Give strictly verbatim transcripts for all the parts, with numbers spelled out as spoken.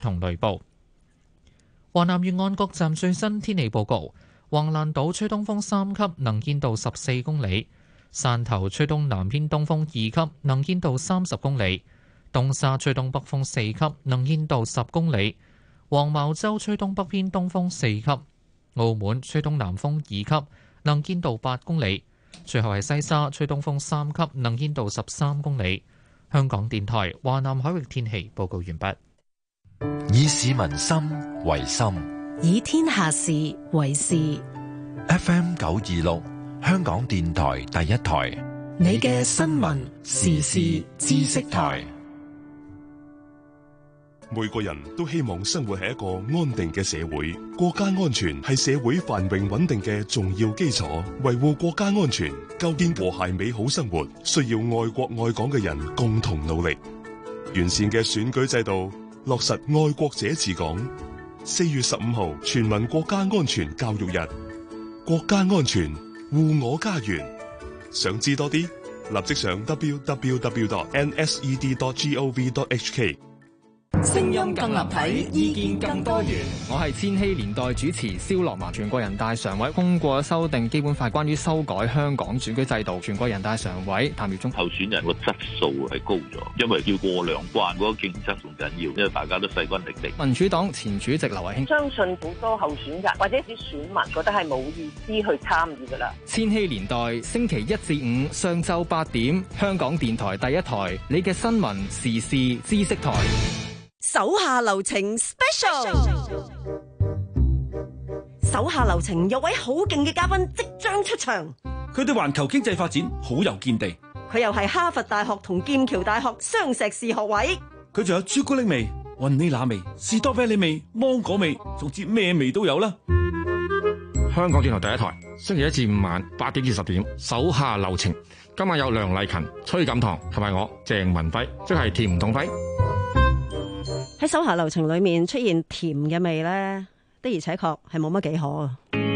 同雷暴。華南沿岸各站最新天氣報告：橫瀾島吹東風三級，能見度十四公里；汕頭吹東南偏東風二級，能見度三十公里；東沙吹東北風四級，能見度十公里；黃茅洲吹東北偏東風四級；澳門吹東南風二級，能見度八公里。最後係西沙吹東風三級，能見度十三公里。香港電台華南海域天氣報告完畢。 以市民心為心， 以天下事為事。 F M 九二六，香港電台第一台， 你嘅新聞時事知識台。 每個人都希望生活喺一個安定嘅社會，國家安全係社會繁榮穩定嘅重要基礎。維護國家安全，構建和諧美好生活，需要愛國愛港嘅人共同努力。完善嘅選舉制度，落實愛國者治港。四月十五號全民國家安全教育日，國家安全護我家園。想知多啲，立即上 w w w dot n s e d dot gov dot h k。 聲音更立體，意見更多元。 我係千禧年代主持蕭樂文。全國人大常委通過修訂基本法，關於修改香港選舉制度。全國人大常委譚耀宗： 候選人個質素係高咗，因為要過兩關，嗰個競爭仲緊要，因為大家都勢均力敵。 民主黨前主席劉慧卿： 相信好多候選人或者啲選民覺得係冇意思去參與噶啦。 千禧年代星期一至五上晝八點，香港電台第一台，你嘅新聞時事知識台。 手下留情 special， 手下留情有位好勁嘅嘉賓即將出場， 佢對環球經濟發展好有見地， 佢又係哈佛大學同劍橋大學雙碩士學位， 佢仲有朱古力味、雲呢拿味、士多啤梨味、芒果味，總之咩味都有啦。 香港電台第一台，星期一至五晚八點至十點，手下留情。今晚有梁麗勤、崔錦棠同埋我鄭文輝，即係甜唔同輝。 喺手下留情裏面出現甜嘅味呢，的而且確係冇乜幾可啊！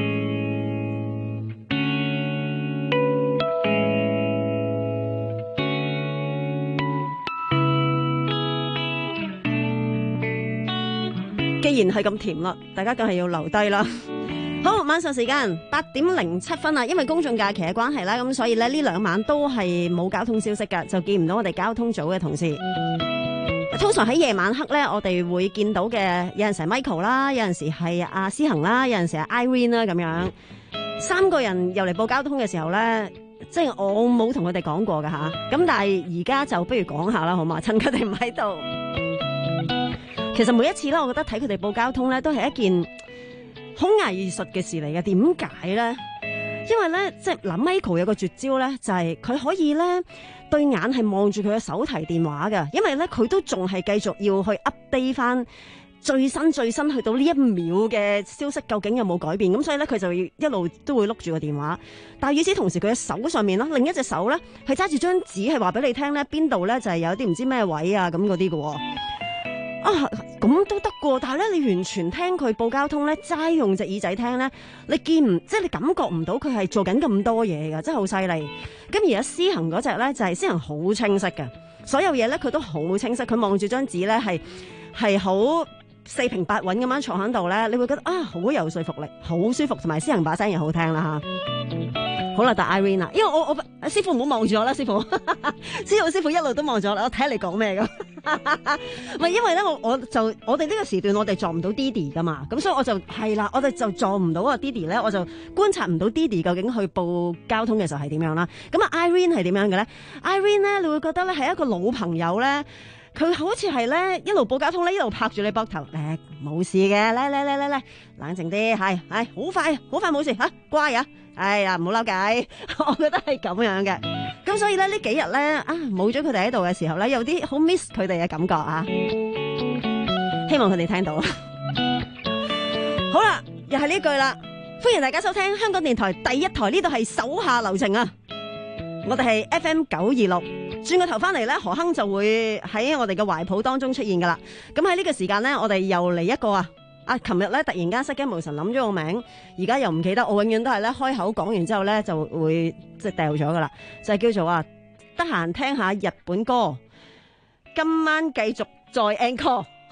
既然係咁甜啦，大家梗係要留低啦。好，晚上時間八點零七分啦，因為公眾假期嘅關係啦，咁所以咧呢兩晚都係冇交通消息㗎，就見唔到我哋交通組嘅同事。通常喺夜晚黑咧，我哋會見到嘅有陣時係 Michael 啦，有陣時係阿思恒啦，有陣時係 Irene 啦咁樣。三個人又嚟報交通嘅時候咧，即係我冇同佢哋講過㗎吓。咁但係而家就不如講下啦，好嘛？趁佢哋唔喺度。其實每一次咧，我覺得睇佢哋報交通咧，都係一件好藝術嘅事嚟嘅。點解咧？因為咧，即係嗱 Michael 有個絕招咧，就係佢可以咧。對眼係望住佢嘅手提電話㗎，因為咧佢都仲係繼續要去 update 翻最新最新去到呢一秒嘅消息，究竟有冇改變？咁所以咧佢就要一路都會碌住個電話。但係與此同時，佢嘅手上面啦，另一隻手咧係揸住張紙，係話俾你聽咧邊度咧就係有啲唔知咩位啊咁嗰啲嘅。啊，咁都得過，但係咧你完全聽佢報交通咧，齋用隻耳仔聽咧，你見唔即係你感覺唔到佢係做緊咁多嘢㗎，真係好犀利。咁而家思行嗰隻咧就係思行好清晰嘅，所有嘢咧佢都好清晰，佢望住張紙咧係係好四平八穩咁樣坐喺度咧，你會覺得啊好有說服力，好舒服，同埋思行把聲又好聽啦吓。好啦，但 Irene 啊，因為我我師傅唔好望住我啦，師傅，知道師傅一路都望住我啦，我睇下你講咩咁。唔係因為咧，我我就我哋呢個時段我哋撞唔到 Didi 噶嘛，咁所以我就係啦，我哋就撞唔到啊 Didi 咧，我就觀察唔到 Didi 究竟去報交通嘅時候係點樣啦。咁啊 Irene 係點樣嘅咧 ？Irene 咧，你會覺得咧係一個老朋友咧。佢好似係咧一路報交通咧，一路拍住你膊頭，誒冇事嘅，嚟嚟嚟嚟嚟，冷靜啲，係係好快好快冇事嚇，乖啊，哎呀唔好嬲計，我覺得係咁樣嘅。咁所以咧呢幾日咧啊冇咗佢哋喺度嘅時候咧，有啲好 miss 佢哋嘅感覺啊，希望佢哋聽到。好啦，又係呢句啦，歡迎大家收聽香港電台第一台，呢度係手下留情啊，我哋係 F M 九二六。轉個頭翻嚟咧，何鏗就會喺我哋嘅懷抱當中出現噶啦。咁喺呢個時間咧，我哋又嚟一個啊！啊，琴日咧突然間失驚無神諗咗個名，而家又唔記得。我永遠都係咧開口講完之後咧就會即係掉咗噶啦，就係、是、叫做啊，得閒聽下日本歌，今晚繼續再 encore。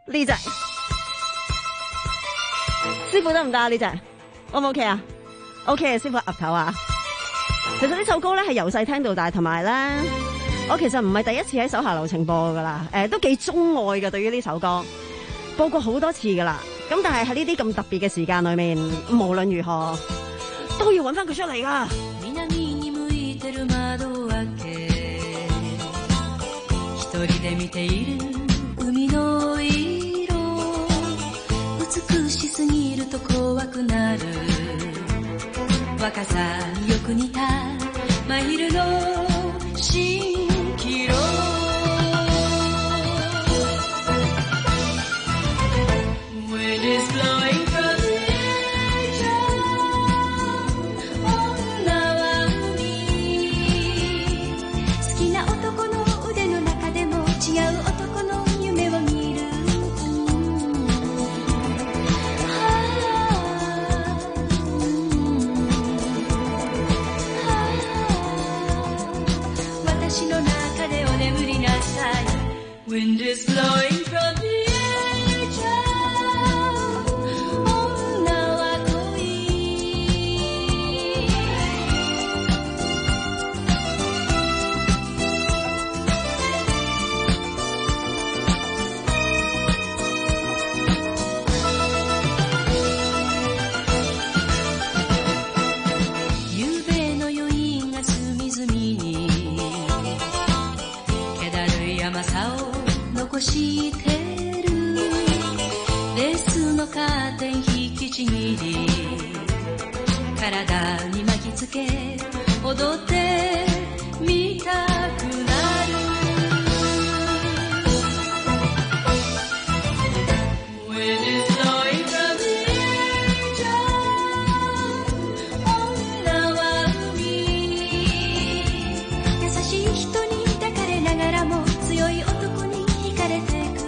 呢隻師傅得唔得啊？呢隻 O 唔 OK 啊 ？OK 啊，師傅岌頭啊。其實呢首歌咧係由細聽到大，同埋咧我其實唔係第一次喺手下留情播噶啦，誒、呃、都幾鍾愛嘅對於呢首歌，播過好多次噶啦。咁但係喺呢啲咁特別嘅時間裏面，無論如何都要揾翻佢出嚟噶。一人で見ている海の色美しすぎると怖くなる若さによく似た真昼の蜃気楼Wind is blowing from the angel 女は海好きな男の腕の中でも違う男の夢を見る私の中でお眠りなさい Wind is blowing from the angel 女は恋夕べの余韻が隅々に気だるい甘さを残してるレースのカーテン引きちぎり体に巻きつけ踊ってみたくなる Wind is blowing from the angel 女は海優しい人に抱かれながらも強い男に惹かれてく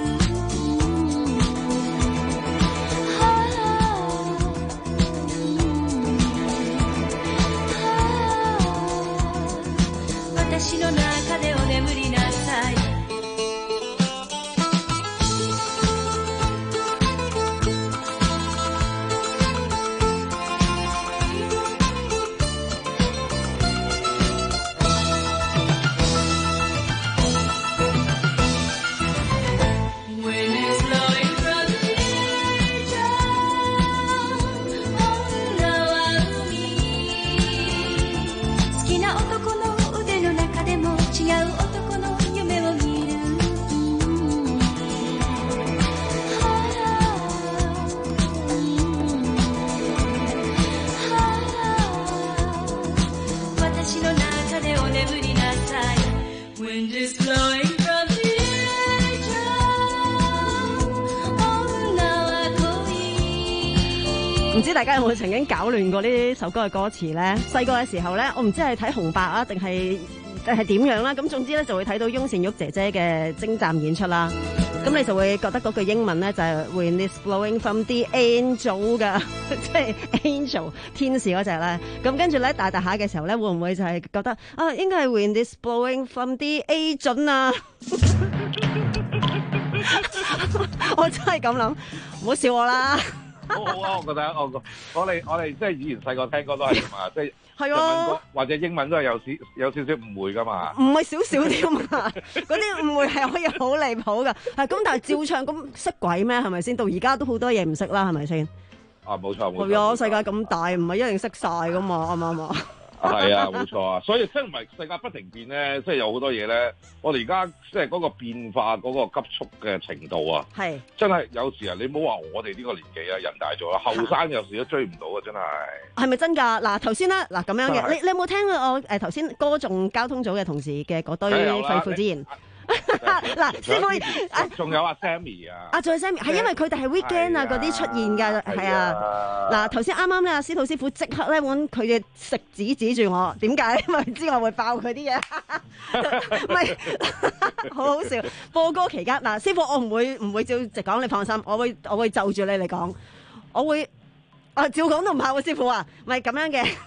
私の中でお眠りなさい唔知大家有冇曾經搞亂過呢首歌嘅歌詞咧？細個嘅時候咧，我唔知係睇紅白啊，定係定係點樣啦。咁總之咧，就會睇到翁倩玉姐姐嘅精湛演出啦。咁你就會覺得嗰句英文咧就係 Wind is blowing from the angel 噶，即係 angel 天使嗰隻咧。咁跟住咧大大下嘅時候咧，會唔會就係覺得啊，應該係 Wind is blowing from the agent 啊？我真係咁諗，唔好笑我啦。 好好啊，我覺得我我哋我哋即係以前細個聽歌都係咁啊，即係係日文歌或者英文都係有少有少少誤會噶嘛。 唔係少少添啊，嗰啲誤會係可以好離譜噶。係咁，但係照唱咁識鬼咩？係咪先？到而家都好多嘢唔識啦，係咪先？ 啊，冇錯冇錯。 係啊，世界咁大，唔係一定識晒噶嘛，啱唔啱啊？ 係啊，冇錯啊，所以即係唔係世界不停變咧，即係有好多嘢咧。我哋而家即係嗰個變化嗰個急速嘅程度啊，係真係有時啊！你唔好話我哋呢個年紀啊，人大咗啦，後生有時都追唔到啊！真係係咪真㗎？嗱頭先啦，嗱咁樣嘅，你你有冇聽過我誒頭先歌頌交通組嘅同事嘅嗰堆肺腑之言？嗱，師傅啊， 仲有阿 Sammy 啊， 啊仲有 Sammy 係因為佢哋係 weekend 啊嗰啲出現㗎，係啊。嗱頭先啱啱咧，阿司徒師傅即刻咧揾佢嘅食指指住我，點解？因為知我會爆佢啲嘢，唔係好好笑。播歌期間，嗱師傅我唔會唔會照直講，你放心，我會我會就住你嚟講，我會啊照講都唔怕喎，師傅啊，唔係咁樣嘅。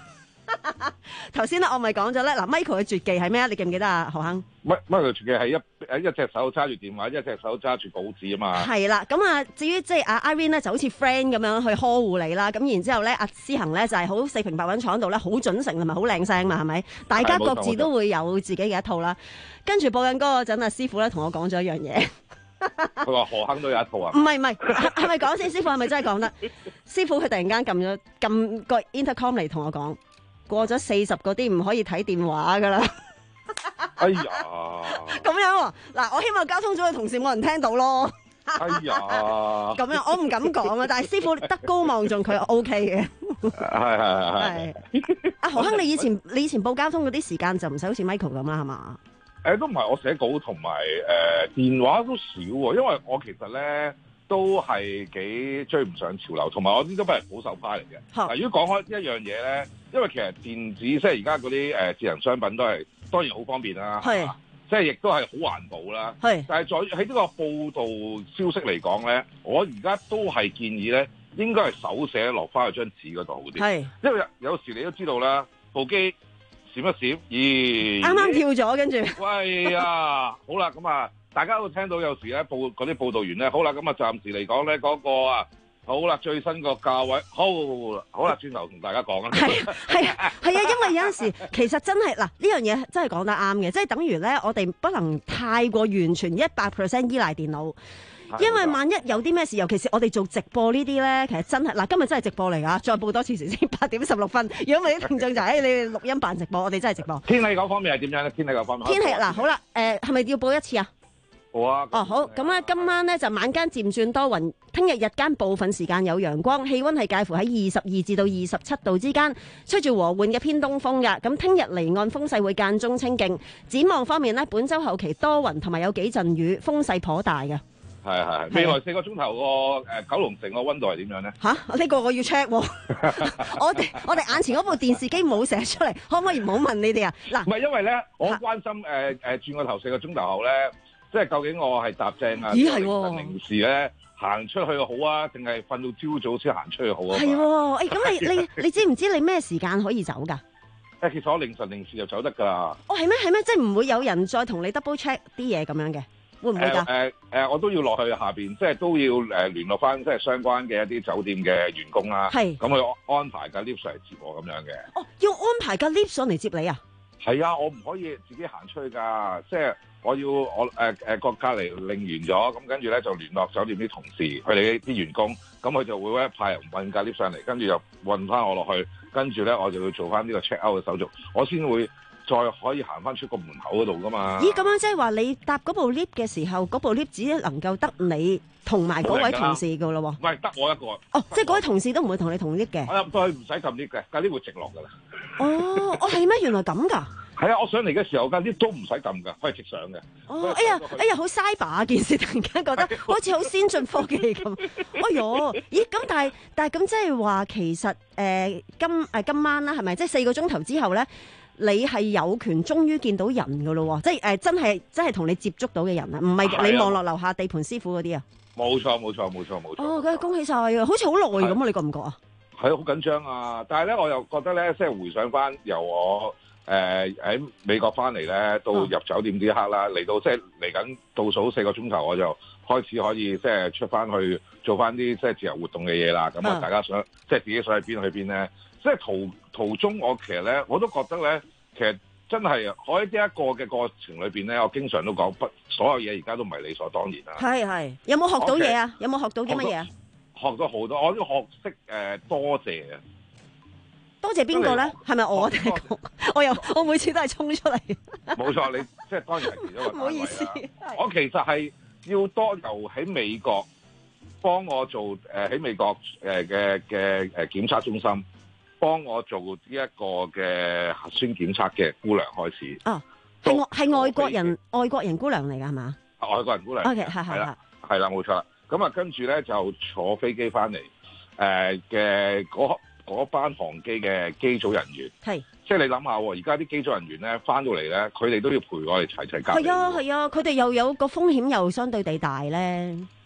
頭先咧，我咪講咗咧，嗱 Michael 嘅絕技係咩啊？你記唔記得啊？何亨？ 乜乜佢絕技係一誒一隻手揸住電話，一隻手揸住報紙啊嘛。 係啦，咁啊，至於即係阿 Irene 咧，就好似 friend 咁樣去呵護你啦。咁然之後咧，阿思恒咧就係好四平八穩坐喺度咧，好準成同埋好靚聲嘛，係咪？大家各自都會有自己嘅一套啦。跟住播緊歌嗰陣，阿師傅咧同我講咗一樣嘢。 佢話何亨都有一套啊？ 唔係唔係，係咪講先？師傅係咪真係講得？師傅佢突然間撳咗撳個 intercom 嚟同我講，過咗四十嗰啲唔可以睇電話噶啦。 哎呀， 咁樣喎，嗱，我希望交通組嘅同事冇人聽到咯。 哎呀， 咁樣我唔敢講啊，但係師傅德高望重，佢 O K 嘅。 係係係係。阿何亨，你以前你以前報交通嗰啲時間就唔使好似 Michael 咁啦，係嘛？ 誒都唔係，我寫稿同埋誒電話都少喎，因為我其實咧都係幾追唔上潮流，同埋我啲都係保守派嚟嘅。嗱，如果講開一樣嘢咧，因為其實電子即係而家嗰啲誒智能商品都係當然好方便啦，係即係亦都係好環保啦。係，但係在喺呢個報導消息嚟講咧，我而家都係建議咧，應該係手寫落翻去張紙嗰度好啲。係，因為有有時你都知道啦，部機閃一閃，咦？啱啱跳咗，跟住。喂呀，好啦，咁啊，大家都聽到有時咧報嗰啲報道員咧，好啦，咁啊，暫時嚟講咧，嗰個啊，好啦，最新個價位，好，好啦，轉頭同大家講啦。係係啊，係啊，因為有陣時其實真係嗱，呢樣嘢真係講得啱嘅，即係等於咧，我哋不能太過完全一百 percent 依賴電腦。因為萬一有啲咩事，尤其是我哋做直播呢啲咧，其實真係嗱，今日真係直播嚟㗎，再報多次時先八點十六分。如果唔係啲聽眾就係、是哎、你哋錄音扮直播，我哋真係直播。天氣嗰方面係點樣咧？天氣嗰方面。天氣嗱，好啦，誒係咪要報一次啊？好啊。哦，好，咁咧今晚咧就晚間漸轉多雲，聽日日間部分時間有陽光，氣温係介乎喺二十二至到二十七度之間，吹住和緩嘅偏東風㗎。咁聽日離岸風勢會間中清勁。展望方面咧，本週後期多雲同埋有幾陣雨，風勢頗大嘅。係係，未來四個鐘頭個誒九龍城個溫度係點樣咧？吓、啊，呢、這個我要 check 喎。我哋我哋眼前嗰部電視機冇寫出嚟，可唔可以唔好問你哋啊？嗱，唔係因為咧，我好關心誒誒、呃、轉個頭四個鐘頭後咧，即係究竟我係搭正啊？咦係喎，零時咧行出去好啊，定係瞓到朝早先行出去好啊？係喎，誒咁你你你知唔知你咩時間可以走㗎？誒，其實我凌晨零時就走得㗎啦。哦，係咩係咩？即係唔會有人再同你 double check 啲嘢咁樣嘅？會唔會㗎？誒、呃呃、我都要落去下邊，即係都要誒、呃、聯絡翻即係相關嘅一啲酒店嘅員工啦。係。咁去安排架 lift 上嚟接我咁樣嘅。哦，要安排架 lift 上嚟接你啊？係啊，我唔可以自己行出去㗎，即係我要我誒誒個隔離令完咗，咁跟住咧就聯絡酒店啲同事，佢哋啲員工，咁佢就會咧派人運架 lift 上嚟，跟住又運翻我落去，跟住咧我就要做翻呢個 check out 嘅手續，我先會再可以行翻出個門口嗰度噶嘛？咦，咁樣即係話你搭嗰部 lift 嘅時候，嗰部 lift 只能夠得你同埋嗰位同事噶咯喎？唔係得我一個。哦，即係嗰位同事都唔會同你同 lift 嘅。我入到去唔使撳 lift 嘅，架 lift 會直落噶啦。哦，哦係咩？原來咁㗎？係啊，我上嚟嘅時候架 lift 都唔使撳㗎，可以直上嘅。哦，哎呀，哎呀，好 cyber 件事，突然間覺得好似好先進科技咁。哎唷，咦？咁但係但係咁即係話其實誒、呃、今誒、呃、今晚啦，係咪？即係四個鐘頭之後咧？你係有權終於見到人㗎咯喎，即係誒、呃、真係真係同你接觸到嘅人啊，唔係你望落樓下地盤師傅嗰啲啊。冇錯冇錯冇錯冇錯。哦，梗係恭喜晒啊！好似好耐咁啊，你覺唔覺啊？係好緊張啊！但係咧，我又覺得咧，即係回想翻由我誒喺、呃、美國翻嚟咧，到入酒店呢一刻啦，嚟、哦、到即係嚟緊倒數四個鐘頭，我就開始可以即係出翻去做翻啲即係自由活動嘅嘢啦。咁啊，大家想即係自己想去邊去邊咧？即係途途中，我其實咧，我都覺得咧，其實真係喺呢一個嘅過程裏邊咧，我經常都講不，所有嘢而家都唔係理所當然啦。係係，有冇學到嘢啊？有冇學到啲乜嘢啊？學咗好多，我都學識誒、呃、多謝啊！多謝邊個咧？係咪我哋？我又我每次都係衝出嚟。冇錯，你即係當然係其中一個。唔好意思，我其實係要多由喺美國幫我做誒喺、呃、美國誒嘅嘅誒檢測中心。幫我做呢一個嘅核酸檢測嘅姑娘開始。哦，係外係外國人外國人姑娘嚟㗎係嘛？外國人姑娘。O K，係係啦，係啦，冇錯啦。咁啊，跟住咧就坐飛機翻嚟，誒嘅嗰班航機嘅機組人員。係。即係你諗下喎，而家啲機組人員咧翻到嚟咧，佢哋都要陪我哋齊齊隔離。係啊係啊，佢哋又有個風險又相對地大咧。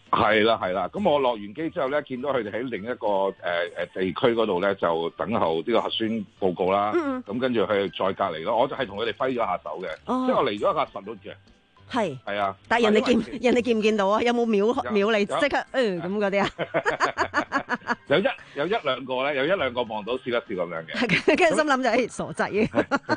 係啦係啦，咁我落完機之後咧，見到佢哋喺另一個誒誒、呃、地區嗰度咧，就等候呢個核酸報告啦。咁、嗯、跟住佢哋再隔離咯，我就係同佢哋揮咗下手嘅，哦、即係我嚟咗一下實到嘅。係係啊， 但係人哋見人哋見唔見到啊？有冇秒秒你即刻誒咁嗰啲啊？ 有一有一兩個咧，有一兩個望到笑一笑咁樣嘅， 跟住心諗就係傻仔嘅。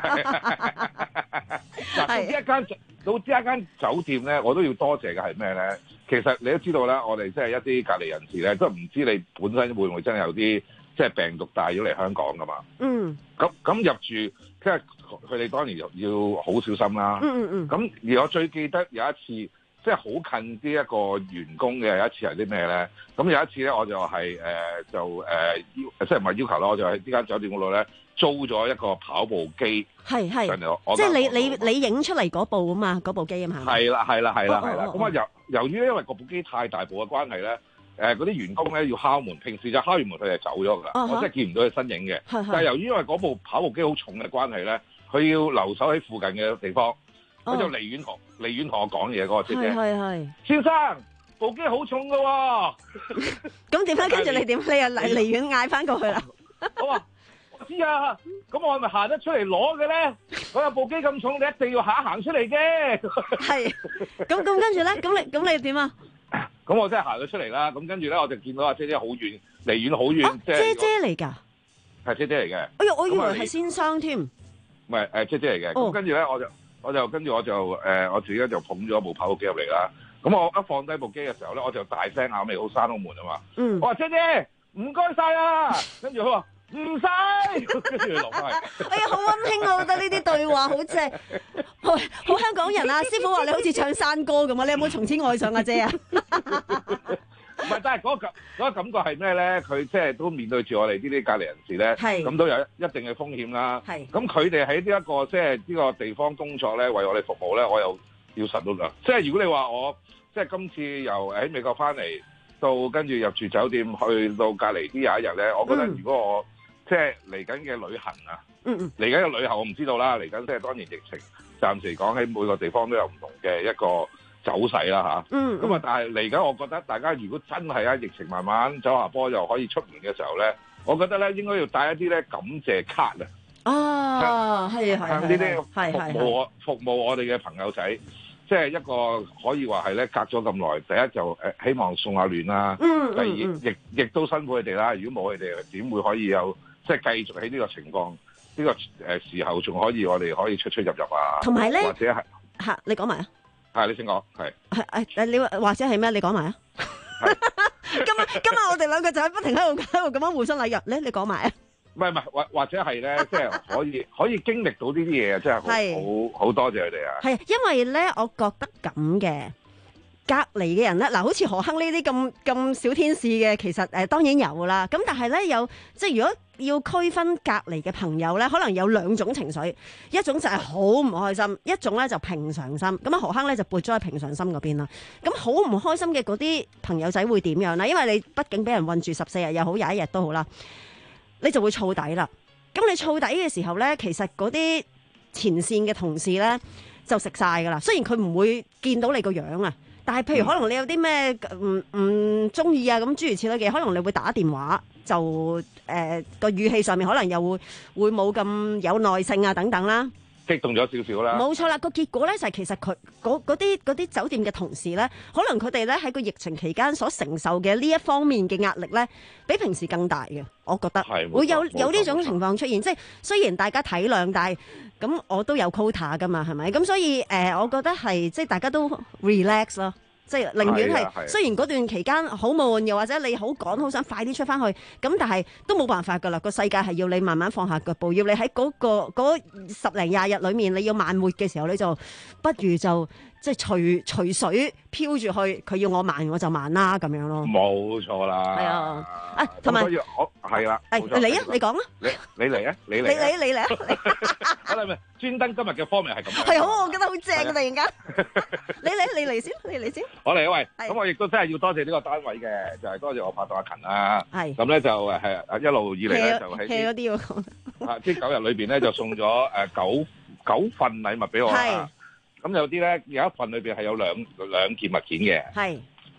嗱，到呢一間到呢一間酒店咧，我都要多謝嘅係咩咧？其實你都知道啦，我哋即係一啲隔離人士咧，都唔知你本身會唔會真係有啲即係病毒帶咗嚟香港噶嘛？嗯。咁咁入住，即係佢哋當然要要好小心啦。嗯嗯嗯。咁而我最記得有一次，即係好近啲一個員工嘅有一次係啲咩咧？咁有一次咧，我就係、是、誒、呃、就誒要即係唔係要求啦，我就喺呢間酒店嗰度咧租咗一個跑步機。係係。即係你你你影出嚟嗰部啊嘛，嗰部機啊嘛。係啦係啦係啦係啦。咁啊由由於因為嗰部機太大部嘅關係咧。誒嗰啲員工咧要敲門，平時就敲完門佢就走咗㗎啦，uh huh. 我真係見唔到佢身影嘅。Uh huh. 但係由於因為嗰部跑步機好重嘅關係咧，佢要留守喺附近嘅地方，佢、uh huh. 就離遠同離遠同我講嘢嗰個姐姐。係係先生，部機好重㗎喎、哦。咁點解跟住你點？你又離離遠嗌翻過去啦？我話我知啊，咁我係咪行得出嚟攞嘅咧？我有部機咁重，你一定要行行出嚟嘅。係。咁咁跟住咧，咁你咁你點啊？咁我真係行咗出嚟啦，咁跟住咧我就見到阿姐姐好遠，離遠好遠，即係姐姐嚟㗎，係姐姐嚟嘅。哎呀，我以為係先生添，唔係誒姐姐嚟嘅。咁跟住咧我就我就跟住我就誒、呃、我自己就捧咗部跑步機入嚟啦。咁我一放低部機嘅時候咧，我就大聲嗌：你好，閂好門啊嘛。嗯，我話姐姐唔該晒啊，跟住佢話唔使，跟住佢落翻去。哎呀，好溫馨啊！我覺得呢啲對話好正。好香港人啊！師傅話你好似唱山歌咁啊！你有冇從此愛上阿姐啊？唔係，但係嗰個感嗰個感覺係咩咧？佢即係都面對住我哋呢啲隔離人士咧，咁都有一定嘅風險啦。咁佢哋喺呢一個即係呢個地方工作咧，為我哋服務咧，我又要實到㗎。即係如果你話我即係今次由喺美國翻嚟到跟住入住酒店去到隔離呢廿一日咧，我覺得如果我即係嚟緊嘅旅行啊，嚟緊嘅旅行我唔知道啦。嚟緊即係當然疫情。暫時講喺每個地方都有唔同嘅一個走勢啦嚇，咁啊、嗯、但係嚟緊，我覺得大家如果真係啊疫情慢慢走下坡又可以出門嘅時候咧，我覺得咧應該要帶一啲咧感謝卡啊，啊係係向呢啲服務我服務我哋嘅朋友仔，即係一個可以話係咧隔咗咁耐，第一就誒希望送下暖啦，嗯、第二亦亦、嗯、都辛苦佢哋啦，如果冇佢哋點會可以有即係繼續喺呢個情況。呢個誒時候仲可以，我哋可以出出入入啊，同埋咧，或者係嚇你講埋啊，係你先講，係係誒你或者係咩？你講埋啊。今日今日我哋兩個就喺不停喺度喺度咁樣互相禮讓咧，你講埋啊。唔係唔係，或或者係咧，即係可以可以經歷到呢啲嘢啊，真係好好好多謝佢哋啊。係因為咧，我覺得咁嘅。隔離嘅人咧，嗱，好似何亨呢啲咁咁小天使嘅，其實誒、呃、當然有啦。咁但係咧有，即係如果要區分隔離嘅朋友咧，可能有兩種情緒，一種就係好唔開心，一種咧就平常心。咁啊何亨咧就撥咗喺平常心嗰邊啦。咁好唔開心嘅嗰啲朋友仔會點樣咧？因為你畢竟俾人韞住十四日又好，廿一日都好啦，你就會燥底啦。咁你燥底嘅時候咧，其實嗰啲前線嘅同事咧就食晒噶啦。雖然佢唔會見到你個樣啊。但係，譬如可能你有啲咩唔唔中意啊，咁諸如此類嘅，可能你會打電話，就誒個、呃、語氣上面可能又會會冇咁有耐性啊，等等啦，激動咗少少啦。冇錯啦，個結果咧就係、是、其實佢嗰啲嗰啲酒店嘅同事咧，可能佢哋咧喺個疫情期間所承受嘅呢一方面嘅壓力咧，比平時更大嘅。我覺得會有有呢種情況出現，即係雖然大家體諒，但係咁我都有 quota 噶嘛，係咪？咁所以誒、呃，我覺得係即係大家都 relax 咯。即係寧願係，雖然嗰段期間好悶，又或者你好趕，好想快啲出翻去，咁但係都冇辦法㗎啦。個世界係要你慢慢放下腳步，要你喺嗰、嗰個嗰十零廿日裡面，你要慢活嘅時候，你就不如就即係隨隨水飄住去。佢要我慢，我就慢啦，咁樣咯。冇錯啦。係啊，啊同埋我係啦。誒你啊，你講啊。你你嚟啊，你嚟。你你你嚟啊。我哋咪專登今日嘅方面係咁樣。係好，我覺得好正啊！突然間。你嚟你嚟先，你嚟先。我嚟啊喂，咁我亦都真係要多謝呢個單位嘅，就係多謝我拍檔阿勤啦。係。咁咧就誒係一路以嚟咧就喺啲。啲喎。啊！即係九日裏邊咧就送咗誒九九份禮物俾我啦。咁有啲咧有一份裏邊係有兩兩件物件嘅。係。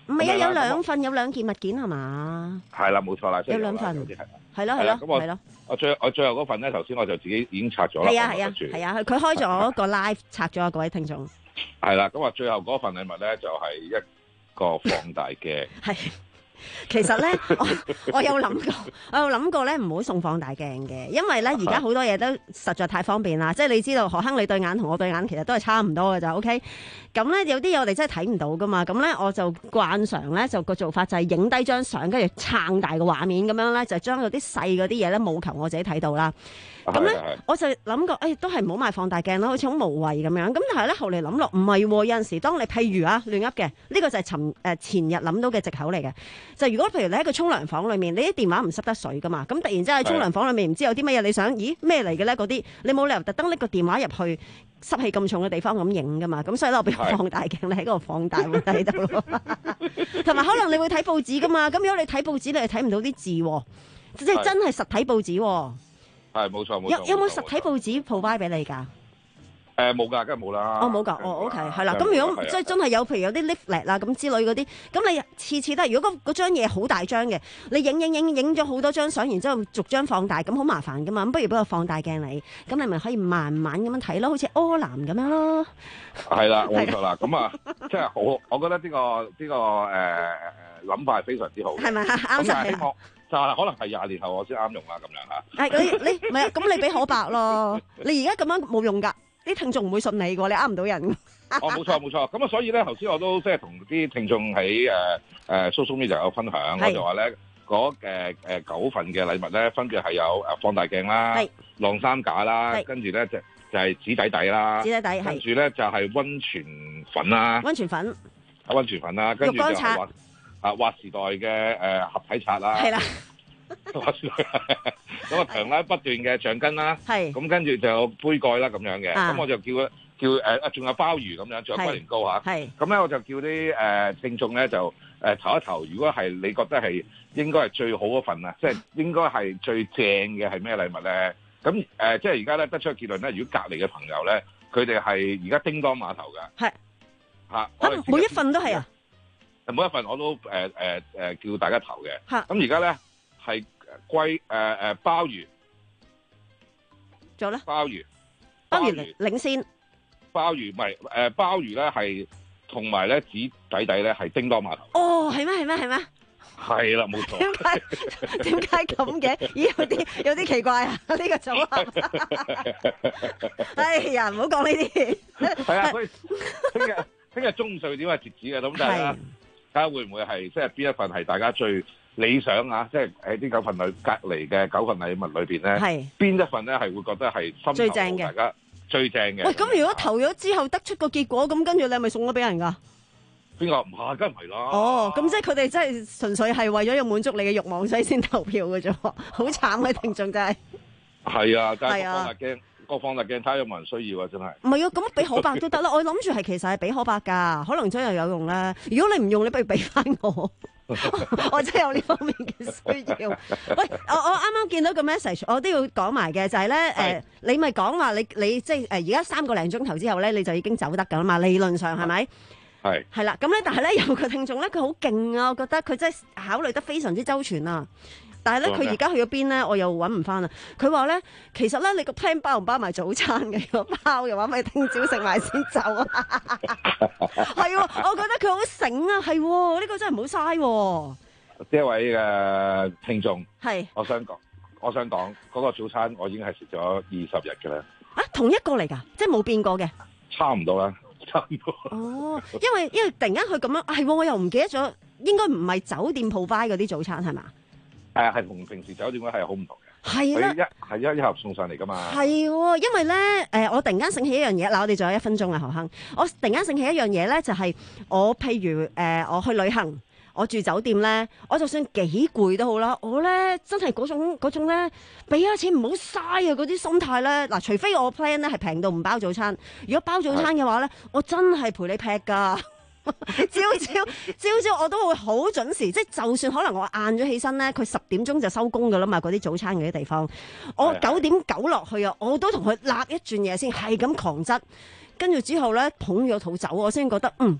唔係啊，有兩份，有兩件物件係嘛？ 係啦，冇錯啦， 有兩份， 係係咯係咯， 咁我係咯。 我最我最後嗰份咧，頭先我就自己已經拆咗啦。 係啊係啊係啊，佢開咗個 live 拆咗啊，各位聽眾。 係啦，咁啊，最後嗰份禮物咧就係一個放大鏡。 係。其實咧，我我有諗過，我有諗過咧，唔好送放大鏡嘅，因為咧而家好多嘢都實在太方便啦。即係你知道，何亨你對眼同我對眼其實都係差唔多嘅咋 OK？咁咧有啲嘢我哋真係睇唔到噶嘛。咁咧我就慣常咧就個做法就係影低張相，跟住撐大個畫面咁樣咧，就將嗰啲細嗰啲嘢咧務求我自己睇到啦。咁咧我就諗過，誒、哎、都係唔好買放大鏡啦，好似好無謂咁樣。咁但係咧後嚟諗落唔係，有陣時當你譬如啊亂噏嘅，呢、這個就係尋誒前日諗到嘅藉口嚟嘅。就如果譬如你喺個沖涼房裏面，你啲電話唔濕得水噶嘛，咁突然之間喺沖涼房裏面唔知有啲乜嘢，你想咦咩嚟嘅咧？嗰啲你冇理由特登拎個電話入去濕氣咁重嘅地方咁影噶嘛，咁所以咧我俾個放大鏡你喺嗰度放大會睇到咯。同埋可能你會睇報紙噶嘛，咁如果你睇報紙你係睇唔到啲字，即係真係實體報紙。 係冇錯冇錯。 有有冇實體報紙 provide 俾你㗎？ 誒冇㗎，梗係冇啦。 哦冇㗎，哦 OK 係啦。咁如果即係真係有，譬如有啲 leaflet 啦咁之類嗰啲，咁你次次都係如果嗰嗰張嘢好大張嘅，你影影影影咗好多張相，然之後逐張放大，咁好麻煩㗎嘛。咁不如俾個放大鏡你，咁你咪可以慢慢咁樣睇咯，好似柯南咁樣咯。 係啦，冇錯啦。咁啊，即係好，我覺得呢個呢個誒諗法係非常之好。係咪啱晒啊？就係可能係廿年後我先啱用啦，咁樣嚇。係你你唔係啊？咁你俾可白咯。你而家咁樣冇用㗎，啲聽眾唔會信你㗎，你呃唔到人。 哦，冇錯冇錯。咁啊，所以咧頭先我都即係同啲聽眾喺誒誒 social media 有分享，我就話咧嗰誒誒九份嘅禮物咧，分別係有誒放大鏡啦、晾衫架啦，跟住咧就就係紙底底啦，紙底底，跟住咧就係溫泉粉啦，溫泉粉，啊溫泉粉啦，跟住就係話。啊！劃時代嘅誒合體刷啦，係啦，劃時代咁啊長啦不斷嘅橡筋啦，係咁跟住就有杯蓋啦咁樣嘅，咁我就叫叫誒啊仲有鮑魚咁樣，仲有龜苓膏嚇，係咁咧我就叫啲誒聽眾咧就誒投一投，如果係你覺得係應該係最好嗰份啊，即係應該係最正嘅係咩禮物咧？咁誒即係而家咧得出個結論咧，如果隔離嘅朋友咧，佢哋係而家叮當碼頭嘅，係嚇，每一份都係啊。每一份我都誒誒誒叫大家投嘅，咁而家咧係龜誒誒鮑魚，仲有咧鮑魚，鮑魚領先，鮑魚唔係誒鮑魚咧係同埋咧紙底底咧係叮當碼頭。哦，係咩係咩係咩？係啦，冇錯。點解點解咁嘅？咦，有啲有啲奇怪啊！呢個組合。哎呀，唔好講呢啲。係啊，所以聽日聽日中午十二點係截止嘅，咁大家。睇下會唔會係即係邊一份係大家最理想啊？即係喺呢九份裏隔離嘅九份禮物裏邊咧，係邊一份咧係會覺得係心最正嘅？大家最正嘅。喂，咁如果投咗之後得出個結果，咁跟住你係咪送咗俾人㗎？邊個唔係？梗唔係啦。哦，咁即係佢哋真係純粹係為咗要滿足你嘅慾望，所以先投票嘅啫。好慘嘅聽眾真係。係啊，真係放大鏡。個放大鏡睇有冇人需要啊！真係唔係啊，咁俾可伯都得啦。我諗住係其實係俾可伯㗎，可能真係有用啦。如果你唔用，你不如俾翻我，我真係有呢方面嘅需要。喂，我我啱啱見到個 message，我都要講埋嘅就係咧誒，你咪講話你你即係誒而家三個零鐘頭之後咧，你就已經走得㗎啦嘛？理論上係咪？係係啦，咁咧，但係咧有個聽眾咧，佢好勁啊！我覺得佢真係考慮得非常之周全啊。但係咧，佢而家去咗邊咧？我又揾唔翻啦。佢話咧，其實咧，你個 plan 包唔包埋早餐嘅？如果包嘅話，咪聽朝食埋先走啊！係喎，我覺得佢好醒啊！係喎，呢個真係唔好嘥喎。呢一位嘅聽眾係，我想講，我想講嗰個早餐，我已經係食咗二十日嘅啦。啊，同一個嚟㗎，即係冇變過嘅。差唔多啦，差唔多。哦，因為因為突然間佢咁樣，係喎，我又唔記得咗，應該唔係酒店 provide嗰啲早餐係嘛？誒係同平時酒店咧係好唔同嘅，係啦，一係一一盒送上嚟噶嘛。係喎，因為咧誒、呃，我突然間醒起一樣嘢，嗱，我哋仲有一分鐘啊，何亨，我突然間醒起一樣嘢咧，就係、是、我譬如誒、呃，我去旅行，我住酒店咧，我就算幾攰都好啦，我咧真係嗰種嗰種咧，俾咗錢唔好嘥啊嗰啲心態咧，嗱，除非我 plan 咧係平到唔包早餐，如果包早餐嘅話咧，我真係陪你劈㗎。朝朝朝朝我都會好準時，即係就算可能我晏咗起身咧，佢十點鐘就收工噶啦嘛，嗰啲早餐嗰啲地方，我九點九落去啊，我都同佢立一轉嘢先，係咁狂質，跟住之後咧捧咗肚走，我先覺得嗯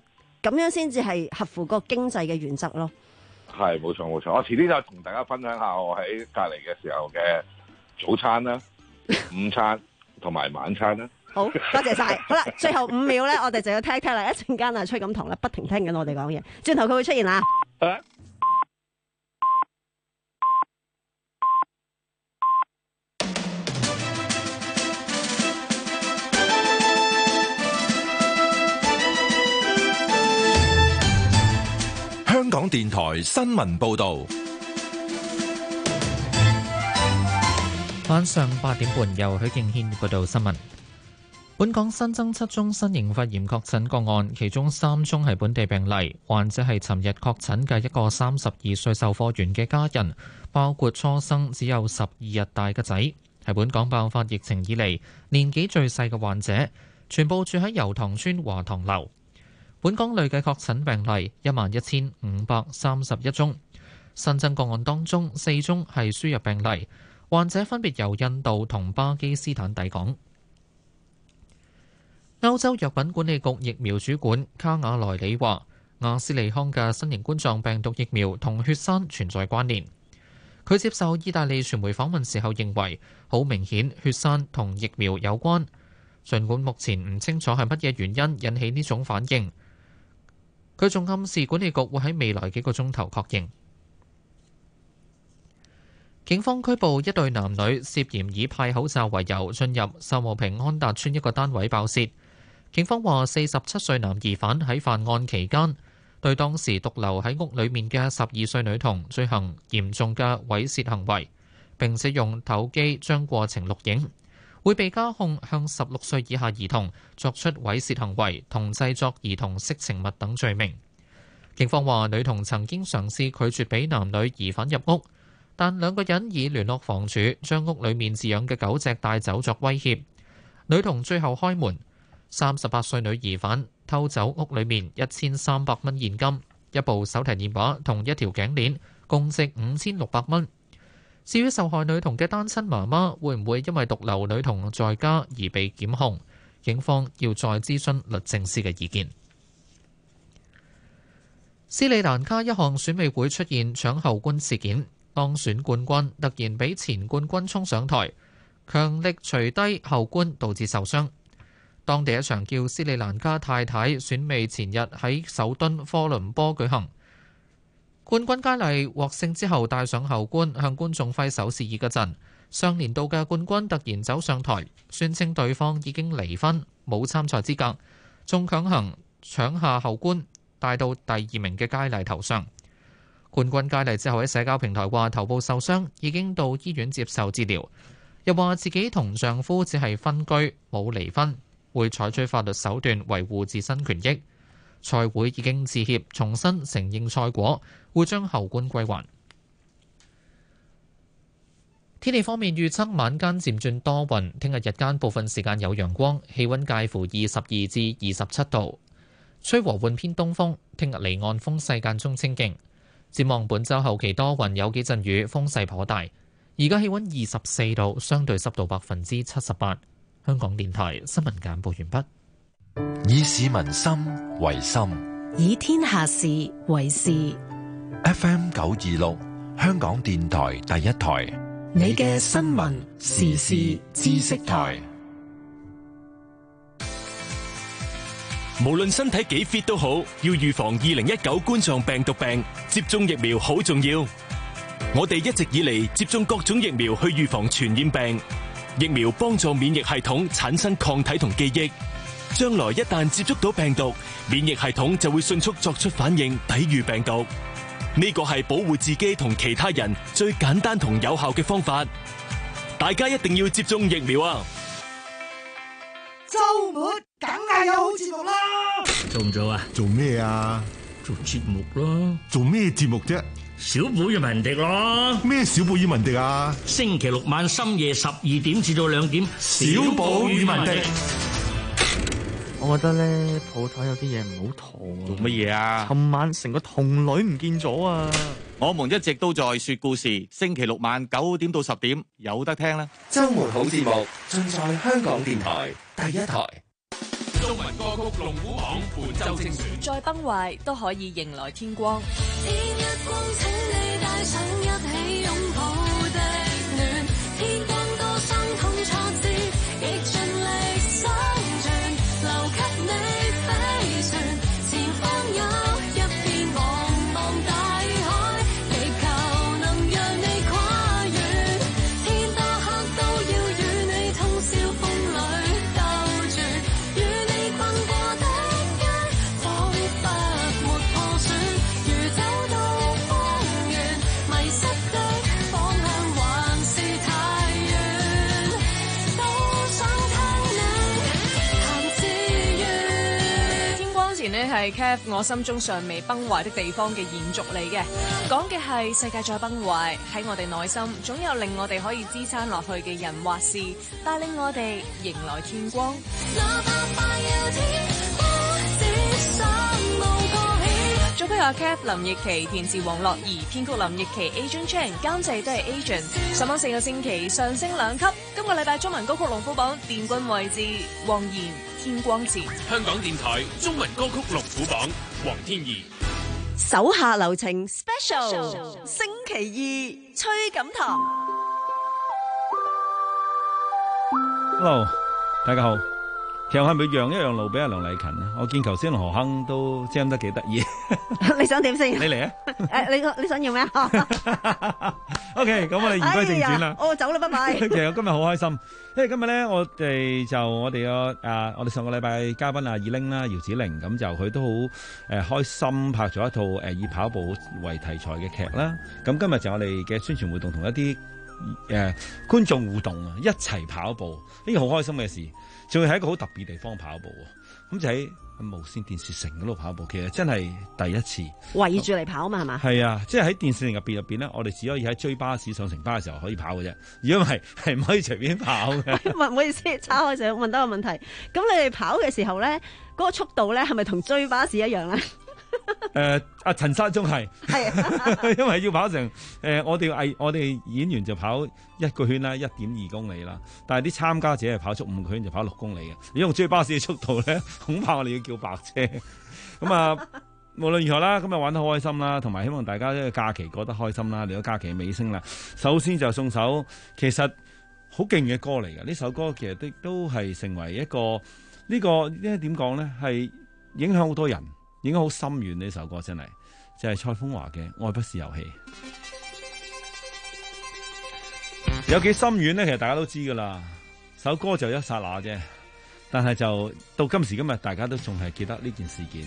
咁樣先至係合乎個經濟嘅原則咯。 係冇錯冇錯，我遲啲就同大家分享下我喺隔離嘅時候嘅早餐啦、午餐同埋晚餐啦。 好多謝晒。好啦，最後五秒咧，我哋就要聽一聽啦。一陣間啊，崔錦棠咧不停聽緊我哋講嘢，轉頭佢會出現啦。 啊香港電台新聞報道， 晚上八點半由許敬軒報道新聞。本港新增七宗新型肺炎確診個案，其中三宗係本地病例，患者係尋日確診嘅一個三十二歲售貨員嘅家人，包括初生只有十二日大嘅仔，係本港爆發疫情以嚟年紀最細嘅患者，全部住喺油塘村華塘樓。本港累計確診病例一萬一千五百三十一宗，新增個案當中四宗係輸入病例，患者分別由印度同巴基斯坦抵港。歐洲藥品管理局疫苗主管卡瓦萊里話，阿斯利康嘅新型冠狀病毒疫苗同血栓存在關聯。佢接受意大利傳媒訪問時候認為，好明顯血栓同疫苗有關，儘管目前唔清楚係乜嘢原因引起呢種反應。佢仲暗示管理局會喺未來幾個鐘頭確認。警方拘捕一對男女，涉嫌以派口罩為由進入秀茂坪安達邨一個單位爆竊。警方話，四十七歲男疑犯喺犯案期間對當時獨留喺屋裏面嘅十二歲女童進行嚴重嘅猥褻行為，並且用手機將過程錄影，會被加控向十六歲以下兒童作出猥褻行為同製作兒童色情物等罪名。警方話，女童曾經嘗試拒絕俾男女疑犯入屋，但兩個人以聯絡房主將屋裏面飼養嘅狗隻帶走作威脅。女童最後開門，三十八歲女疑犯偷走屋裏面一千三百蚊現金、一部手提電話同一條頸鏈，共值五千六百蚊。至於受害女童嘅單親媽媽會唔會因為獨留女童在家而被檢控，警方要再諮詢律政司嘅意見。斯里蘭卡一項選美會出現搶後冠事件，當選冠軍突然俾前冠軍衝上台，強力捶低後冠，導致受傷。當地一場叫斯里蘭卡太太選美前日喺首敦科倫坡舉行，冠軍佳麗獲勝之後戴上後冠向觀眾揮手示意嗰陣，上年度嘅冠軍突然走上台，宣稱對方已經離婚，冇參賽資格，仲強行搶下後冠帶到第二名嘅佳麗頭上。冠軍佳麗之後喺社交平台話頭部受傷，已經到醫院接受治療，又話自己同丈夫只係分居，冇離婚，會採取法律手段維護自身權益。賽會已經致歉，重新承認賽果，會將後冠歸還。天氣方面預測晚間漸轉多雲，聽日日間部分時間有陽光，氣溫介乎二十二至二十七度，吹和緩偏東風。聽日離岸風勢間中清勁。展望本週後期多雲，有幾陣雨，風勢頗大。而家氣溫二十四度，相對濕度百分之七十八。香港電台新聞簡報完畢。 以市民心為心， 以天下事為事。 F M 九二六，香港電台第一台， 你嘅新聞時事知識台。 無論身體幾 fit 都好，要預防二零一九冠狀病毒病，接種疫苗好重要。我哋一直以嚟接種各種疫苗去預防傳染病。疫苗幫助免疫系統產生抗體同記憶，將來一旦接觸到病毒，免疫系統就會迅速作出反應，抵禦病毒。呢個係保護自己同其他人最簡單同有效嘅方法。大家一定要接種疫苗啊！ 周末梗係有好節目啦！ 做唔做啊？ 做咩啊？ 做節目咯。 做咩節目啫？ 小寶與文迪咯。 咩小寶與文迪啊？ 星期六晚深夜十二點至到兩點， 小寶與文迪。 我覺得咧，鋪頭有啲嘢唔好妥啊！ 做乜嘢啊？ 尋晚成個童女唔見咗啊！ 我們一直都在說故事，星期六晚九點到十點有得聽啦。 周末好節目，盡在香港電台第一台。 中文歌曲龍虎榜本周精選。 再崩壞都可以迎來天光。 天一光，請你帶上一起擁抱的暖。天光多傷痛挫折，亦盡力生存，留給你飛船。前方有一片茫茫大海，祈求能讓你跨越。天多黑都要與你通宵風裏鬥轉，與你困過的街，彷彿沒破損。如走到荒原，迷失的方向還是太遠，都想聽你談自願。 天光前呢係 Kev 我心中尚未崩壞的地方嘅延續嚟嘅，講嘅係世界再崩壞，喺我哋內心總有令我哋可以支撐落去嘅人或事，帶領我哋迎來天光。 哪怕快要天光，只想無過氣。 作曲阿 Kev 林奕琪，填詞黃樂怡，編曲林奕琪 Agent Chan， 監製都係 Agent。上網四個星期上升兩級，今個禮拜中文歌曲龍虎榜殿軍位置，黃妍天光前。 香港電台中文歌曲龍虎榜，黃天怡。 手下留情 Special， 星期二崔錦棠。 Hello， 大家好。其實我係咪讓一讓路俾阿梁麗勤啊？我見頭先何鏗都 jam 得幾得意。 你想點先？ 你嚟啊！ 誒，你你想要咩 ？OK，咁我哋言歸正傳啦。 我走啦，拜拜。 其實我今日好開心，因為今日咧，我哋就我哋個啊，我哋上個禮拜嘉賓阿二玲啦，姚子羚，咁就佢都好誒開心拍咗一套誒以跑步為題材嘅劇啦。咁今日就我哋嘅宣傳活動同一啲誒觀眾互動啊，一齊跑步，呢個好開心嘅事。仲要喺一個好特別地方跑步喎，咁就喺無線電視城嗰度跑步，其實真係第一次圍住嚟跑嘛，係嘛？ 係啊，即係喺電視城入邊入邊咧，我哋只可以喺追巴士上城巴嘅時候可以跑嘅啫，如果唔係係唔可以隨便跑嘅。 唔好意思，岔開就問多個問題，咁你哋跑嘅時候咧，嗰、嗰個速度咧係咪同追巴士一樣咧？ 誒阿陳山中係， 係因為要跑成誒、呃，我哋藝我哋演員就跑一個圈啦，一點二公里啦，但係啲參加者係跑足五個圈就跑六公里嘅。如果用追巴士嘅速度咧，恐怕我哋要叫白車。咁啊，無論如何啦，今日玩得好開心啦，同埋希望大家呢個假期過得開心啦。嚟到假期尾聲啦，首先就送首其實好勁嘅歌嚟嘅，呢首歌其實都都係成為一個呢、這個呢點講咧，係影響好多人。應該好深遠，呢首歌真係，就係、是、蔡楓華嘅《愛不是遊戲》。有幾深遠咧？其實大家都知噶啦，首歌就一剎那啫，但係就到今時今日，大家都仲係記得呢件事件。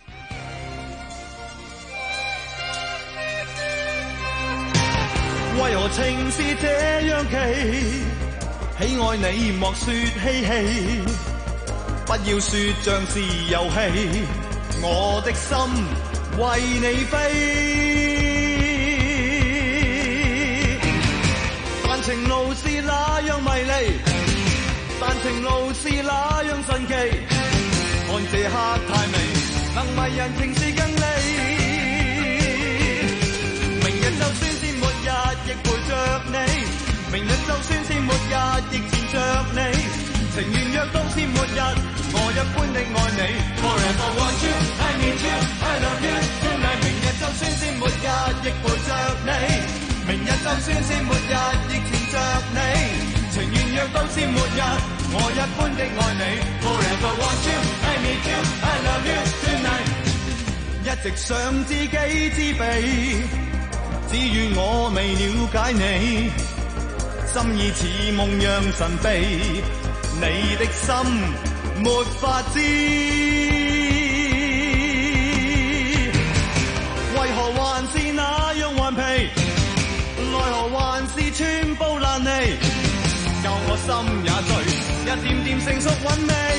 為何情是這樣奇？喜愛你莫說嬉戲，不要說像是遊戲。我的心為你飛，但情路是那樣迷離，但情路是那樣神奇。看這刻太美，能迷人情是更美。明日就算是末日，亦陪着你；明日就算是末日，亦纏着你。情願若都是末日，我一般的愛你。Forever want you, I need you, I love you tonight。明日就算是末日，亦陪着你；明日就算是末日，亦纏着你。情願若都是末日，我一般的愛你。Forever want you, I need you, I love you tonight。一直想知己知彼，只願我未了解你，心意似夢樣神秘。你的心沒法知，為何還是那樣頑皮？奈何還是寸步難離？教我心也醉，一點點成熟韻味。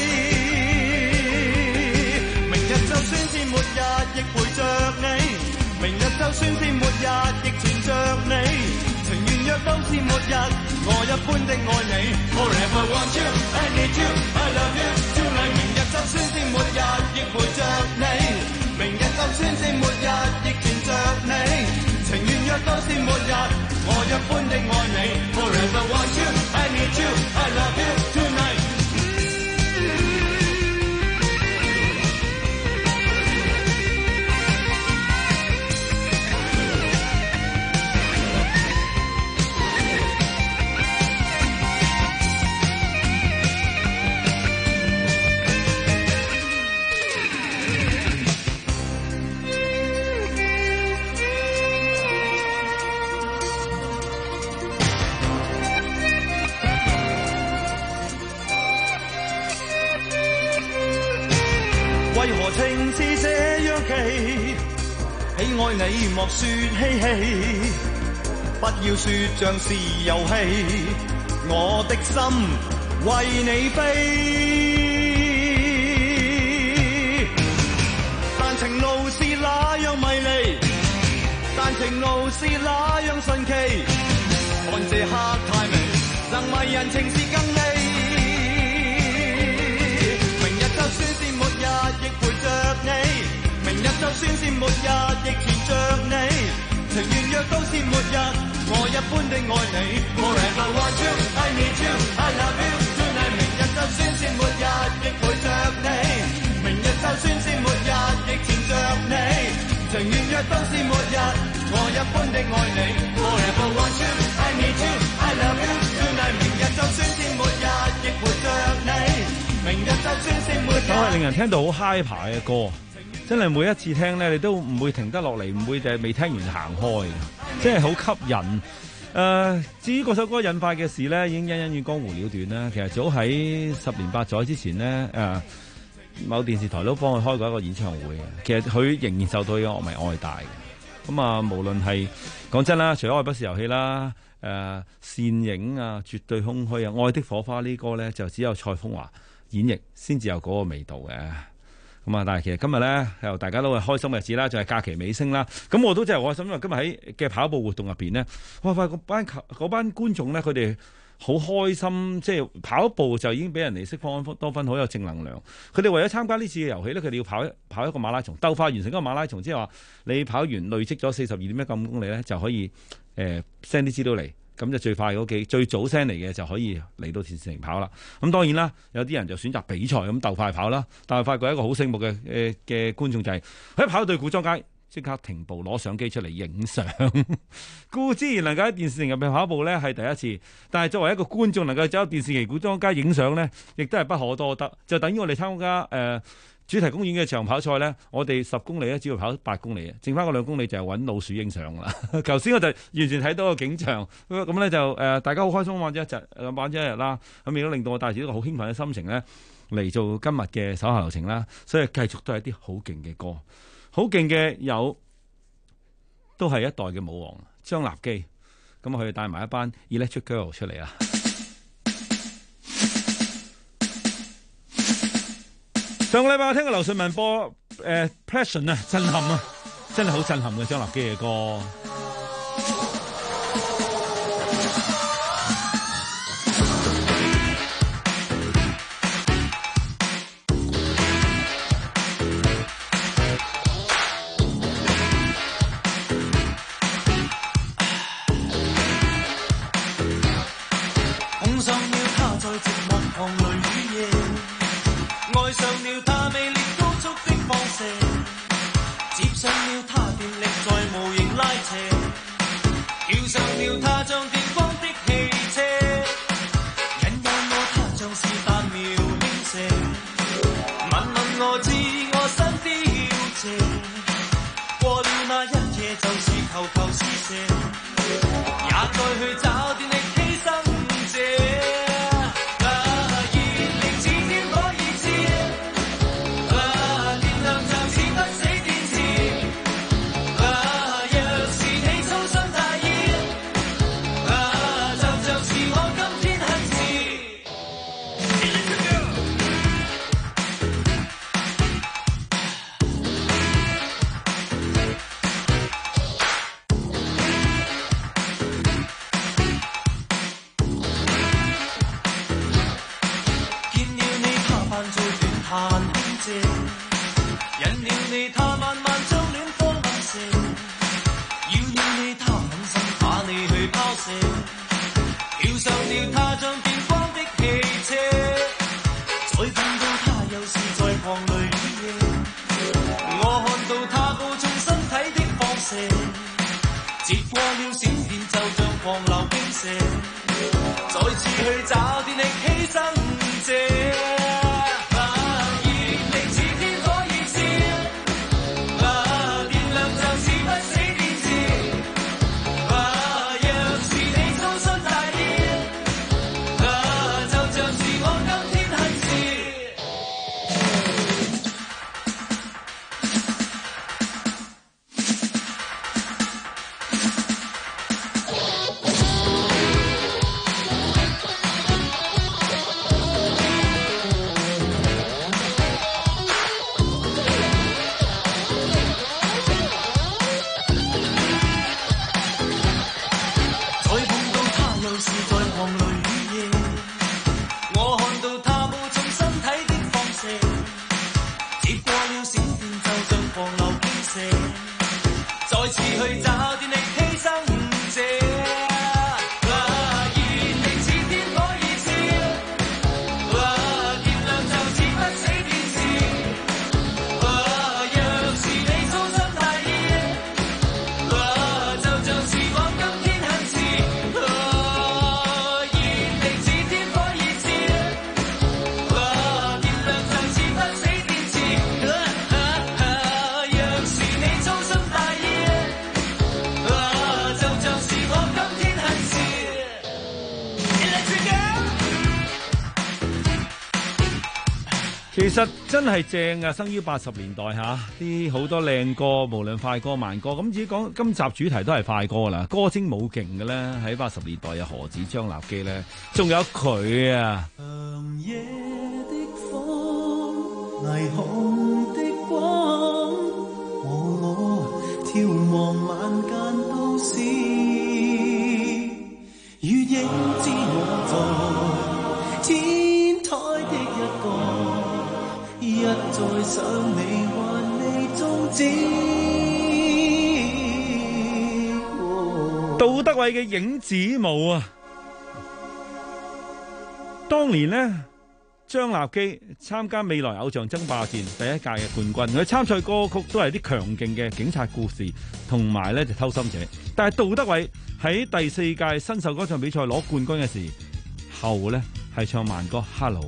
明日就算是末日，亦陪着你；明日就算是末日，亦纏着你。情願若都是末日，我一般的愛你。Forever want you, I need you, I love you tonight。明日就算是末日，亦陪着你；明日就算是末日，亦纏着你。情願若都是末日，我一般的愛你。Forever want you, I need you, I love you tonight。 何情是這樣奇，喜愛你莫說嬉戲，不要說像是遊戲，我的心為你飛。但情路是那樣迷離，但情路是那樣神奇，看這刻太美，能迷人情是更美。明日就算是末日亦陪着你，明日就算是末日亦纏着你，情願若都是末日，我一般的愛你。Forever want you, I need you, I love you tonight。明日就算是末日亦陪着你，明日就算是末日亦纏着你，情願若都是末日，我一般的愛你。Forever want you, I need you, I love you tonight。明日就算是末日亦陪着你，明日就算是末日。 都係令人聽到好 high 排嘅歌，真係每一次聽咧，你都唔會停得落嚟，唔會就係未聽完行開，真係好吸引。誒、呃，至於嗰首歌引發嘅事咧，已經欣欣與江湖了斷啦。其實早喺十年八載之前咧，誒、呃，某電視台都幫佢開過一個演唱會嘅。其實佢仍然受到嘅樂迷愛戴嘅。咁啊，無論係講真啦，除咗愛不是遊戲啦，誒、呃，倩影啊，絕對空虛啊，愛的火花呢歌咧，就只有蔡楓華演繹先至有嗰個味道嘅。咁啊！但係其實今日咧，又大家都係開心嘅日子啦，就係、是、假期尾聲啦。咁我都真係開心，因為今日喺嘅跑步活動入邊咧，我發覺嗰班嗰班觀眾咧，佢哋好開心，即係跑步就已經俾人哋釋放多分，好有正能量。佢哋為咗參加呢次嘅遊戲咧，佢哋要跑一跑一個馬拉松，鬥快完成一個馬拉松，即係話你跑完累積咗四十二點一九公里咧，就可以誒 send 啲資料嚟。咁就最快嗰幾最早聲嚟嘅就可以嚟到電視城跑啦。咁當然啦，有啲人就選擇比賽咁鬥快跑啦。但係發覺一個好醒目嘅誒嘅觀眾就係、是、喺跑到古裝街即刻停步攞相機出嚟影相。固之然能夠喺電視城入面跑步呢係第一次，但係作為一個觀眾能夠走入電視城古裝街影相呢，亦都係不可多得。就等於我哋參加誒、呃主題公園嘅長跑賽咧，我哋十公里咧只要跑八公里，剩翻個兩公里就係揾老鼠影相啦。頭先我就完全睇到個景象，咁咧就誒、呃、大家好開心玩咗一日，玩咗一日啦。咁亦都令到我帶住一個好興奮嘅心情咧嚟做今日嘅手下留情啦。所以繼續都係啲好勁嘅歌，好勁嘅有都係一代嘅舞王張立基，咁佢帶埋一班 Electric Girl 出嚟啊！上個禮拜我聽過劉順文播誒、呃、Passion 啊，震撼啊，真係好震撼嘅張立基嘅歌。 碰上了他在寂寞旁淚雨夜，愛上了他魅力高速的放射，接上了他電力在無形拉扯，跳上了他像電光的汽車，引誘我他像是彈苗輕射，問問我知我身標謝，過了那一夜就是球球試射，也該去找電力犧牲者。 其實真係正啊！生於八十年代嚇，啲好多靚歌，無論快歌慢歌。咁至於講今集主題都係快歌啦，歌精冇勁嘅咧，喺八十年代有何止張立基咧，仲有佢啊！ 長夜的風，霓虹的光，和我眺望晚間都市，月影之我在天台的一角。一再想你還未終止。 杜德偉嘅影子舞啊！當年呢，張立基參加未來偶像爭霸戰第一屆嘅冠軍，佢參賽歌曲都係啲強勁嘅警察故事，同埋咧就偷心者。但係杜德偉喺第四屆新秀歌唱比賽攞冠軍嘅時候咧，係唱慢歌《Hello》。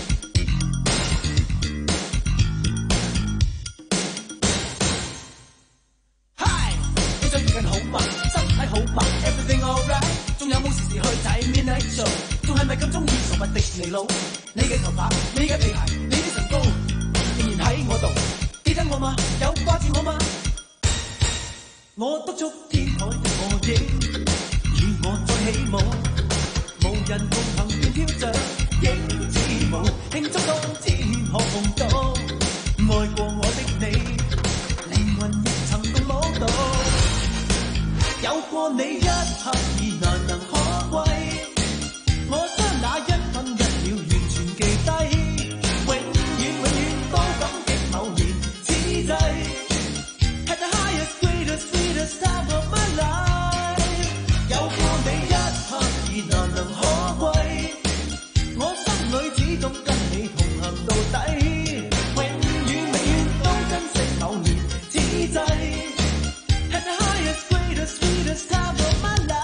Everything alright， 仲有冇時時去睇 Midnight Show？ 仲係咪咁中意寵物迪士尼佬？你嘅頭髮，你嘅皮鞋，你啲唇膏，仍然喺我度。記得我嗎？有掛住我嗎？我督促天台的我影，與我再起舞，無人共行便跳着影子舞，慶祝當天可共度。愛過我的你，靈魂亦曾共舞蹈。有過你一刻已難能可貴，我將那一分一秒完全記低，永遠永遠都感激某年此際。Had the highest, greatest, sweetest time of my life。有過你一刻已難能可貴，我心裏始終跟你同行到底，永遠永遠都珍惜某年此際。Had the highest, greatest, sweetest time of my life。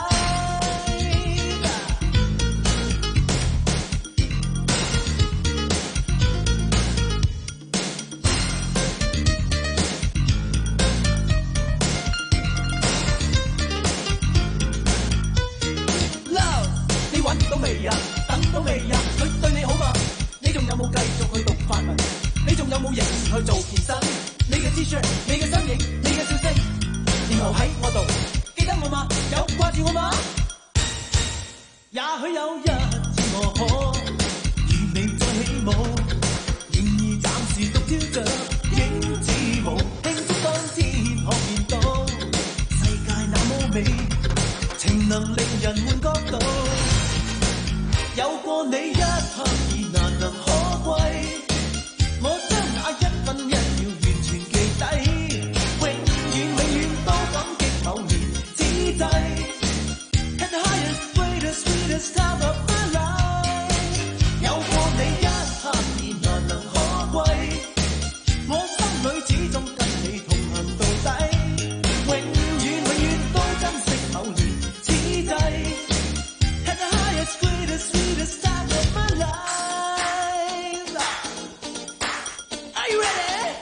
Love， 你揾到未啊？等到未啊？佢對你好嗎？你仲有冇繼續去讀法文？你仲有冇仍然去做健身？你嘅 T-shirt， 你嘅身影，你嘅笑聲，然後喺我度。記得我嗎？有掛住我嗎？也許有一次我可與你再起舞，然而暫時獨跳着影子舞，慶祝當天可見到世界那麼美，情能令人換角度。有過你一刻已難能可貴，我將那一分一秒完全記低，永遠永遠都感激某年此際。Had the highest, greatest, sweetest time of my life。有過你一刻已難能可貴，我心裏始終跟你同行到底，永遠永遠都珍惜某年此際。Had the highest, greatest, sweetest time of my life。 Are you ready?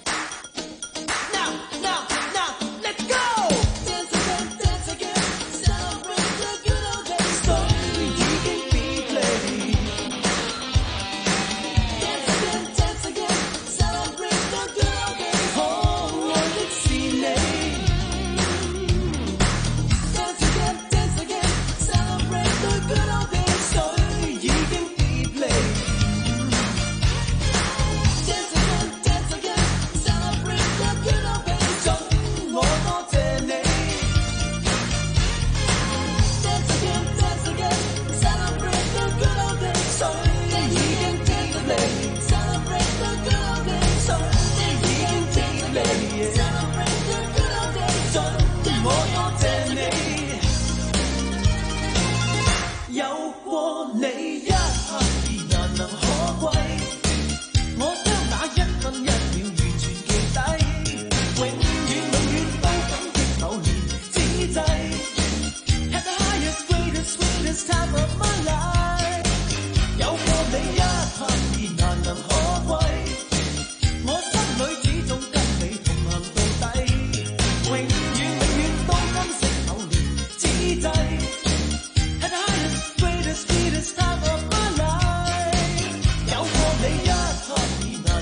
Now, now, now, let's go! Dance again, dance again, celebrate the good old days。 水已經別離。Dance again, dance again, celebrate the good old days。 可愛的是你。Dance again, dance again, celebrate the good old days。 水已經別離。Dance again, dance again, celebrate the good old days。 總我多謝你。Dance again, dance again, celebrate the good old days。 水已經別離。Celebrate the good old days。 水已經別離。Celebrate the good old days。 總我多謝你。有過你一刻已難能可貴，我將那一分一秒完全記低，永遠永遠都感激某年此際。Had the highest, greatest, sweetest time of my life。 有過你一刻已難能可貴，我心裏始終跟你同行到底，永遠永遠都珍惜某年此際。Had the highest, greatest, sweetest time of my life。 有過你一刻已難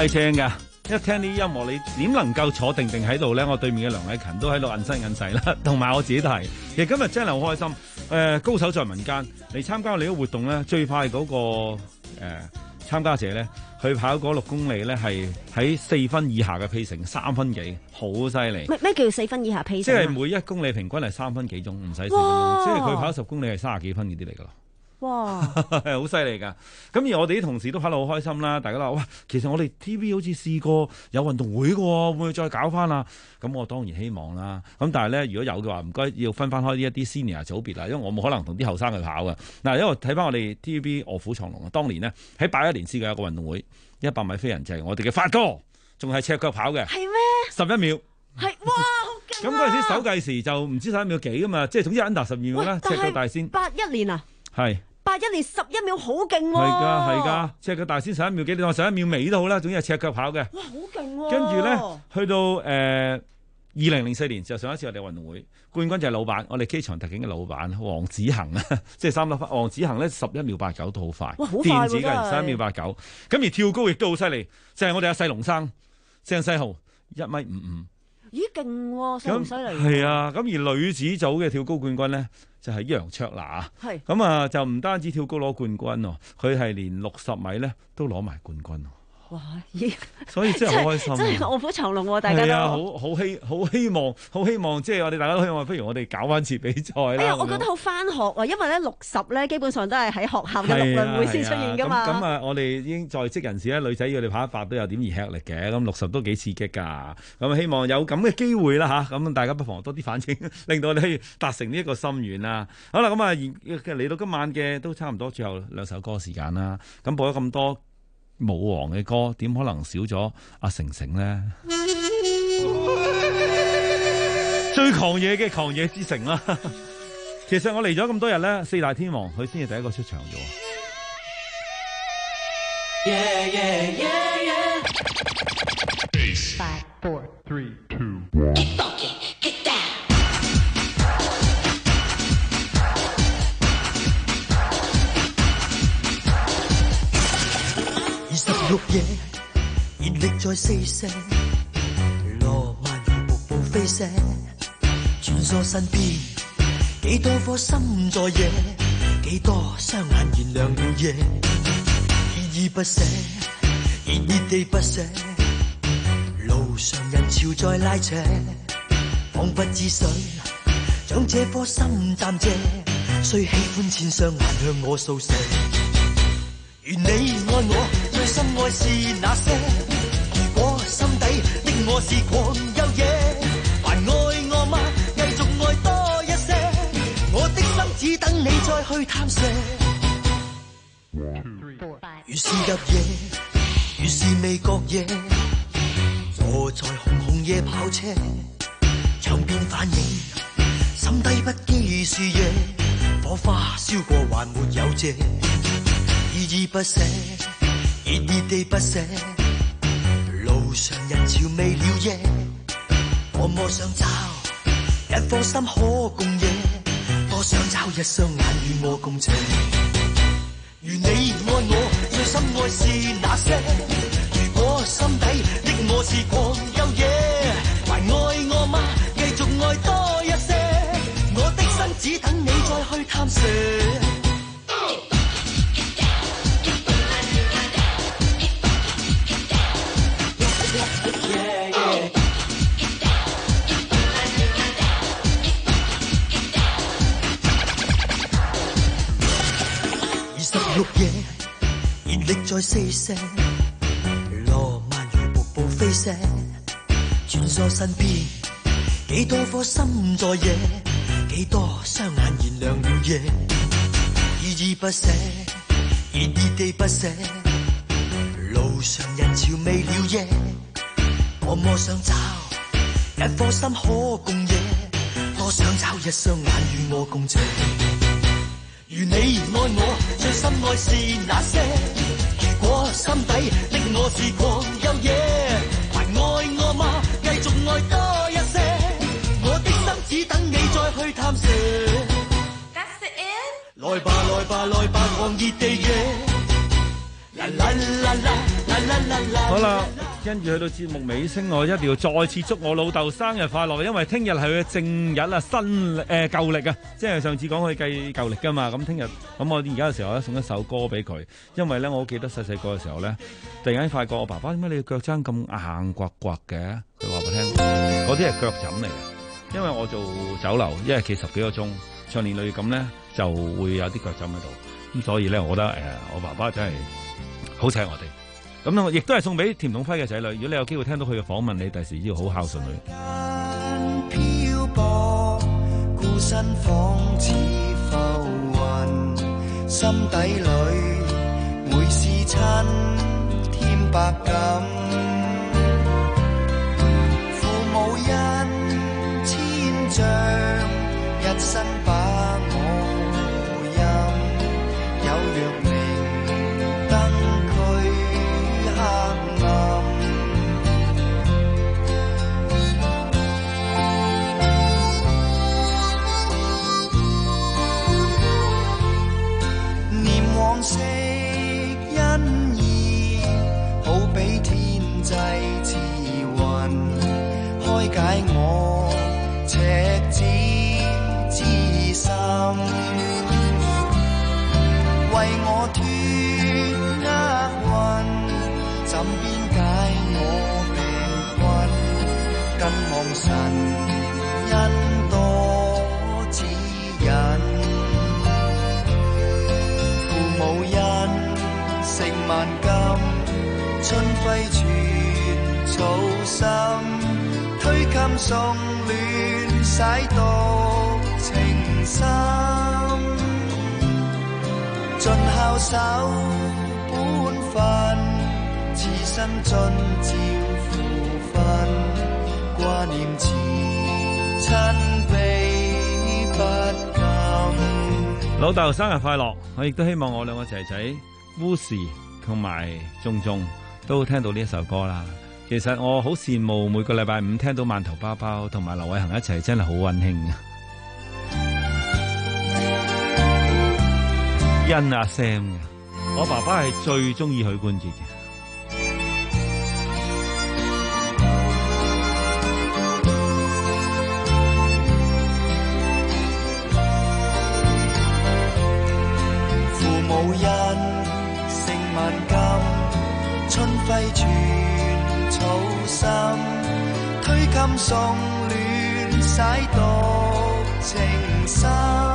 係正㗎。一聽啲音樂，你點能夠坐定定喺度咧？我對面嘅梁禮勤都喺度韌身韌勢啦，同埋我自己都係。其實今日真係好開心。誒、呃，高手在民間嚟參加我哋啲活動咧，最快嗰、那個誒、呃、參加者咧，去跑嗰六公里咧，係喺四分以下嘅 pacing，三分幾，好犀利。 咩咩叫四分以下 pacing？即係每一公里平均係三分幾鐘，唔使四分鐘。即係佢跑十公里係三十幾分嗰啲嚟㗎咯。哇，係好犀利㗎！咁而我哋啲同事都跑得好開心啦，大家都話：哇，其實我哋 T V B 好似試過有運動會嘅喎，會唔會再搞翻啊？咁我當然希望啦。咁但係咧，如果有嘅話，唔該要分翻開呢一啲 senior 組別啦，因為我冇可能同啲後生去跑嘅。嗱，因為睇翻我哋 T V B 臥虎藏龍啊，當年呢，喺八一年試過有個運動會，一百米飛人就係我哋嘅發哥，仲係赤腳跑嘅，係咩？十一秒，係哇，好勁！咁嗰陣時手計時就唔知十一秒幾㗎嘛，即係總之 under 十二秒啦，赤腳大仙。八一年啊，係。八一年十一秒好勁喎，係㗎係㗎，赤腳大仙十一秒幾，你當十一秒尾都好啦，總之係赤腳跑嘅。哇，好勁喎！跟住咧，去到誒二零零四年就上一次我哋運動會冠軍就係老闆，我哋機場特警嘅老闆黃子恒啊，即係三粒分。黃子恒咧十一秒八九都好快，哇，好快電子嘅十一秒八九。咁而跳高亦都好犀利，就係、是、我哋阿細龍生鄭世豪一米五五。咦，勁喎，犀唔犀利？係啊，咁而女子組嘅跳高冠軍咧，就係楊卓娜。係咁啊，就唔單止跳高攞冠軍喎，佢係連六十米咧都攞埋冠軍。哇！所以真係好開心，真係臥虎藏龍喎！大家都啊，好好希好希望，好希望，即係我哋大家都希望，不如我哋搞翻次比賽啦。哎呀，我覺得好翻學啊，因為咧六十咧基本上都係喺學校嘅陸運會先出現噶嘛。咁啊，我哋已經在職人士咧，女仔要你跑一百都有點兒吃力嘅，咁六十都幾刺激㗎。咁希望有咁嘅機會啦吓，咁大家不妨多啲反應，令到我哋可以達成呢一個心願啦。好啦，咁啊嚟到今晚嘅都差唔多最後兩首歌時間啦。咁播咗咁多舞王嘅歌，點可能少咗阿成成呢？最狂野嘅狂野之城啦！其實我嚟咗咁多日咧，四大天王佢先至第一個出場咗。Yeah, yeah, yeah, yeah. Five, four, three, two, one. Get funky, get down. 二十六夜，熱力在四射，羅曼如瀑布飛射，穿梭身邊，幾多顆心在野，幾多雙眼燃亮了夜，依依不捨，熱熱地不捨，路上人潮在拉扯，彷彿只想將這顆心暫借，雖喜歡千雙眼向我掃射。願你愛我，最深愛是那些。如果心底的我是狂又野，還愛我嗎？繼續愛多一些。我的心只等你再去探射。於是入夜，於是未覺夜，坐在紅紅夜跑車，場邊反應，心底不羈是夜，火花燒過還沒有謝。依依不捨，熱熱地不捨，路上人潮未了夜，多麼想找一顆心可共夜，多想找一雙眼與我共情。如你愛我，最深愛是那些。如果心底的我是狂又野，還愛我嗎？繼續愛多一些，我的心只等你再去探射。綠野，熱力在四射，羅曼如瀑布飛射，穿梭身邊，幾多顆心在野，幾多雙眼燃亮了夜，依依不捨，熱熱地不捨，路上人潮未了夜，多麼想找一顆心可共夜，多想找一雙眼與我共情。如你愛我，最深愛是那些。如果心底的我是狂又野，還愛我嗎？繼續愛多一些，我的心只等你再去探射。來吧來吧來吧，狂熱地野，啦啦啦啦啦啦啦啦。 好啦，跟住去到節目尾聲，我一定要再次祝我老豆生日快樂，因為聽日係佢嘅正日啊，新誒、呃、舊歷啊，即係上次講佢計舊歷噶嘛。咁聽日咁我而家嘅時候咧，送一首歌俾佢，因為咧我記得細細個嘅時候咧，突然間發覺我爸爸點解你嘅腳踭咁硬刮刮嘅？佢話俾我聽，嗰啲係腳枕嚟嘅，因為我做酒樓，一日企十幾個鐘，長年累月咁咧就會有啲腳枕喺度，咁所以咧我覺得誒、呃、我爸爸真係好錫我哋。咁咧，亦都係送俾田統輝嘅仔女。如果你有機會聽到佢嘅訪問，你第時要好孝順佢。 漂泊，孤身仿似浮雲，心底裏每思親添百感。父母恩千丈，一生把我任，有若明燈。往昔恩義，好比天際慈雲，開解我赤子之心，為我脫厄運，枕邊解我病困，更望神恩多指引。無人食萬金，春暉全草心，推襟送暖，洗獨情深，盡孝守本分，此生盡照父分，掛念慈親悲不禁。 老豆生日快樂！我亦都希望我兩個仔仔烏士同埋仲仲都聽到呢一首歌啦。其實我好羨慕每個禮拜五聽到饅頭包包同埋劉偉恒一齊，真係好溫馨啊！因阿 Sam 嘅，我爸爸係最中意許冠傑嘅。 無人勝萬金，春暉全草心，推襟送暖，洗獨情深，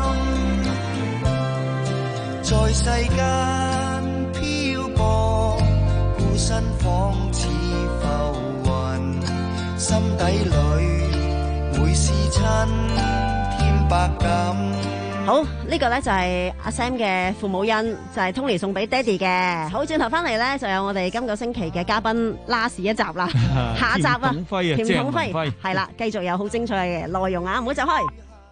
在世間漂泊，孤身仿似浮雲，心底裏每思親添百感。 好，呢、這個咧就係阿 Sam 嘅父母恩，就係 Tony 送俾爹哋嘅。好，轉頭翻嚟咧就有我哋今個星期嘅嘉賓 last 一集啦，下集啊， 田統輝啊， 田統輝係啦，繼續有好精彩嘅內容啊，唔好走開。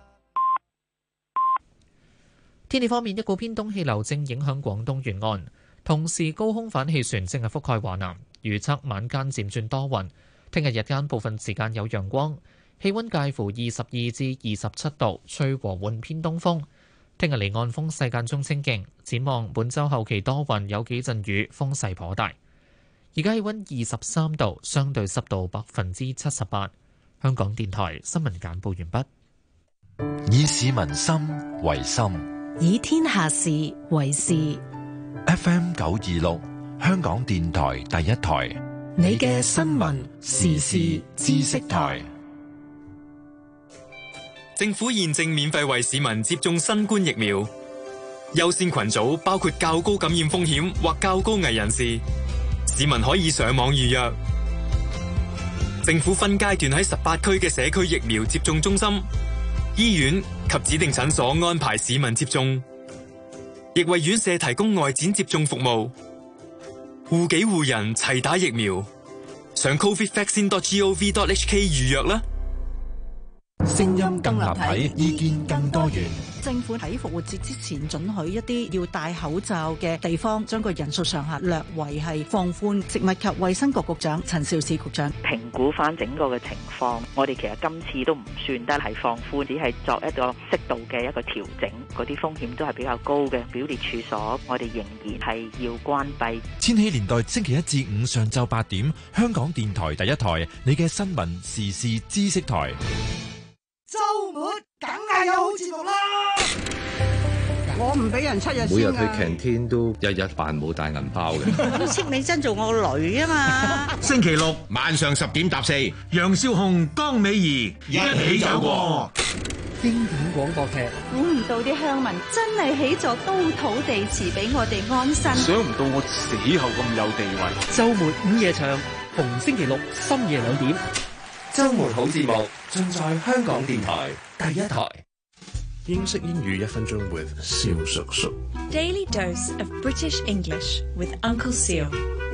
天氣方面，一股偏東氣流正影響廣東沿岸，同時高空反氣旋正係覆蓋華南，預測晚間漸轉多雲，聽日日間部分時間有陽光。氣溫介乎二十二至二十七度，吹和緩偏東風。聽日離岸風勢間中清勁。展望本週後期多雲，有幾陣雨，風勢頗大。而家氣溫二十三度，相對濕度百分之七十八。香港電台新聞簡報完畢。 以市民心為心， 以天下事為事。 F M 九二六，香港電台第一台， 你嘅新聞時事知識台。 政府現正免費為市民接種新冠疫苗，優先群組包括較高感染風險或較高危人士，市民可以上網預約。政府分階段喺十八區嘅社區疫苗接種中心、醫院及指定診所安排市民接種，亦為院舍提供外展接種服務。護己護人齊打疫苗，上 covid vaccine dot gov dot hk 預約啦。 聲音更立體，意見更多元。 政府喺復活節之前准許一啲要戴口罩嘅地方，將個人數上限略為係放寬。食物及衛生局局長陳肇始局長評估翻整個嘅情況，我哋其實今次都唔算得係放寬，只係作一個適度嘅一個調整。嗰啲風險都係比較高嘅表列處所，我哋仍然係要關閉。 千禧年代星期一至五上晝八點，香港電台第一台，你嘅新聞時事知識台。 周末梗係有好節目啦！ 我唔俾人七日先每日去 canteen 都日日扮冇帶銀包嘅。 要戚美珍做我個女啊嘛！ 星期六晚上十點搭四，楊少紅、江美儀一起走過。 經典廣播劇， 估唔到啲鄉民真係起咗都土地祠俾我哋安身。 想唔到我死後咁有地位。 週末午夜場，逢星期六深夜兩點。 週末好節目，盡在香港電台第一台。 英式英語一分鐘 with 蕭叔叔。 Daily dose of British English with Uncle Seal。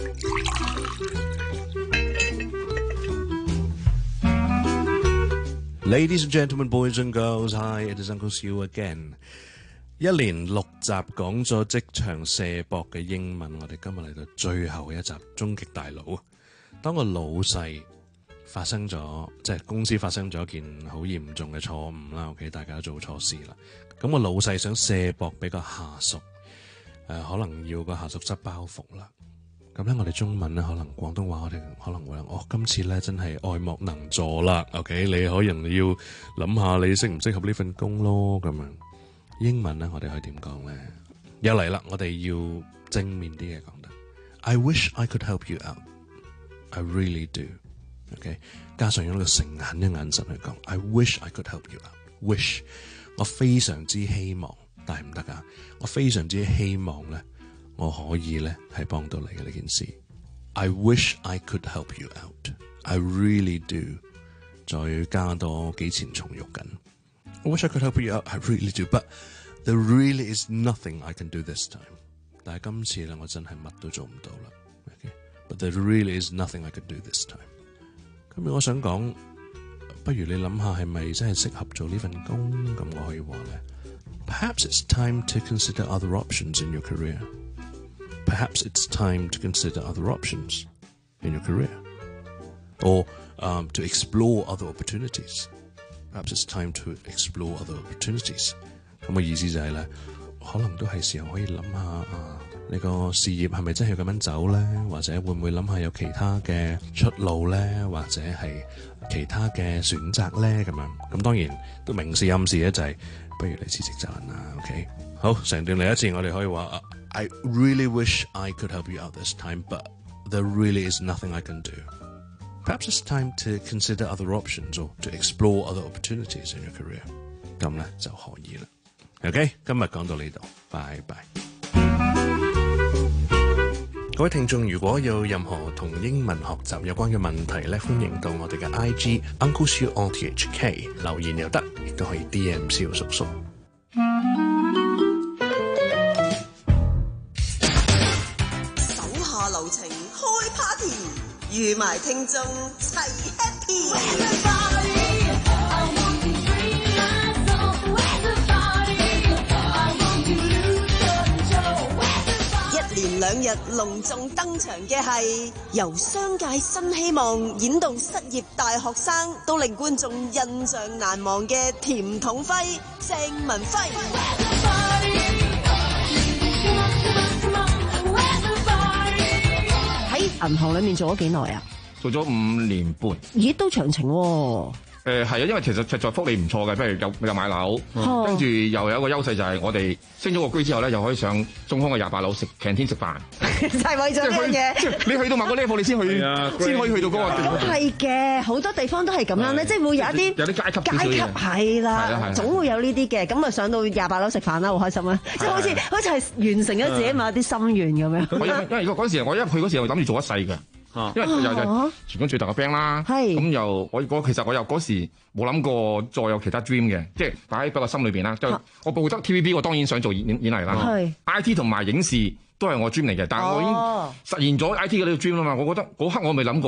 Ladies and gentlemen, boys and girls, hi, it is Uncle Seal again。一連六集講咗職場卸膊嘅英文，我哋今日嚟到最後一集，終極大佬。當個老細發生咗，即係公司發生咗一件好嚴重嘅錯誤啦。OK， 大家都做錯事啦。咁個老細想卸膊俾個下屬，誒、呃，可能要個下屬執包袱啦。咁咧，我哋中文咧，可能廣東話我哋可能會諗，哦，今次咧真係愛莫能助啦。OK， 你可能要諗下你適唔適合呢份工咯。咁樣英文咧，我哋可以點講咧？又嚟啦，我哋要正面啲嘅講得。I wish I could help you out. I really do. OK， 加上用一個誠懇嘅眼神去講 I wish I could help you out. Wish， 我非常之希望，但係唔得噶。我非常之希望咧，我可以咧係幫到你嘅呢件事。I wish I could help you out. I really do。再加多幾錢重肉緊。I wish I could help you out. I really do. But there really is nothing I can do this time。但係今次咧，我真係乜都做唔到啦。OK，But there really is nothing I can do this time。今日我想講，不如你諗下係咪真係適合做呢份工？咁我可以話咧 ，Perhaps it's time to consider other options in your career. Perhaps it's time to consider other options in your career, or um, to explore other opportunities. Perhaps it's time to explore other opportunities. 咁嘅意思就係咧，可能都係時候可以諗下啊。你個事業係咪真係要咁樣走咧？或者會唔會諗下有其他嘅出路咧？或者係其他嘅選擇咧？咁樣咁當然都明示暗示咧，就係不如你辭職走人啦。OK， 好，成段嚟一次，我哋可以話 I really wish I could help you out this time, but there really is nothing I can do. Perhaps it's time to consider other options or to explore other opportunities in your career. 咁咧就可以啦。OK， 今日講到呢度，拜拜。各位聽眾，如果有任何同英文學習有關嘅問題咧，歡迎到我哋嘅 I G Uncle Seal R T H K 留言又得，亦都可以 D M 蕭叔叔。 手下留情，開 party， 預埋聽眾齊 happy。兩日隆重登場嘅係由商界新希望演到失業大學生，都令觀眾印象難忘嘅甜筒輝鄭文輝。 喺銀行裏面做咗幾耐啊？ 做咗五年半。 咦，都長情喎。 誒係啊，因為其實實在福利唔錯嘅，譬如有有買樓， 哦、 跟住又有一個優勢就係我哋升咗個居之後咧，又可以上中康嘅廿八樓食 canteen 食飯， 就係為咗呢樣嘢。 即係你去到某個 level， 你先去，先可以去到嗰個。 都係嘅，好多地方都係咁樣咧，即係會有一啲有啲階級階級係啦，總會有呢啲嘅。咁啊上到廿八樓食飯啦，好開心啊！即係好似好似係完成咗自己某一啲心願咁樣。 我因為嗰陣時我一去嗰時，我諗住做一世嘅。因為又又全港最大嘅 band 啦，咁又我我其實我又嗰時冇諗過再有其他 dream 嘅，即係擺喺不過心裏邊啦。就我報得 T V B， 我當然想做演演藝啦。I T 同埋影視都係我 dream 嚟嘅，但係我已經實現咗 I T 嘅呢個 dream 啦嘛。我覺得嗰刻我未諗過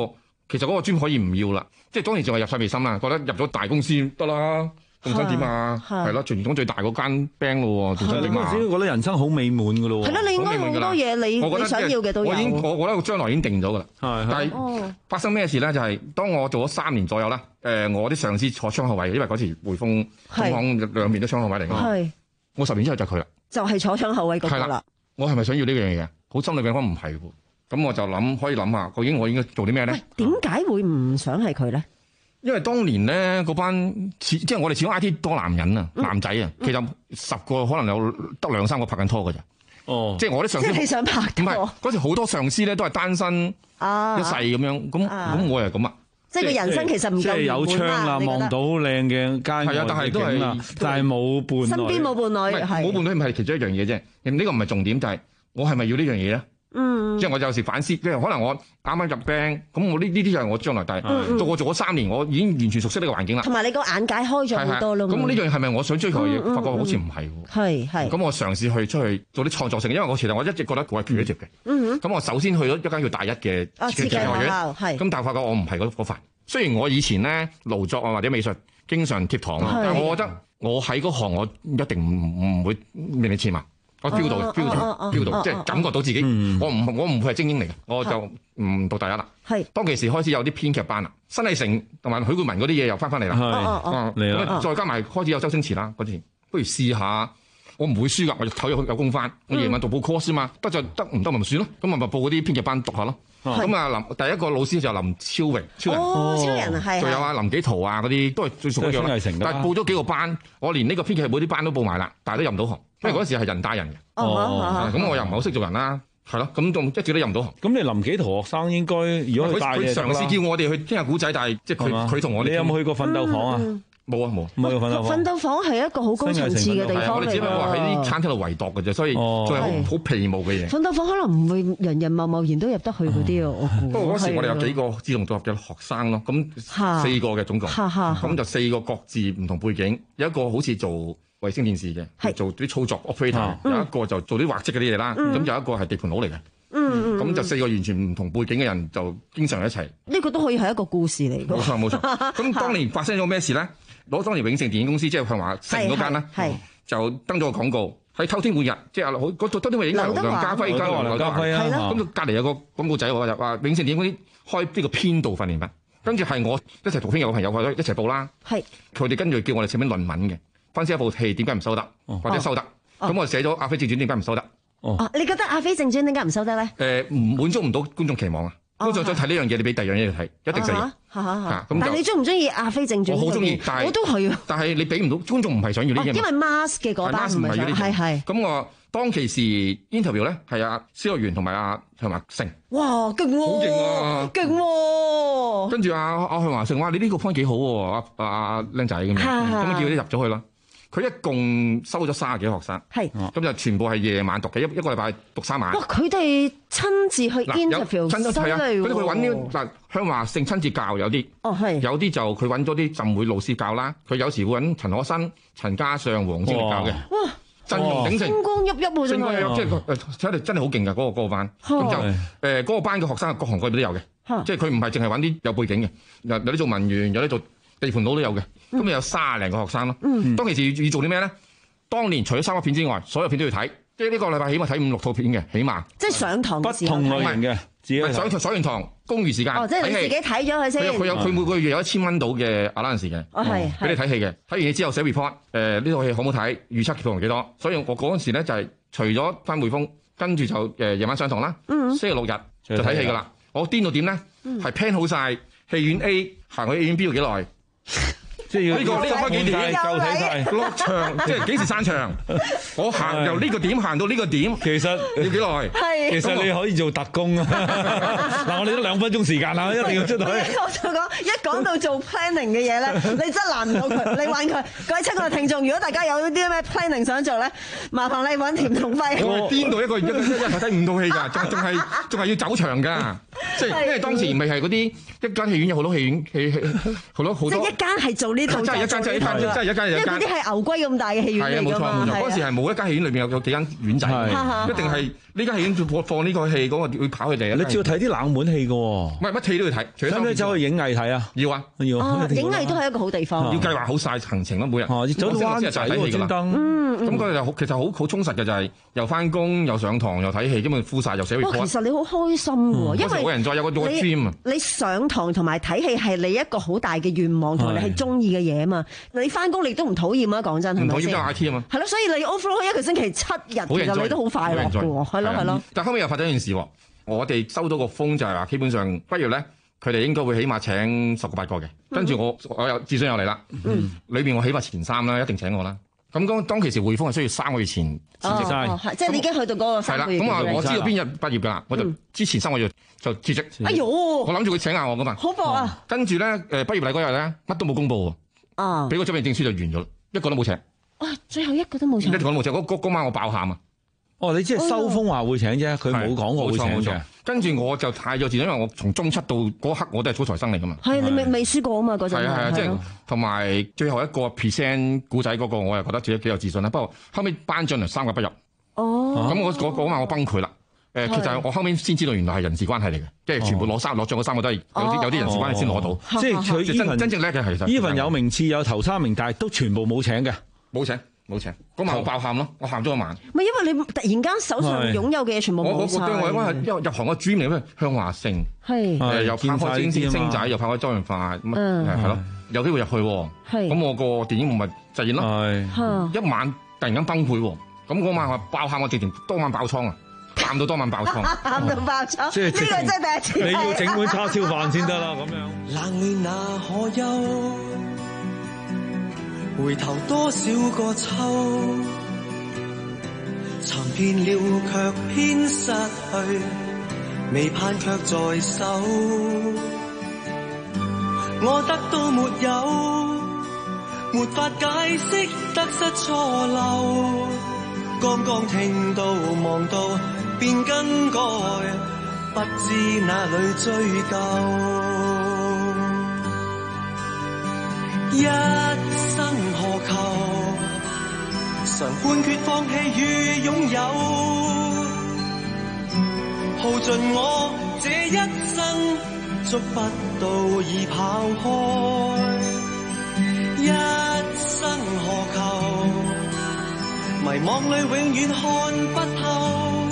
其實嗰個 dream 可以唔要啦，即係當然仲係入世未深啦，覺得入咗大公司得啦。仲想點啊？係咯，全港最大嗰間 band 咯喎，仲想點啊？ 嗰陣時覺得人生好美滿噶咯喎。 係咯，你應該好多嘢你你想要嘅都有。 我已經我覺得我將來已經定咗噶啦。 係但係發生咩事咧？就係當我做咗三年左右啦。誒，我啲上司坐窗口位，因為嗰時匯豐總行兩面都窗口位嚟㗎嘛。係。我十年之後就佢啦。就係坐窗口位嗰個啦。我係咪想要呢樣嘢？好心裏邊講唔係喎。咁我就諗可以諗下，究竟我應該做啲咩咧？點解會唔想係佢咧？因為當年咧嗰班即係我哋始終 I T 多男人啊，男仔啊，其實十個可能有得兩三個拍緊拖㗎咋。哦，即係我啲上司。即係你想拍拖？唔係嗰時好多上司咧都係單身一世咁樣，咁咁我又咁啊。即係個人生其實唔夠即係有窗啦，望到好靚嘅街外嘅景啦，但係冇伴侶。身邊冇伴侶係。 冇伴侶唔係其中一樣嘢啫，呢個唔係重點，就係我係咪要呢樣嘢咧？嗯，即係我有時反思，即係可能我啱啱入 band，咁我呢呢啲就係我將來，但係到我做咗三年，我已經完全熟悉呢個環境啦。同埋你個眼界開咗好多咯。咁呢樣係咪我想追求嘅嘢？發覺好似唔係喎。係係。咁我嘗試去出去做啲創作性，因為我其實我一直覺得我係 creative 嘅。嗯。咁我首先去咗一間叫大一嘅設計學院，係。咁但係發覺我唔係嗰嗰塊。雖然我以前咧勞作啊或者美術經常貼堂，但係我覺得我喺嗰行我一定唔唔會令你千萬。我 feel 到 feel 到 feel 到，即係感覺到自己，我唔我唔會係精英嚟嘅，我就唔讀第一啦。係當其時開始有啲編劇班啦，新藝城同埋許冠文嗰啲嘢又翻翻嚟啦。係嚟啦，再加埋開始有周星馳啦嗰陣，不如試下。我唔會輸㗎，我頭有有工翻，我夜晚讀報 course 嘛，得就得，唔得咪算咯。咁咪咪報嗰啲編劇班讀下咯。咁啊林第一個老師就林超榮，超人，超人係。仲有啊林紀陶啊嗰啲都係最熟嘅樣啦。但係報咗幾個班，我連呢個編劇部啲班都報埋啦，但係都入唔到行，因為嗰時係人帶人嘅。哦，咁我又唔係好識做人啦，係咯，咁仲一直都入唔到行。咁你林紀陶學生應該如果佢佢嘗試叫我哋去聽下古仔，但係即係佢佢同我哋。你有冇去過奮鬥房啊？冇啊冇，冇個奮鬥房。奮鬥房係一個好高層次嘅地方嚟。我哋只不過話喺啲餐廳度圍度嘅啫，所以仲係好好皮毛嘅嘢。奮鬥房可能唔會人人貿貿然都入得去嗰啲啊，我估。不過嗰時我哋有幾個志同道合嘅學生咯，咁四個嘅總共，咁就四個各自唔同背景，有一個好似做衛星電視嘅，做啲操作 operator，有一個就做啲畫則嗰啲嘢啦，咁有一個係地盤佬嚟嘅。嗯，咁就四個完全唔同背景嘅人就經常一齊。呢個都可以係一個故事嚟嘅。冇錯冇錯。咁當年發生咗咩事咧？攞當年永盛電影公司即係向華城嗰間啦，就登咗個廣告喺偷天換日，即係好嗰度偷天換日已經係梁家輝間劉德華，咁就隔離有個廣告仔喎，就話永盛電影公司開呢個編導訓練班，跟住係我一齊讀編劇嘅朋友去一齊報啦。係佢哋跟住叫我哋寫篇論文嘅，分析一部戲點解唔收得，或者收得。咁我寫咗《阿飛正傳》點解唔收得？哦，你覺得《阿飛正傳》點解唔收得咧？誒，唔滿足唔到觀眾期望啊！觀眾想睇呢樣嘢，你俾第二樣嘢嚟睇，一定死。嚇咁但係你中唔中意《阿飛正傳》？我好中意，但係我都係啊。但係你俾唔到觀眾，唔係想要呢樣嘢。因為 mask 嘅嗰班唔係要呢樣。係係。咁我當其時 interview 咧，係阿蕭若元同埋阿向華成。哇，勁喎！好勁啊！勁喎！跟住阿阿向華成話：你呢個 point 幾好喎，阿阿阿僆仔咁樣。咁叫佢哋入咗去啦。佢一共收咗三十幾個學生，係咁就全部係夜晚讀嘅，一一個禮拜讀三晚。哇！佢哋親自去 interview，犀利喎！佢哋揾啲嗱向華勝親自教有啲，哦係，有啲就佢揾咗啲浸會老師教啦。佢有時會揾陳可辛、陳嘉上、黃晶嚟教嘅。哇！陣容鼎盛，星光熠熠喎真係，即係誒睇嚟真係好勁㗎嗰個嗰個班。咁就誒嗰個班嘅學生各行各業都有嘅，即係佢唔係淨係揾啲有背景嘅，有有啲做文員，有啲做地盤佬都有嘅。咁咪有卅零個學生咯。嗯、當其時要做啲咩咧？當年除咗三級片之外，所有片都要睇。即係呢個禮拜起碼睇五六套片嘅，起碼。即係上堂不同類型嘅，自己上上完堂，公餘時間。哦，即係你自己睇咗佢先。佢有佢每個月有一千蚊到嘅 allowance嘅。哦，係。俾你睇戲嘅，睇完嘢之後寫 report。誒，呢套戲好唔好睇？預測票房幾多？所以我嗰陣時咧就係除咗翻匯豐，跟住就誒夜晚上堂啦。嗯。星期六日就睇戲㗎啦。我癲到點咧？係 plan 好晒戲院 A 行去戲院 B 要幾耐？即係呢個呢個開幾點夠睇晒落場，即係幾時散場？我行由呢個點行到呢個點，其實要幾耐？係其實你可以做特工啊！嗱，我哋都兩分鐘時間啦，一定要出到去。我想講，一講到做 planning 嘅嘢咧，你真難唔到佢，你揾佢。各位親愛嘅聽眾，如果大家有啲咩 planning 想做咧，麻煩你揾田同輝。我邊度一個一一日睇五套戲㗎？仲仲係仲係要走場㗎？即係因為當時咪係嗰啲一間戲院有好多戲院戲戲好多好多。即係一間係做呢。 啲道真係一間，真係一間，真係一間， 因為嗰啲係牛龜咁大嘅戲院嚟㗎嘛。 係啊，冇錯冇錯。嗰時係冇一間戲院裏邊有有幾間院仔，一定係呢間戲院放放呢個戲，嗰個要跑佢哋。 你只要睇啲冷門戲㗎喎， 唔係乜戲都要睇。 使唔使走去影藝睇啊？ 要啊， 要。 影藝都係一個好地方。 要計劃好晒行程咯，每日。 哦，走到灣仔喎，專登。 嗯， 咁嗰日就好，其實好好充實嘅就係又翻工又上堂又睇戲，根本敷晒又寫 report。 其實你好開心喎，因為冇人再有個 dream 啊。 你上堂同埋睇戲係你一個好大嘅願望，同埋你係中意嘅嘢啊嘛。你翻工你都唔討厭啊，講真係咪先？ 唔討厭就 I T 啊嘛。 係咯，所以你 overall 一個星期七日，其實你都好快樂嘅喎，係咯係咯。 但後尾又發生一件事喎，我哋收到個風就係話，基本上畢業咧，佢哋應該會起碼請十個八個嘅。跟住我我有諮詢又嚟啦，裏邊我起碼前三啦，一定請我啦。咁當當其時匯豐係需要三個月前辭職晒，即係你已經去到嗰個三個月。 係啦，咁啊，我知道邊日畢業㗎啦，我就之前三個月就辭職。 哎呦！ 我諗住佢請下我㗎嘛。 好薄啊！ 跟住咧，誒畢業禮嗰日咧，乜都冇公佈喎。啊！俾個準備證書就完咗，一個都冇請。 哇！最後一個都冇請。 一個都冇請，嗰嗰嗰晚我爆喊啊！ 哦，你即係收風話會請啫，佢冇講過會請嘅。 跟住我就太咗自，因為我從中七到嗰刻我都係初材生嚟㗎嘛。 係你未未輸過啊嘛嗰陣。係係係，即係同埋最後一個 present 古仔嗰個，我又覺得自己幾有自信啦。不過後尾頒獎嚟三個不入。 哦。 咁我嗰嗰晚我崩潰啦。誒，其實我後尾先知道原來係人事關係嚟嘅，即係全部攞三攞獎嗰三個都係有啲有啲人事關係先攞到。 即係佢真真正叻嘅其實。 even有名次有頭三名，但係都全部冇請嘅， 冇請。冇請，嗰晚我爆喊咯，我喊咗一晚。 唔係因為你突然間手上擁有嘅嘢全部冇晒。 我我對我嗰係因為入行個 dream 嚟咩？向華勝係誒又拍開星星星仔，又拍開周潤發，咁係係咯，有機會入去。係咁我個電影咪實現咯。係一晚突然間崩潰，咁嗰晚我爆喊，我直情當晚爆倉啊，喊到當晚爆倉， 喊到爆倉。 即係呢個真係第一次。 你要整碗叉燒飯先得啦，咁樣。 冷暖那可休？回頭多少個秋，尋遍了卻偏失去，未盼卻在手。我得到沒有，沒法解釋得失錯漏。剛剛聽到望到便更改，不知哪裏追究。一生何求？常判決放棄與擁有，耗盡我這一生，捉不到已跑開。一生何求？迷惘裏永遠看不透，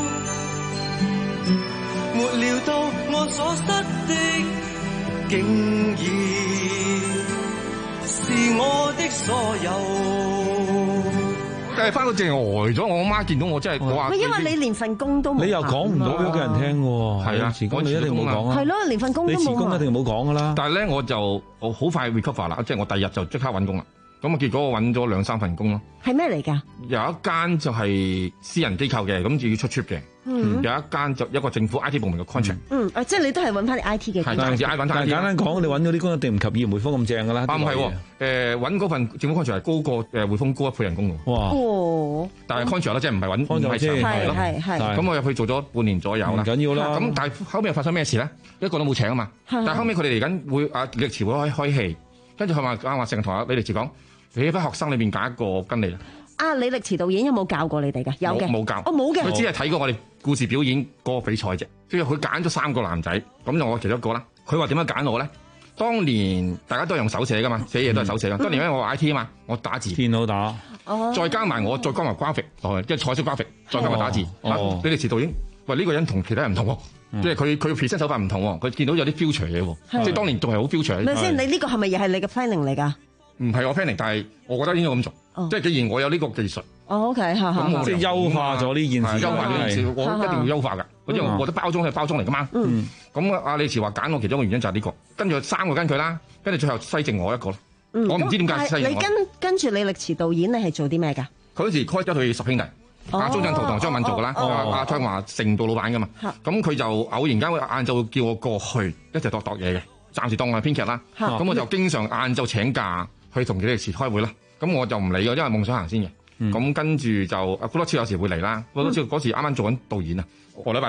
沒料到我所失的，竟然是我的所有。 但係翻到正呆咗，我媽見到我真係我話， 因為你連份工都冇， 你又講唔到俾屋企人聽喎。 係啊， 辭工你一定冇講啊。 係咯，連份工都冇。 你辭工一定冇講噶啦。 但係咧，我就我好快 recover 啦，即係我第二日就即刻揾工啦。咁啊，結果我揾咗兩三份工咯。 係咩嚟㗎？ 有一間就係私人機構嘅，咁就要出 trip 嘅。嗯。有一間就一個政府 I T 部門嘅 contract。 嗯，啊，即係你都係揾翻啲 I T 嘅。 係，但係 I 揾但係簡單講，你揾到啲工一定唔及以匯豐咁正㗎啦。 啊，唔係喎，誒揾嗰份政府 contract 係高過誒匯豐高一倍人工喎。哇！哦。但係 contract 咧，即係唔係揾唔係長期咯。係係係。咁我入去做咗半年左右啦。唔緊要啦。咁但係後尾又發生咩事咧？一個都冇請啊嘛。但係後尾佢哋嚟緊會啊李力持會開開戲，跟住佢話啱話成日同阿李力持講。你喺班學生裏邊揀一個跟你啦。啊，李力持導演有冇教過你哋㗎？有嘅。冇教。哦，冇嘅。佢只係睇過我哋故事表演嗰個比賽啫。跟住佢揀咗三個男仔，咁就我其中一個啦。佢話點樣揀我咧？當年大家都係用手寫㗎嘛，寫嘢都係手寫㗎。當年因為我 I T 啊嘛，我打字。電腦打。哦。再加埋我，再加埋 graphic 落去，即係彩色 graphic，再加埋打字。哦。李力持導演，喂呢個人同其他人唔同喎，即係佢佢 present 手法唔同喎，佢見到有啲 future 嘢喎，即係當年仲係好 future。 咪先，你呢個係咪又係你嘅 planning 嚟㗎？ 唔係我 planning，但係我覺得應該咁做，哦、即係既然我有呢個技術， 哦 OK，咁我即係優化咗呢件事， 優化呢件事，我一定要優化㗎，因為我覺得包裝係包裝嚟㗎嘛。嗯，咁阿李持話揀我其中一個原因就係呢、呢個，跟住三個跟佢啦，跟住最後西剩我一個咯。嗯、我唔知點解西剩我。 你跟跟住李力持導演，你係做啲咩㗎？ 佢嗰時開咗佢十兄弟，阿鍾鎮濤同張敏做㗎啦，阿阿張華成道老闆㗎嘛。咁佢就偶然間晏晝叫我過去一齊度度嘢嘅，暫時當我係編劇啦。咁我就經常晏晝請假。去同佢哋時開會啦，咁我就唔理嘅，因為夢想行先嘅。咁、嗯、跟住就阿古多超有時會嚟啦，古多超嗰時啱啱做緊導演啊，個禮拜就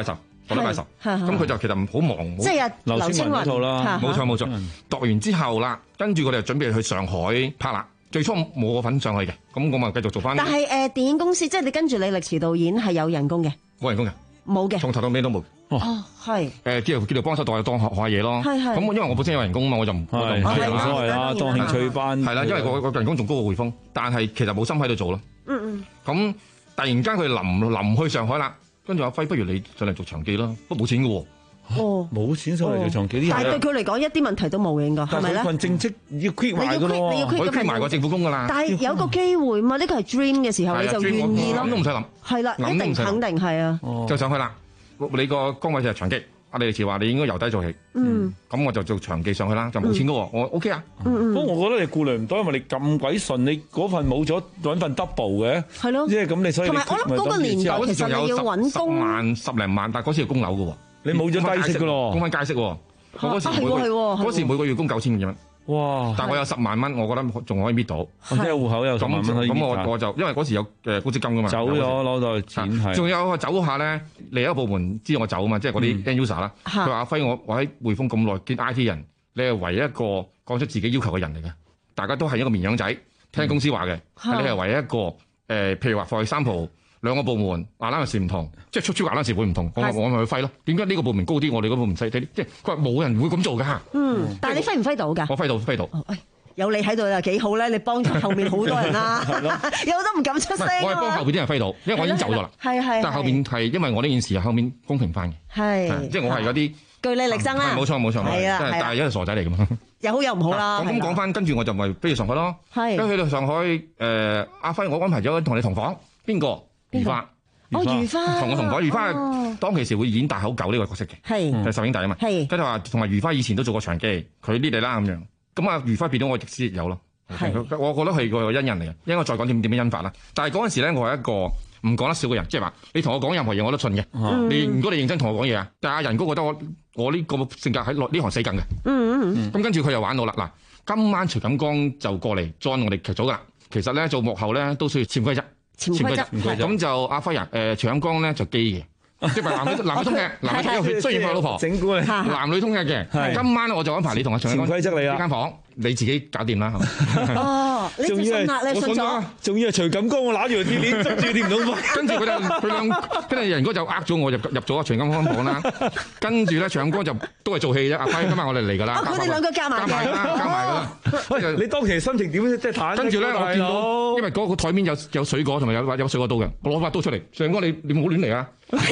個禮拜十，咁佢就其實好忙， 即係劉青雲套啦， 冇錯冇錯。度完之後啦，跟住我哋就準備去上海拍啦。最初冇我份上去嘅，咁我咪繼續做翻。 但係誒、呃、電影公司即係你跟住李力持導演係有人工嘅， 冇人工嘅， 冇嘅， 從頭到尾都冇。 哦，係誒，叫叫做幫手當當學學下嘢咯。係係。咁因為我本身有人工嘛，我就唔冇所謂啦，當興趣班。 係啦，因為我我人工仲高過匯豐，但係其實冇心喺度做咯。嗯嗯。咁突然間佢臨臨去上海啦，跟住阿輝，不如你上嚟做場記啦，不過冇錢嘅喎。 哦，冇錢上嚟做場記啲， 但係對佢嚟講一啲問題都冇嘅應該，係咪咧？ 份正職要 quit 埋㗎咯， 你要 quit 咁埋個政府工㗎啦。 但係有個機會嘛，呢個係 dream 嘅時候你就願意咯。 諗都唔使諗。 係啦，一定肯定係啊。 就上去啦，你個崗位就係場記。阿李力持話你應該由低做起。嗯。咁我就做場記上去啦，就冇錢嘅喎，我 OK 啊。 不過我覺得你顧慮唔多，因為你咁鬼順，你嗰份冇咗揾份 double 嘅。係咯。即係咁，你所以同埋我諗嗰個年代其實你要揾工， 十萬十零萬，但係嗰時要供樓嘅喎。 你冇咗低息㗎咯， 供翻低息喎。我嗰時每個嗰時每個月供九千幾蚊。哇！但係我有十萬蚊，我覺得仲可以搣到。 即係戶口有十萬蚊可以搣。 咁我我就因為嗰時有誒公積金㗎嘛。 走咗攞到錢係。 仲有走下咧，另一個部門知我走啊嘛，即係嗰啲 end user 啦。佢話阿輝，我我喺匯豐咁耐見 I T 人，你係唯一一個講出自己要求嘅人嚟嘅。大家都係一個綿羊仔，聽公司話嘅。你係唯一一個誒，譬如話貨三鋪。兩個部門牙欄時唔同，即係出出牙欄時會唔同，我我咪去揮咯。點解呢個部門高啲，我哋嗰部門細啲？即係佢話冇人會咁做㗎。 嗯，但係你揮唔揮到㗎？ 我揮到，揮到。 哦，有你喺度又幾好咧！你幫咗後面好多人啦，有好多唔敢出聲。 我係幫後邊啲人揮到，因為我已經走咗啦。 係係。 但係後邊係因為我呢件事係後面公平翻嘅。係。即係我係嗰啲據理力爭啦。 冇錯冇錯。 係啦。 但係一個傻仔嚟㗎嘛。 有好有唔好啦。 咁講翻，跟住我就咪飛去上海咯。係。跟住去到上海，誒阿輝，我安排咗同你同房，邊個？如花。 哦，如花同我同房，如花當其時會演大口狗呢個角色嘅，係係十兄弟啊嘛，係跟住話同埋如花以前都做過場記，佢呢啲啦咁樣，咁啊如花變咗我亦師亦友咯，係我覺得係個恩人嚟嘅，應該再講點點樣恩法啦。但係嗰陣時咧，我係一個唔講得少嘅人，即係話你同我講任何嘢我都信嘅，嗯、你如果你認真同我講嘢啊，但係阿仁哥覺得我我呢個性格喺呢行死梗嘅，嗯嗯嗯，咁跟住佢又玩到啦，嗱今晚徐錦江就過嚟 join 我哋劇組噶，其實咧做幕後咧都需要潛規則。潛規則，咁就阿輝啊，誒徐錦江咧就基嘅，即係男女男女通嘅，男女因為佢雖然佢老婆，整蠱你，男女通嘅嘅。今晚我就安排你同阿徐錦江潛規則你啊，呢間房你自己搞掂啦。 哦，你信壓你信咗， 仲要係徐錦江我揦住條鐵鏈捉住掂唔到， 跟住佢就佢兩跟住人哥就呃咗我入入咗阿徐錦江房啦，跟住咧徐錦江就都係做戲啫。阿輝今晚我哋嚟㗎啦， 佢哋兩個夾埋加埋啦，加埋㗎啦。 喂，你當時心情點？即係坦。 跟住咧，我見到因為嗰個台面有有水果同埋有有水果刀嘅，我攞把刀出嚟。徐錦江你你唔好亂嚟啊！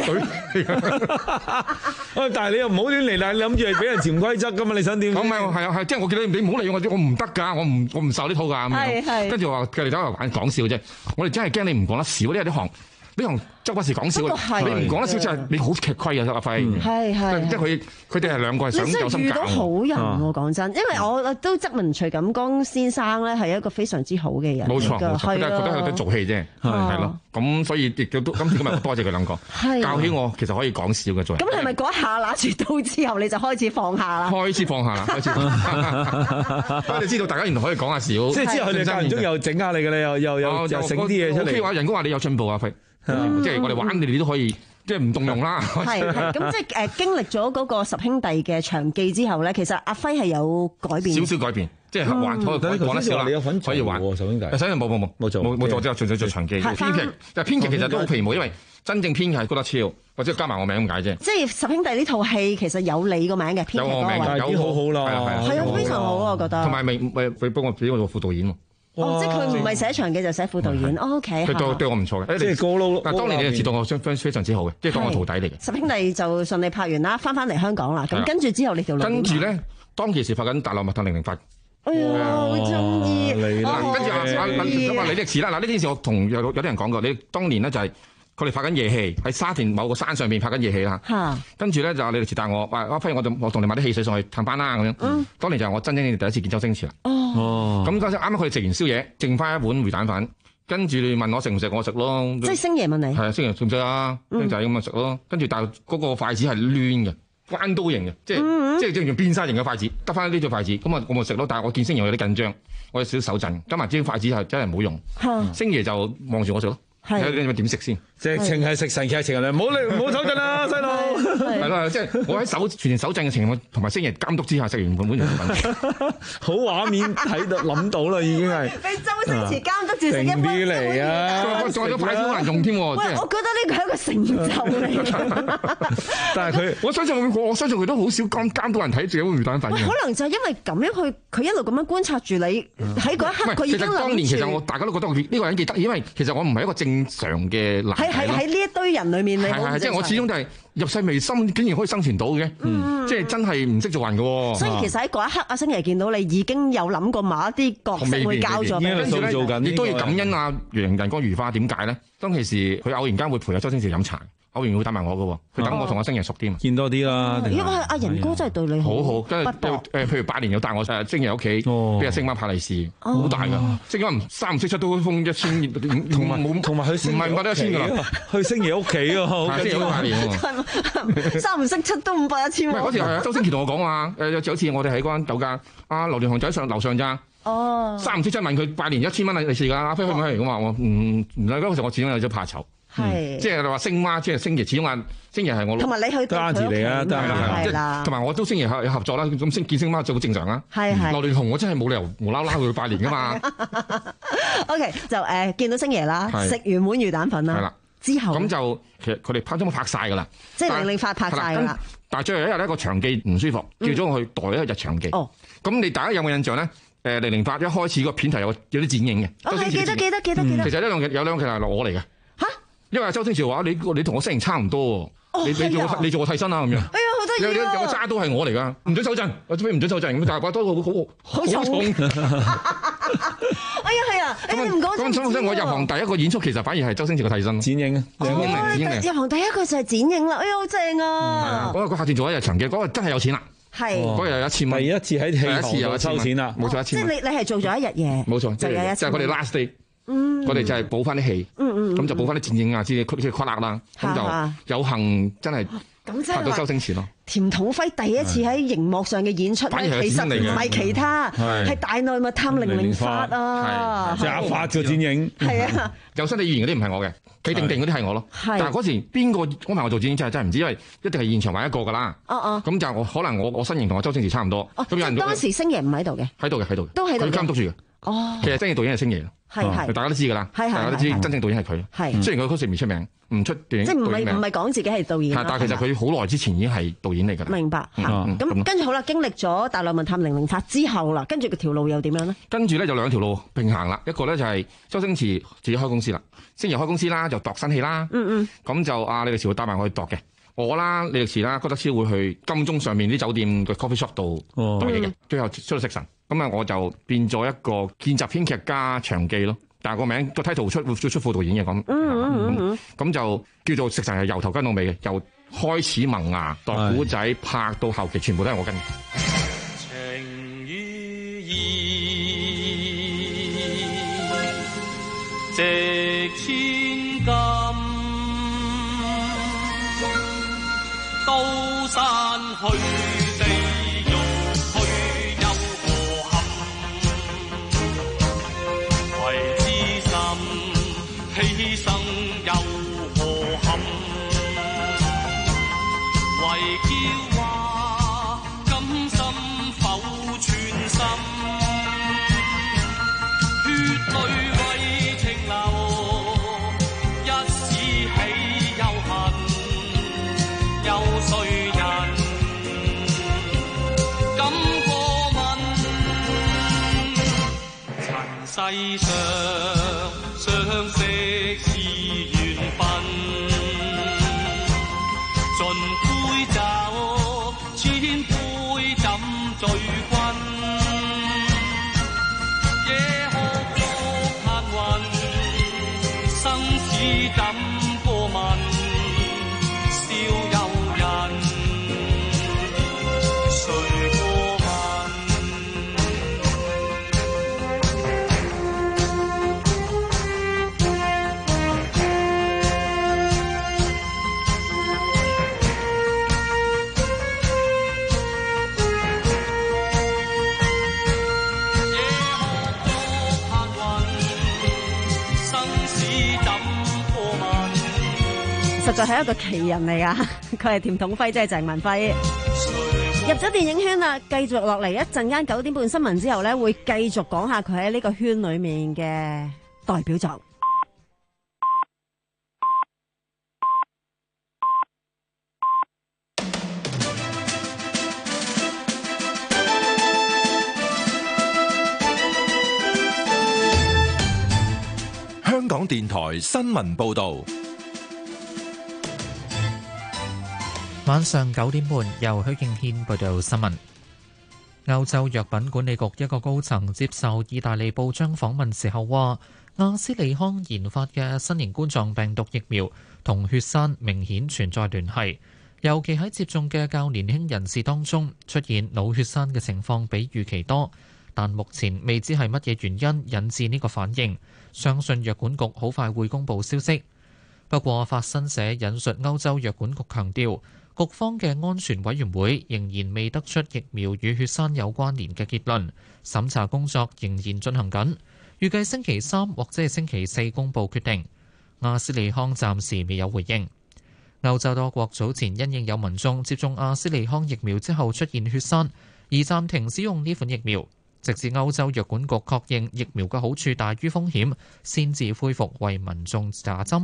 喂，但係你又唔好亂嚟啦！你諗住係俾人潛規則㗎嘛？你想點？ 咁咪係啊係，即係我叫你你唔好嚟我我唔得㗎，我唔我唔受呢套㗎咁樣。係係。跟住話佢哋走嚟玩講笑啫，我哋真係驚你唔講得少，因為呢行呢行周不時講笑，你唔講得少就係你好吃虧啊！阿輝係係，即係佢佢哋係兩個係想有心搞。你真係遇到好人喎，講真，因為我都質問徐錦江先生咧係一個非常之好嘅人。冇錯冇錯，佢都係覺得佢都做戲啫，係咯。咁所以亦都今次今日多謝佢兩個，教起我其實可以講笑嘅做人。咁係咪嗰一下拿住刀之後你就開始放下啦？開始放下啦，開始。我哋知道大家原來可以講下笑，即係之後佢哋間唔中又整下你嘅咧，又又又又整啲嘢出嚟。譬如話人工話你有進步啊，輝。即係我哋玩你哋都可以，即係唔動用啦。係係咁，即係誒經歷咗嗰個十兄弟嘅場記之後咧，其實阿輝係有改變，少少改變，即係玩可以講得少啦。可以玩十兄弟，十兄弟冇冇冇冇做冇冇做，即係純粹做場記編劇。但係編劇其實都好皮毛，因為真正編劇係高德超，或者加埋我名咁解啫。即係十兄弟呢套戲其實有你個名嘅編劇，有我名嘅，有好好啦，係啊係啊，非常好啊，我覺得。同埋未未佢幫我俾我做副導演喎。哦，即係佢唔係寫場記就寫副導演，OK。佢對對我唔錯嘅，即係過路。但係當年你就知道我相非常之好嘅，即係當我徒弟嚟嘅。十兄弟就順利拍完啦，翻翻嚟香港啦。咁跟住之後你條路跟住咧，當其時拍緊《大內密探零零發》。哎呀，好中意。跟住阿阿阿李力持啦，嗱呢件事我同有有啲人講過，你當年咧就係佢哋拍緊夜戲喺沙田某個山上邊拍緊夜戲啦。嚇。跟住咧就李力持帶我，話不如我就我同你買啲汽水上去探班啦咁樣。嗯。當年就係我真正第一次見周星馳啦。哦，咁嗰陣啱啱佢哋食完宵夜，剩翻一碗魚蛋飯，跟住你問我食唔食，我食咯。即係星爺問你，係啊，星爺食唔食啊？僆仔咁啊食咯。跟住但係嗰個筷子係攣嘅，關刀型嘅，即係、嗯、即係即係用變晒型嘅筷子，得翻呢隻筷子，咁啊我咪食咯。但係我見星爺有啲緊張，我有少少手震，加埋支筷子係真係唔好用。嗯、星爺就望住我食咯。 你你咪點食先？ 直情係食神劇情嚟，唔好你唔好手震啦，細路。 係啦，即係我喺手全程手震嘅情況同埋星爺監督之下食完半碗魚蛋粉， 好畫面睇到諗到啦，已經係。 俾周星馳監督住食一碗啲嚟啊！ 再咗牌子好難用添。喂， 我覺得呢個係一個成就嚟。 但係佢， 我相信我我相信佢都好少監監督人睇住一碗魚蛋粉。 可能就係因為咁樣，佢佢一路咁樣觀察住你喺嗰一刻，佢已經諗住。 其實當年其實我大家都覺得呢個人幾得意，因為其實我唔係一個正常嘅男。 喺喺喺呢一堆人裏面，你係係即係我始終都係入世未深，竟然可以生存到嘅，嗯、即係真係唔識做人嘅。 所以其實喺嗰一刻，阿星爺見到你已經有諗過某一啲角色會交咗俾你， 跟住咧亦都要感恩阿楊人光如花。點解咧？當其時佢偶然間會陪阿周星馳飲茶。偶然會打埋我嘅，佢等我同阿星爺熟啲嘛， 見多啲啦。 因為阿仁哥真係對你好好，跟住誒，譬如八年又帶我誒星爺屋企，俾阿星媽派利是，好大噶。星媽三唔識七都封一千，同埋冇同埋去唔係五百都一千噶啦，去星爺屋企啊，好緊要八年。 三唔識七都五百一千。 嗰時係周星馳同我講話，誒有次我哋喺嗰間酒家，阿劉連雄就喺上樓上咋。哦。三唔識七問佢拜年一千蚊利是㗎，阿飛去唔去嚟咁話我唔唔係嗰時我始終有咗怕醜。係，即係你話星媽，即係星爺，始終話星爺係我老， 同埋你去都啱字嚟啊，得係啦， 同埋我都星爺有合作啦，咁星見星媽就好正常啦。係係，劉連雄我真係冇理由無啦啦去拜年噶嘛。 OK， 就誒見到星爺啦，食完碗魚蛋粉啦，係啦，之後咁就其實佢哋拍都拍晒噶啦， 即係零零發拍晒噶啦。 但係最後一日咧個場記唔舒服，叫咗我去代一日場記。哦，咁你大家有冇印象咧？誒零零發一開始個片頭有有啲剪影嘅， 我係記得記得記得記得。 其實呢兩有兩其實係我嚟嘅。因為周星馳話你你同我身形差唔多，哦、你你做、啊、你做我替身啦咁樣。哎呀，好得意啊！有有個揸刀係我嚟噶，唔准手震，我做咩唔准手震？咁但係把刀好好好重。哎呀，係啊！咁你唔講咁所以我入行第一個演出其實反而係周星馳嘅替身剪影啊， 剪影嚟，剪影嚟。 入行第一個就係剪影啦，哎呀，好正啊！ 嗰個個客串做一日場嘅，嗰個真係有錢啦。係嗰日有一千蚊， 第一次喺戲行又收錢啦， 冇錯一千。 即係你你係做咗一日嘢， 冇錯，就係就係我哋 last day。嗯，我哋就係補翻啲戲，嗯嗯，咁就補翻啲剪影啊，之類，佢佢跨啦，咁就有幸真係拍到周星馳咯。 甜筒輝第一次喺熒幕上嘅演出咧，其實唔係其他，係大內密探零零發啊， 假發嘅剪影， 係啊， 有身體語言嗰啲唔係我嘅，企定定嗰啲係我咯。但係嗰時邊個安排我做剪影真係真係唔知，因為一定係現場揾一個㗎啦。哦哦，咁就我可能我我身形同阿周星馳差唔多。 哦，咁有人當時星爺唔喺度嘅， 喺度嘅喺度， 都喺度， 佢監督住嘅。哦，其實真正導演係星爺。係係，大家都知㗎啦，大家都知真正導演係佢。係，雖然佢嗰時未出名，唔出電影， 即係唔係唔係講自己係導演。 但係其實佢好耐之前已經係導演嚟㗎啦。 明白。咁跟住好啦，經歷咗大內密探零零發之後啦，跟住個條路又點樣咧？ 跟住咧就兩條路並行啦，一個咧就係周星馳自己開公司啦，星爺開公司啦，就度新戲啦。嗯嗯。咁就阿李力持會帶埋我去度嘅，我啦李力持啦，郭德超會去金鐘上面啲酒店嘅 coffee shop 度度嘢嘅，最後出到食神。咁啊，我就變咗一個見習編劇加場記咯，但係個名個 title 出會出副導演嘅咁，咁咁就叫做食神係由頭跟到尾嘅，由開始萌芽度古仔拍到後期，全部都係我跟嘅。 情與義，值千金，刀山去。犧牲又何憾？為嬌話甘心否全心？血淚為情流，一絲喜又恨，有誰人敢過問？塵世上相識是緣分，盡杯酒，千杯怎醉君？野鶴獨嘆雲，生死怎過問？笑有人，誰過問？ 實在係一個奇人嚟噶，佢係甜筒輝，即係鄭文輝。入咗電影圈啦，繼續落嚟一陣間九點半新聞之後咧，會繼續講下佢喺呢個圈裏面嘅代表作。 香港電台新聞報道。 晚上九點半，由許敬軒報道新聞。歐洲藥品管理局一個高層接受意大利報章訪問時候話，阿斯利康研發嘅新型冠狀病毒疫苗同血栓明顯存在聯繫，尤其喺接種嘅較年輕人士當中出現腦血栓嘅情況比預期多，但目前未知係乜嘢原因引致呢個反應，相信藥管局好快會公佈消息。不過法新社引述歐洲藥管局強調，局方嘅安全委員會仍然未得出疫苗與血栓有關聯嘅結論，審查工作仍然進行緊，預計星期三或者係星期四公佈決定。阿斯利康暫時未有回應。歐洲多國早前因應有民眾接種阿斯利康疫苗之後出現血栓，而暫停使用呢款疫苗，直至歐洲藥管局確認疫苗嘅好處大於風險，先至恢復為民眾打針。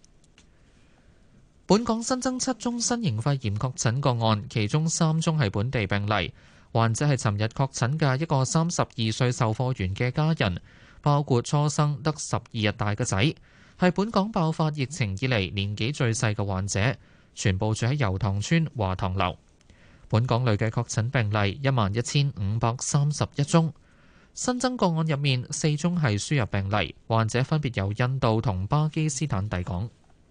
本港新增七宗新型肺炎確診個案，其中三宗係本地病例。患者係尋日確診嘅一個三十二歲售貨員嘅家人，包括初生得十二日大嘅仔，係本港爆發疫情以嚟年紀最細嘅患者，全部住喺油塘村華塘樓。本港累計確診病例一萬一千五百三十一宗，新增個案入面四宗係輸入病例，患者分別由印度同巴基斯坦抵港。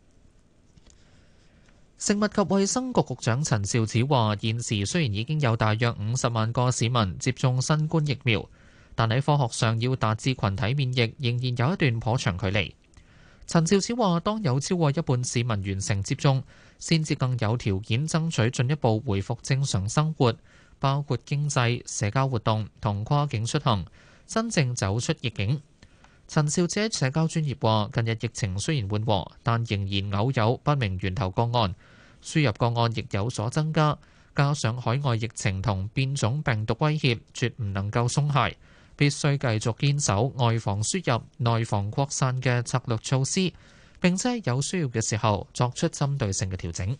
食物及衛生局局長陳肇始話：現時雖然已經有大約五十萬個市民接種新冠疫苗，但喺科學上要達至群體免疫，仍然有一段頗長距離。陳肇始話：當有超過一半市民完成接種，先至更有條件爭取進一步回復正常生活，包括經濟、社交活動同跨境出行，真正走出疫境。陳肇始喺社交專頁話：近日疫情雖然緩和，但仍然偶有不明源頭個案。輸入個案亦有所增加，加上海外疫情同變種病毒威脅，絕唔能夠鬆懈，必須繼續堅守外防輸入、內防擴散嘅策略措施，並且有需要嘅時候作出針對性嘅調整。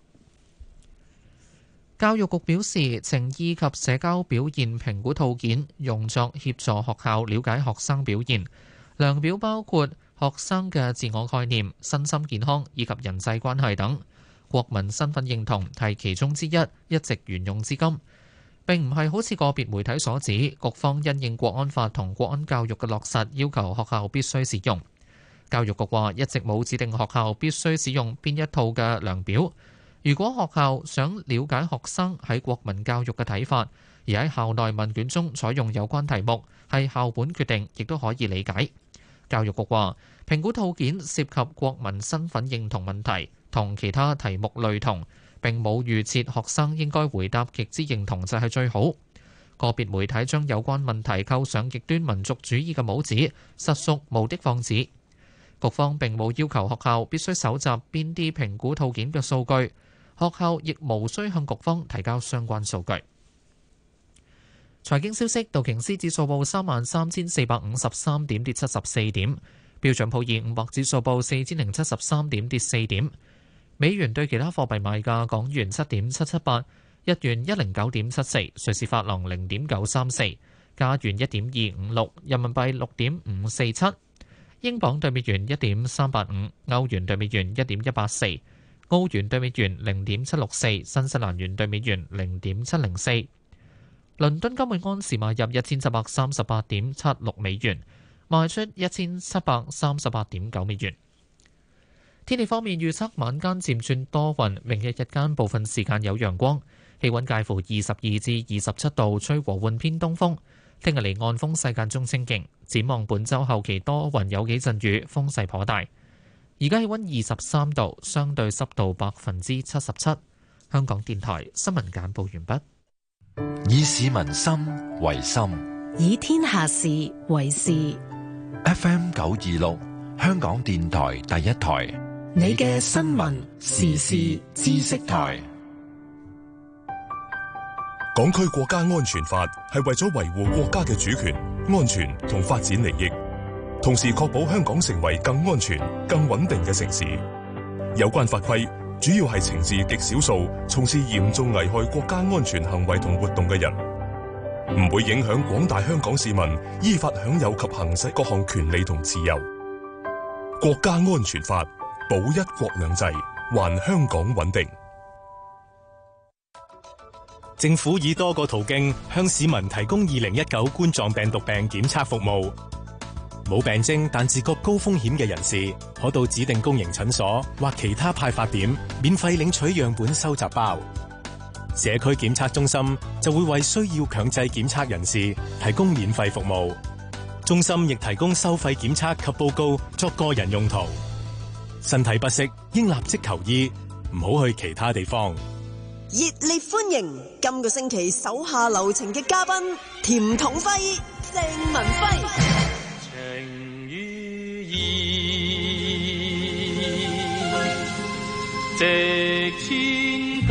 教育局表示，情意及社交表現評估套件用作協助學校了解學生表現，量表包括學生嘅自我概念、身心健康以及人際關係等。國民身份認同係其中之一，一直沿用至今。並唔係好似個別媒體所指，局方因應國安法同國安教育嘅落實，要求學校必須使用。教育局話一直冇指定學校必須使用邊一套嘅量表。如果學校想了解學生喺國民教育嘅睇法，而喺校內問卷中採用有關題目，係校本決定，亦都可以理解。教育局話，評估套件涉及國民身份認同問題，同其他題目類同，並冇預設學生應該回答極之認同就係最好。個別媒體將有關問題扣上極端民族主義嘅帽子，實屬無的放矢。局方並冇要求學校必須搜集邊啲評估套件嘅數據，學校亦無需向局方提交相關數據。財經消息，道瓊斯指數報三萬三千四百五十三點，跌七十四點；標準普爾五百指數報四千零七十三點，跌四點。美元對其他貨幣賣價：港元七點七七八，日元一零九點七四，瑞士法郎零點九三四，加元一點二五六，人民幣六點五四七，英鎊對美元一點三八五，歐元對美元一點一八四，澳元對美元零點七六四，新西蘭元對美元零點七零四。倫敦金每安士買入一千七百三十八點七六美元，賣出一千七百三十八點九美元。天氣方面預測晚間漸轉多雲，明日日間部分時間有陽光，氣溫介乎二十二至二十七度，吹和緩偏東風。聽日離岸風勢間中清勁，展望本週後期多雲有幾陣雨，風勢頗大。而家氣溫二十三度，相對濕度百分之七十七。香港電台新聞簡報完畢。 以市民心為心， 以天下事為事。 F M 九二六，香港電台第一台， 你嘅新聞時事知識台。 港區國家安全法係為咗維護國家嘅主權、安全同發展利益，同時確保香港成為更安全、更穩定嘅城市。有關法規主要係懲治極少數從事嚴重危害國家安全行為同活動嘅人，唔會影響廣大香港市民依法享有及行使各項權利同自由。國家安全法保一國兩制，還香港穩定。 政府以多個途徑向市民提供二零一九冠狀病毒病檢測服務。冇病徵但自覺高風險嘅人士，可到指定公營診所或其他派發點免費領取樣本收集包。社區檢測中心就會為需要強制檢測人士提供免費服務。中心亦提供收費檢測及報告作個人用途。身體不適應立即求醫，唔好去其他地方。 熱烈歡迎今個星期手下留情嘅嘉賓甜筒輝、鄭文輝。 情與義值千金，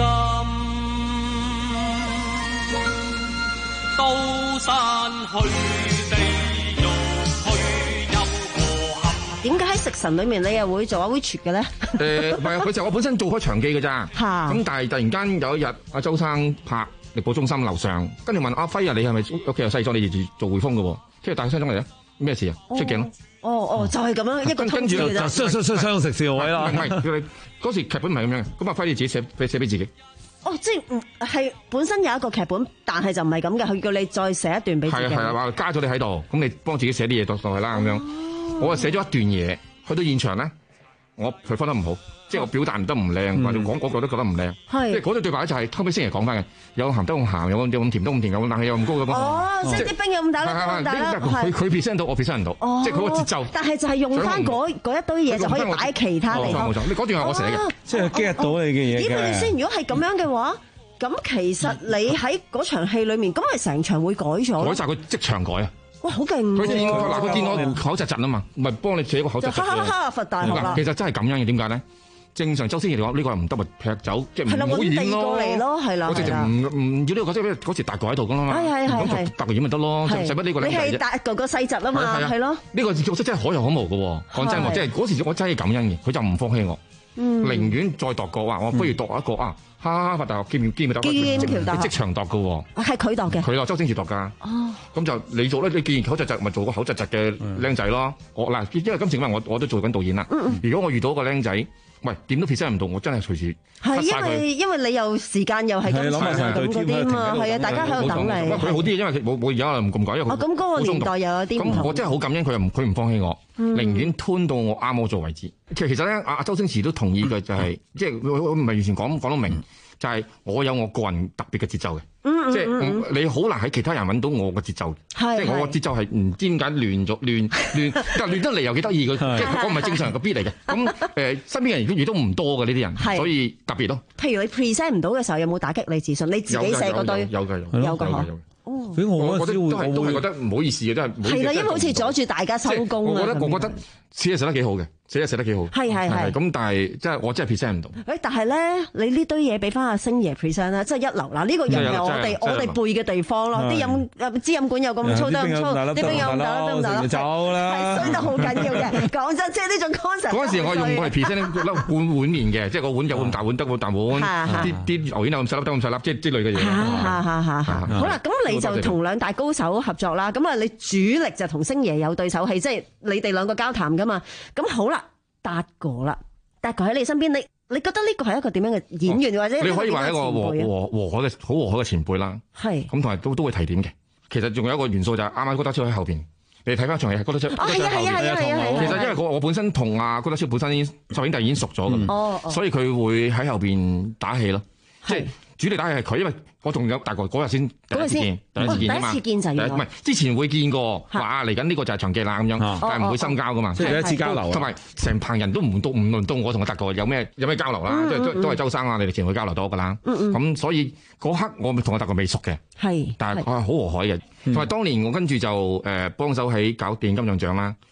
刀山去地獄去幽河坎。 點解喺食神裏面你又會做阿 Witch 嘅咧？ 誒唔係啊，佢就我本身做開場記嘅咋，咁但係突然間有一日阿周生拍力寶中心樓上，跟住問阿輝啊，你係咪屋企有西裝？你做做匯豐嘅喎，跟住帶西裝嚟咧，咩事啊？出鏡咯。 哦哦，就係咁樣一個通知嘅啫。 相相相相食笑位啦。 唔係佢嗰時劇本唔係咁樣嘅，咁阿輝你自己寫寫俾自己。 哦，即係唔係本身有一個劇本，但係就唔係咁嘅，佢叫你再寫一段俾自己。 係啊係啊，話加咗你喺度，咁你幫自己寫啲嘢落落去啦咁樣。我啊寫咗一段嘢，去到現場咧，我佢分得唔好，即係我表達唔得唔靚，或者講嗰個都覺得唔靚。即係嗰段對白就係後尾星爺講翻嘅，有鹹得咁鹹，有咁有咁甜得咁甜，有冷氣有咁高咁。 哦，即係啲冰有咁大粒，咁大粒。 佢佢 present 到，我 present 唔到，即係佢個節奏。 但係就係用翻嗰嗰一堆嘢就可以擺喺其他地方。 冇錯冇錯，你嗰段係我寫嘅， 即係 get 到你嘅嘢嘅。 點解先？如果係咁樣嘅話，咁其實你喺嗰場戲裏面，咁係成場會改咗。 改晒佢即場改啊！ 哇，好勁！ 佢見嗱，佢見我口窒窒啊嘛，唔係幫你寫個口窒窒嘅。 就哈哈佛大學啦。 其實真係咁樣嘅，點解咧？正常周星馳嚟講，呢個係唔得咪劈走，即係唔好演咯。 係啦，係啦。 我直情唔唔要呢個角色，嗰時達哥喺度噶啦嘛。 係係係係。 咁達哥演咪得咯，使乜呢個？ 你係達哥個細侄啊嘛，係咯。呢個角色真係可有可無嘅喎，講真喎，即係嗰時我真係感恩嘅，佢就唔放棄我，寧願再度過話，我不如度一個啊！哈佛大學兼兼咪得，即場度嘅喎。 係佢度嘅。 佢度周星馳度㗎。 哦。咁就你做咧，你既然口窒窒，咪做個口窒窒嘅僆仔咯。我嗱，因為今次因為我我都做緊導演啦。如果我遇到個僆仔，喂，點都 present 唔到，我真係隨時係因為因為你又時間又係咁長咁嗰啲嘛，係啊，大家喺度等你。 佢好啲，因為佢冇冇而家唔咁改，因為哦，咁嗰個年代又有啲唔同。 咁我真係好感恩佢，又唔佢唔放棄我，寧願吞到我啱我做為止。其實其實咧，阿周星馳都同意嘅，就係即係我唔係完全講講到明，就係我有我個人特別嘅節奏嘅。即係你好難喺其他人揾到我嘅節奏，即係我個節奏係唔知點解亂咗亂亂，但係亂得嚟又幾得意嘅，即係我唔係正常人個 beat 嚟嘅。咁誒，身邊嘅人亦都唔多嘅呢啲人，所以特別咯。 譬如你 present 唔到嘅時候，有冇打擊你自信？你自己寫嗰堆有嘅有有嘅哦，所以我嗰陣時都係都係覺得唔好意思嘅，真係係啦，因為好似阻住大家收工啊。 我覺得我覺得寫寫得幾好嘅。寫得寫得幾好， 係係係。 咁但係即係我真係 present 唔到。 誒，但係咧，你呢堆嘢俾翻阿星爺 present 啦，即係一流嗱。呢個又係我哋我哋背嘅地方咯。啲飲誒支飲管又咁粗得咁粗，啲冰又咁大粒得唔大粒？ 走啦！ 係衰得好緊要嘅。講真，即係呢種 concept。 嗰陣時我用我係 present 粒碗碗麵嘅，即係個碗有咁大碗得咁大碗，啲啲牛丸有咁細粒得咁細粒，即係之類嘅嘢。 嚇嚇嚇嚇！好啦，咁你就同兩大高手合作啦。咁啊，你主力就同星爺有對手戲，即係你哋兩個交談噶嘛。咁好啦。達哥啦，達哥喺你身邊，你你覺得呢個係一個點樣嘅演員，或者你可以話一個和和和藹嘅好和藹嘅前輩啦。係咁同埋都都會提點嘅。其實仲有一個元素就係啱啱高德超喺後邊，你睇翻場戲，高德超。 哦，係啊係啊係啊係啊！ 其實因為我我本身同阿高德超本身已經首映帝已經熟咗噶啦，所以佢會喺後邊打戲咯，即係主力打戲係佢，因為我仲有大概嗰日先第一次見，第一次見啊嘛， 第一次見就係唔係之前會見過，話嚟緊呢個就係場記啦咁樣，但係唔會深交噶嘛， 即係第一次交流， 同埋成棚人都唔到唔輪到我同阿達哥有咩有咩交流啦，即係都都係周生啊，你哋前會交流多噶啦，咁所以嗰刻我同阿達哥未熟嘅，係，但係我係好和藹嘅，同埋當年我跟住就誒幫手喺搞電影金像獎啦。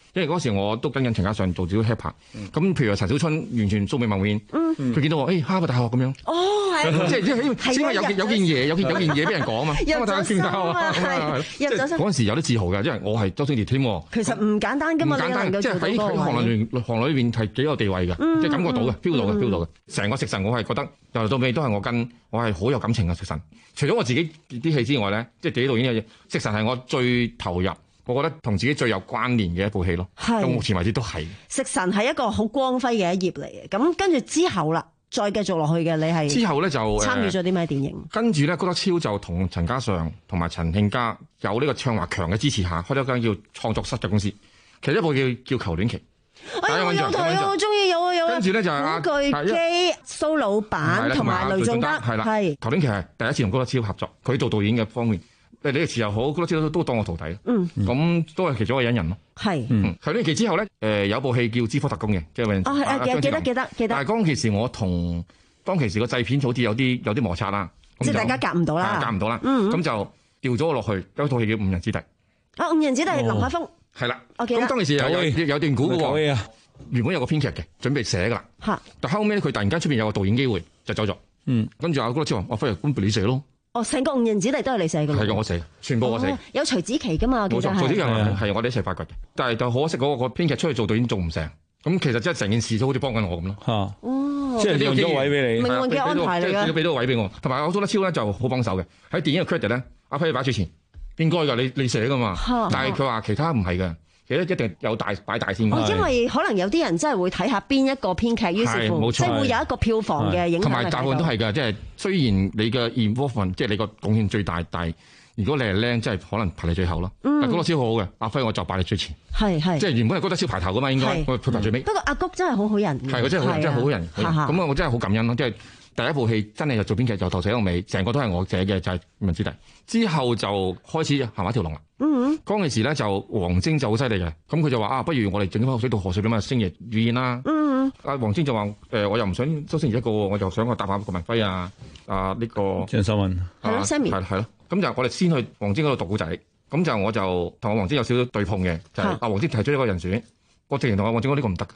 因為嗰時我都跟緊陳嘉上做少少 helper，咁譬如話陳小春完全素未謀面，佢見到我誒哈佛大學咁樣， 哦係， 即係即係因為有有件嘢有件有件嘢俾人講啊嘛， 入咗心啊，係入咗心。 嗰陣時有啲自豪嘅，因為我係周星馳添。 其實唔簡單㗎嘛， 唔簡單，即係喺喺行裏邊行裏邊係幾有地位嘅，即係感覺到嘅 feel 到嘅 feel 到嘅。成個食神我係覺得由頭到尾都係我跟，我係好有感情嘅食神。除咗我自己啲戲之外咧，即係自己導演嘅嘢，食神係我最投入。我覺得同自己最有關聯嘅一部戲咯，到目前為止都係。 食神係一個好光輝嘅一頁嚟嘅，咁跟住之後啦，再繼續落去嘅你係之後咧就參與咗啲咩電影？ 跟住咧，郭德超就同陳嘉上同埋陳慶嘉有呢個唱華強嘅支持下，開咗間叫創作室嘅公司。其實一部叫叫求戀期， 哎呀，我有睇啊，我中意有啊有啊。 跟住咧就係阿古巨基、蘇老闆同埋雷頌德， 係啦， 係求戀期係第一次同郭德超合作，佢做導演嘅方面。誒，李力持又好，郭德超都都當我徒弟。嗯，咁都係其中一個隱人咯。係，嗯，求戀期之後咧，誒有部戲叫《知科特工》嘅，即係哦係記得記得記得記得。 但係當其時我同當其時個製片好似有啲有啲摩擦啦， 即係大家夾唔到啦， 夾唔到啦。嗯，咁就調咗我落去，有套戲叫《誤人子弟》。 啊，誤人子弟係林海峰。 係啦， 我記得。 咁當其時有有有段估嘅喎，原本有個編劇嘅，準備寫㗎啦。嚇！但後尾佢突然間出邊有個導演機會，就走咗。嗯，跟住阿郭德超話：我不如搬俾你寫咯。哦，成個誤人子弟都係你寫嘅。係嘅，我寫，全部我寫。有徐子淇㗎嘛？冇錯，徐子淇係我哋一齊發掘嘅。但係就可惜嗰個編劇出去做導演做唔成。咁其實即係成件事都好似幫緊我咁咯。嚇！哦，即係用咗位俾你，命運嘅安排嚟嘅。即係俾到個位俾我，同埋我蘇德超咧就好幫手嘅。喺電影嘅 credit 咧，阿輝擺最前，應該㗎，你你寫㗎嘛。但係佢話其他唔係嘅。其實一定有大擺大先。哦，因為可能有啲人真係會睇下邊一個編劇，於是乎即係會有一個票房嘅影響。同埋大部分都係㗎，即係雖然你嘅 involvement 即係你個貢獻最大，但係如果你係靚，即係可能排你最後咯。嗯，但係郭德超好好嘅，阿輝我就擺你最前。係係，即係原本係郭德超排頭㗎嘛，應該我排最尾。不過阿谷真係好好人。係，佢真係好真係好好人。咁啊，我真係好感恩咯，即係。第一部戲真係就做編劇，由頭寫到尾，成個都係我寫嘅，就係《誤人子弟》。之後就開始行埋一條龍啦。嗯嗯。嗰陣時咧就黃晶就好犀利嘅，咁佢就話啊，不如我哋整翻水到河水咁啊，星爺主演啦。嗯嗯。阿黃晶就話誒、呃，我又唔想周星馳一個，我就想我搭下郭文輝啊，啊呢、呢個張秀文係咯 Sammy 係係咯。咁就我哋先去黃晶嗰度讀古仔，咁就我就同阿黃晶有少少對碰嘅，就係阿黃晶提出一個人選，我直情同阿黃晶講呢個唔得㗎。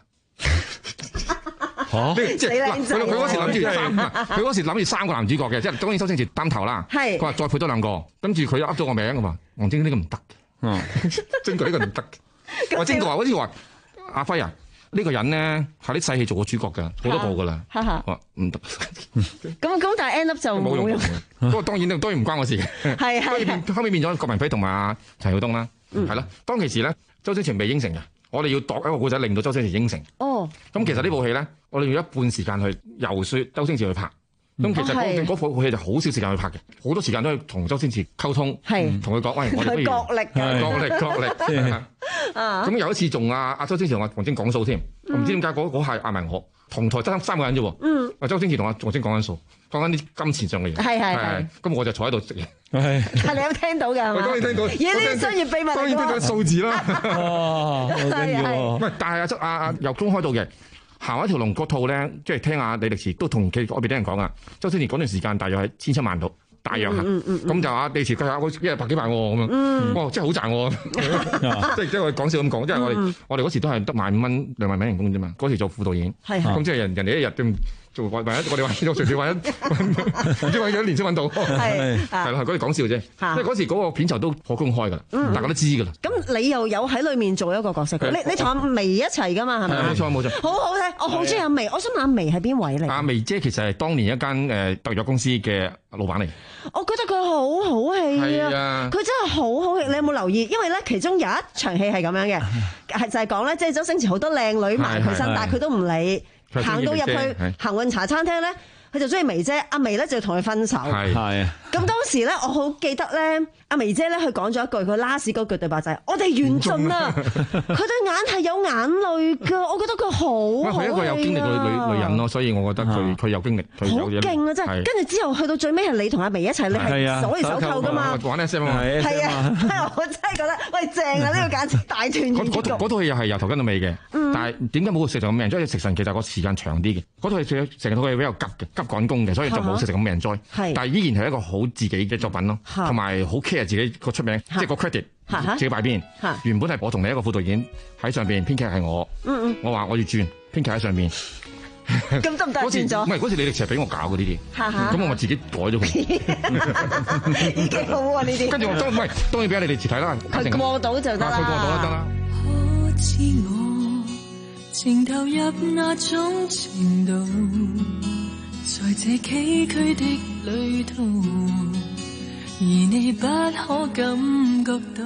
嚇！即係佢佢嗰時諗住三，佢嗰時諗住三個男主角嘅，即係當然周星馳擔頭啦。係。佢話再配多兩個，跟住佢又噏咗個名㗎嘛。黃晶呢個唔得嘅。嗯。真佢呢個唔得嘅。我晶哥話好似話阿輝啊，呢個人咧係啲細戲做過主角㗎，好多部㗎啦。哈哈。話唔得。咁咁，但係 end up 就冇用。不過當然當然唔關我事嘅。係係。後尾變咗郭文輝同埋阿陳曉東啦。嗯。係啦，當其時咧，周星馳未應承嘅。我哋要度一個故仔，令到周星馳應承。哦。咁其實呢部戲咧，我哋用一半時間去遊說周星馳去拍。咁、嗯、其實嗰嗰部戲就好少時間去拍嘅，好多時間都係同周星馳溝通，同佢講，喂，我哋不如角力，角力，角力。啊。咁有一次仲阿阿周星馳同阿黃晶講數添，我唔知點解嗰嗰下嗌埋我，同台得三個人啫喎。嗯。阿周星馳同阿黃晶講緊數，講緊啲金錢上嘅嘢。係係係。咁我就坐喺度食嘢。係。係你有聽到㗎？我當然聽到。而呢啲商業秘密。當然聽到數字啦。哦，好緊要喎。唔係，但係阿阿阿又公開到嘅。行一條龍嗰套咧，即係聽下李力持都同佢嗰邊啲人講啊。周星馳嗰段時間大約係千七萬度，大約嚇。咁、嗯嗯嗯、就啊，李力持計下，我一日百幾萬喎咁樣。嗯、哇，真係好賺喎！即係即係我講笑咁講，即係我哋、嗯、我哋嗰時都係得萬五蚊兩萬蚊人工啫嘛。嗰時做副導演，咁即係人人哋一日都做為為我哋話做隨時為一唔知為咗年先揾到。係係啦，嗰啲講笑啫。因為嗰時嗰個片酬都好公開㗎啦，嗯、大家都知㗎啦。咁你又有喺裡面做一個角色？你你同阿眉一齊㗎嘛？係咪？冇錯冇錯。好好睇，我好中意阿眉。我想問阿眉係邊位嚟？阿眉姐其實係當年一間誒特約公司嘅老闆嚟。我覺得佢好好戲啊！佢真係好好戲。你有冇留意？因為咧，其中有一場戲係咁樣嘅，係就係講咧，即係周星馳好多靚女埋佢身，但係佢都唔理。行到入去行運茶餐廳咧，佢就中意眉姐，阿眉咧就同佢分手。係係。咁當時咧，我好記得咧，阿眉姐咧，佢講咗一句，佢 last 嗰句對白就係：我哋緣盡啦。佢對眼係有眼淚㗎，我覺得佢好好。佢一個有經歷嘅女女人咯，所以我覺得佢佢有經歷。好勁啊！真係。跟住之後去到最尾係你同阿眉一齊，你係鎖住手扣㗎嘛？玩 S M 啊！係啊！我真係覺得，喂正啊！呢個簡直大團圓結局。嗰套戲又係由頭跟到尾嘅，但係點解冇食神咁命？因為食神其實個時間長啲嘅。嗰套戲成套戲比較急嘅，急趕工嘅，所以就冇食成咁命災。但係依然係一個好自己嘅作品咯，同埋好 care 自己個出名，即係個 credit 自己擺邊。原本係我同你一個副導演喺上邊，編劇係我。嗯嗯，我話我要轉編劇喺上邊。 咁得唔得？轉咗？ 唔係嗰時你哋成日俾我搞嘅呢啲，咁我咪自己改咗佢。 已經好啊呢啲。 跟住我當唔係當然俾你哋自睇啦。 佢過到就得啦。 佢過到啦得啦。 可知我情投入那種程度，在這崎嶇的旅途，而你不可感覺到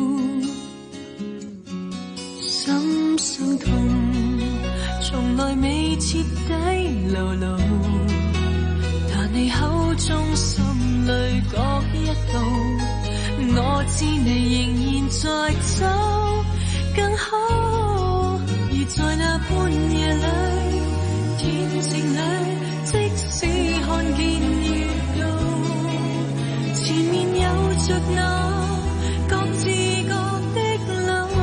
心傷痛。從來未徹底流露，但你口中心裏各一道，我知你仍然在走，更好。而在那半夜裏，天晴裏，即使看見月亮，前面有着那各自各的路，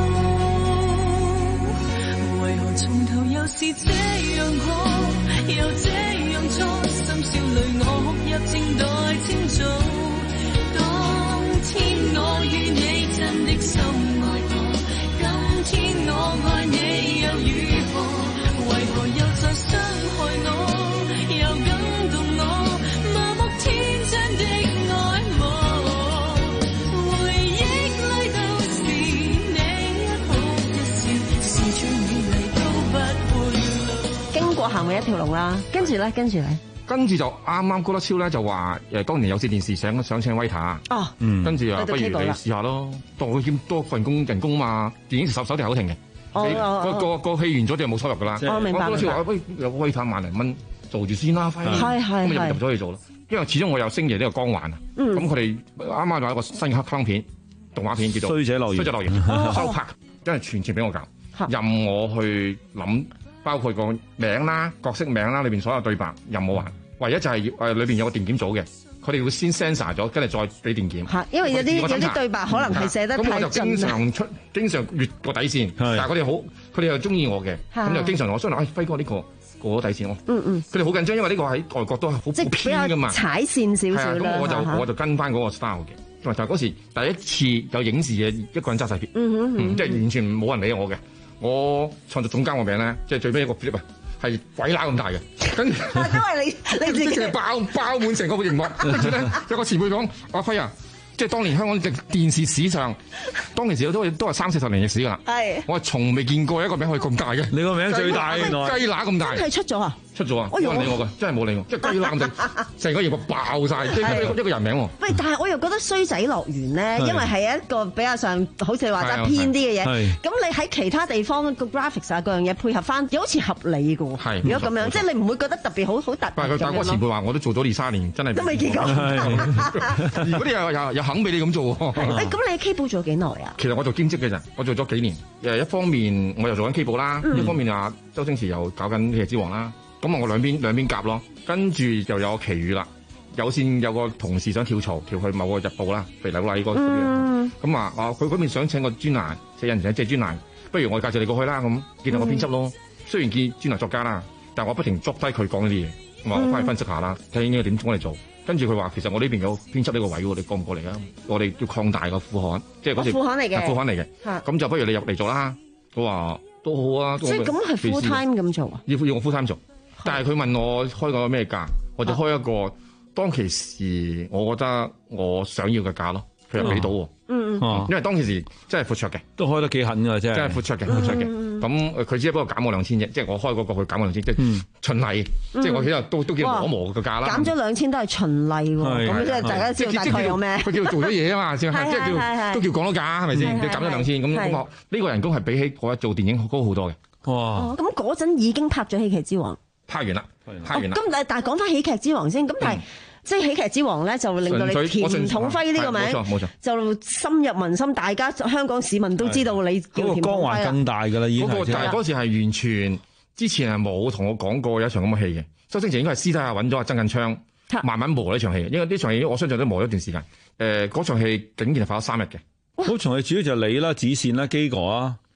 為何從頭又是這樣好，又這樣錯，深宵裏我哭泣正待清早。當天我與你真的心愛過，今天我愛你又如何？為何又再傷害我，又感動我，麻木天真的愛慕。回憶裏都是你一哭一笑，是最美麗都不會老。 經過行過一條龍啦，跟住咧，跟住咧。 跟住就啱啱高德超咧就話誒，當年有線電視想想請 waiter， 哦， 嗯，跟住啊，不如你試下咯，當佢兼多份工人工嘛，電影十手定口停嘅，個個個戲完咗就冇收入噶啦。 我明白。 高德超話不如有個 waiter 萬零蚊做住先啦， 係係係， 咁咪入咗去做咯。因為始終我有星爺呢個光環啊，咁佢哋啱啱有一個新黑卡通片動畫片叫做《 衰仔樂園》， 衰仔樂園收拍，真係全程俾我搞，任我去諗。包括個名啦、角色名啦，裏邊所有對白任我玩。唯一就係誒裏邊有個電檢組嘅，佢哋會先 censor 咗，跟住再俾電檢。 嚇，因為有啲有啲對白可能係寫得太盡。咁我就經常出，經常越過底線。但係佢哋好，佢哋又中意我嘅，咁就經常我商量，誒輝哥呢個過咗底線喎。嗯嗯。佢哋好緊張，因為呢個喺外國都係好偏㗎嘛。 踩線少少啦。 咁我就我就跟翻嗰個 style 嘅，同埋就係嗰時第一次有影視嘅一個人揸晒片，即係完全冇人理我嘅。我創作總監個名咧，即係最尾一個 flip 啊，係鬼乸咁大嘅，跟住因為你你自己爆爆滿成個熒幕，跟住咧有個前輩講：阿輝啊，即係當年香港嘅電視史上，當其時都都係三四十年歷史㗎啦。係，我係從未見過一個名可以咁大嘅。 你個名最大原來雞乸咁大， 真係出咗啊！ 出咗啊！冇人理我㗎，真係冇理我，即係雞乸咁大，成個熒幕爆晒，即係一個人名喎。 喂，但係我又覺得衰仔樂園咧，因為係一個比較上好似話齋偏啲嘅嘢。咁你喺其他地方個 graphics 啊，各樣嘢配合翻，又好似合理嘅喎。如果咁樣，即係你唔會覺得特別好好突兀。 但係但係嗰個前輩話，我都做咗二三年，真係都未見過。 如果你又又又肯俾你咁做喎。 誒，咁你喺 K 寶做咗幾耐啊？ 其實我做兼職嘅咋，我做咗幾年。誒，一方面我又做緊 K 寶啦，一方面啊周星馳又搞緊《喜劇之王》啦。咁啊，我兩邊兩邊夾咯，跟住就有奇遇啦。有線有個同事想跳槽，跳去某個日報啦，肥柳麗嗰邊。咁啊，啊佢嗰邊想請個專欄寫人寫即係專欄，不如我介紹你過去啦。咁見到我編輯咯，雖然見專欄作家啦，但係我不停捉低佢講呢啲嘢，我話我翻去分析下啦，睇應該點幫你做。跟住佢話其實我呢邊有編輯呢個位喎，你過唔過嚟啊？我哋要擴大個副刊，即係嗰時副刊嚟嘅， 副刊嚟嘅。咁就不如你入嚟做啦。我話都好啊。 即係咁係 full time 咁做啊？ 要要我 full time 做。但係佢問我開個咩價，我就開一個當其時我覺得我想要嘅價咯，佢又俾到喎。嗯嗯，因為當其時真係闊綽嘅， 都開得幾狠㗎，真係。真係闊綽嘅，闊綽嘅。咁佢只不過減我兩千啫，即係我開嗰個佢減我兩千，即係循例，即係我其實都都叫磨一磨個價啦。 減咗兩千都係循例喎，咁即係大家知道大概有咩？ 佢叫做咗嘢啊嘛，即係叫都叫講咗價係咪先？你減咗兩千，咁咁呢個人工係比起我做電影高好多嘅。 哇！咁嗰陣已經拍咗《喜劇之王》。 拍完啦，拍完啦。 咁但係但係講翻《喜劇之王》先，咁但係即係《喜劇之王》咧，就令到你田統輝呢個名， 冇錯冇錯， 就深入民心，大家香港市民都知道你叫田統輝啦。嗰個光環更大㗎啦，已經係。 嗰個但係嗰時係完全之前係冇同我講過有一場咁嘅戲嘅。周星馳應該係私底下揾咗阿曾近昌，慢慢磨呢場戲，因為呢場戲我相信都磨咗一段時間。誒，嗰場戲竟然係拍咗三日嘅。 嗰場戲主要就係你啦、子善啦、基哥啊。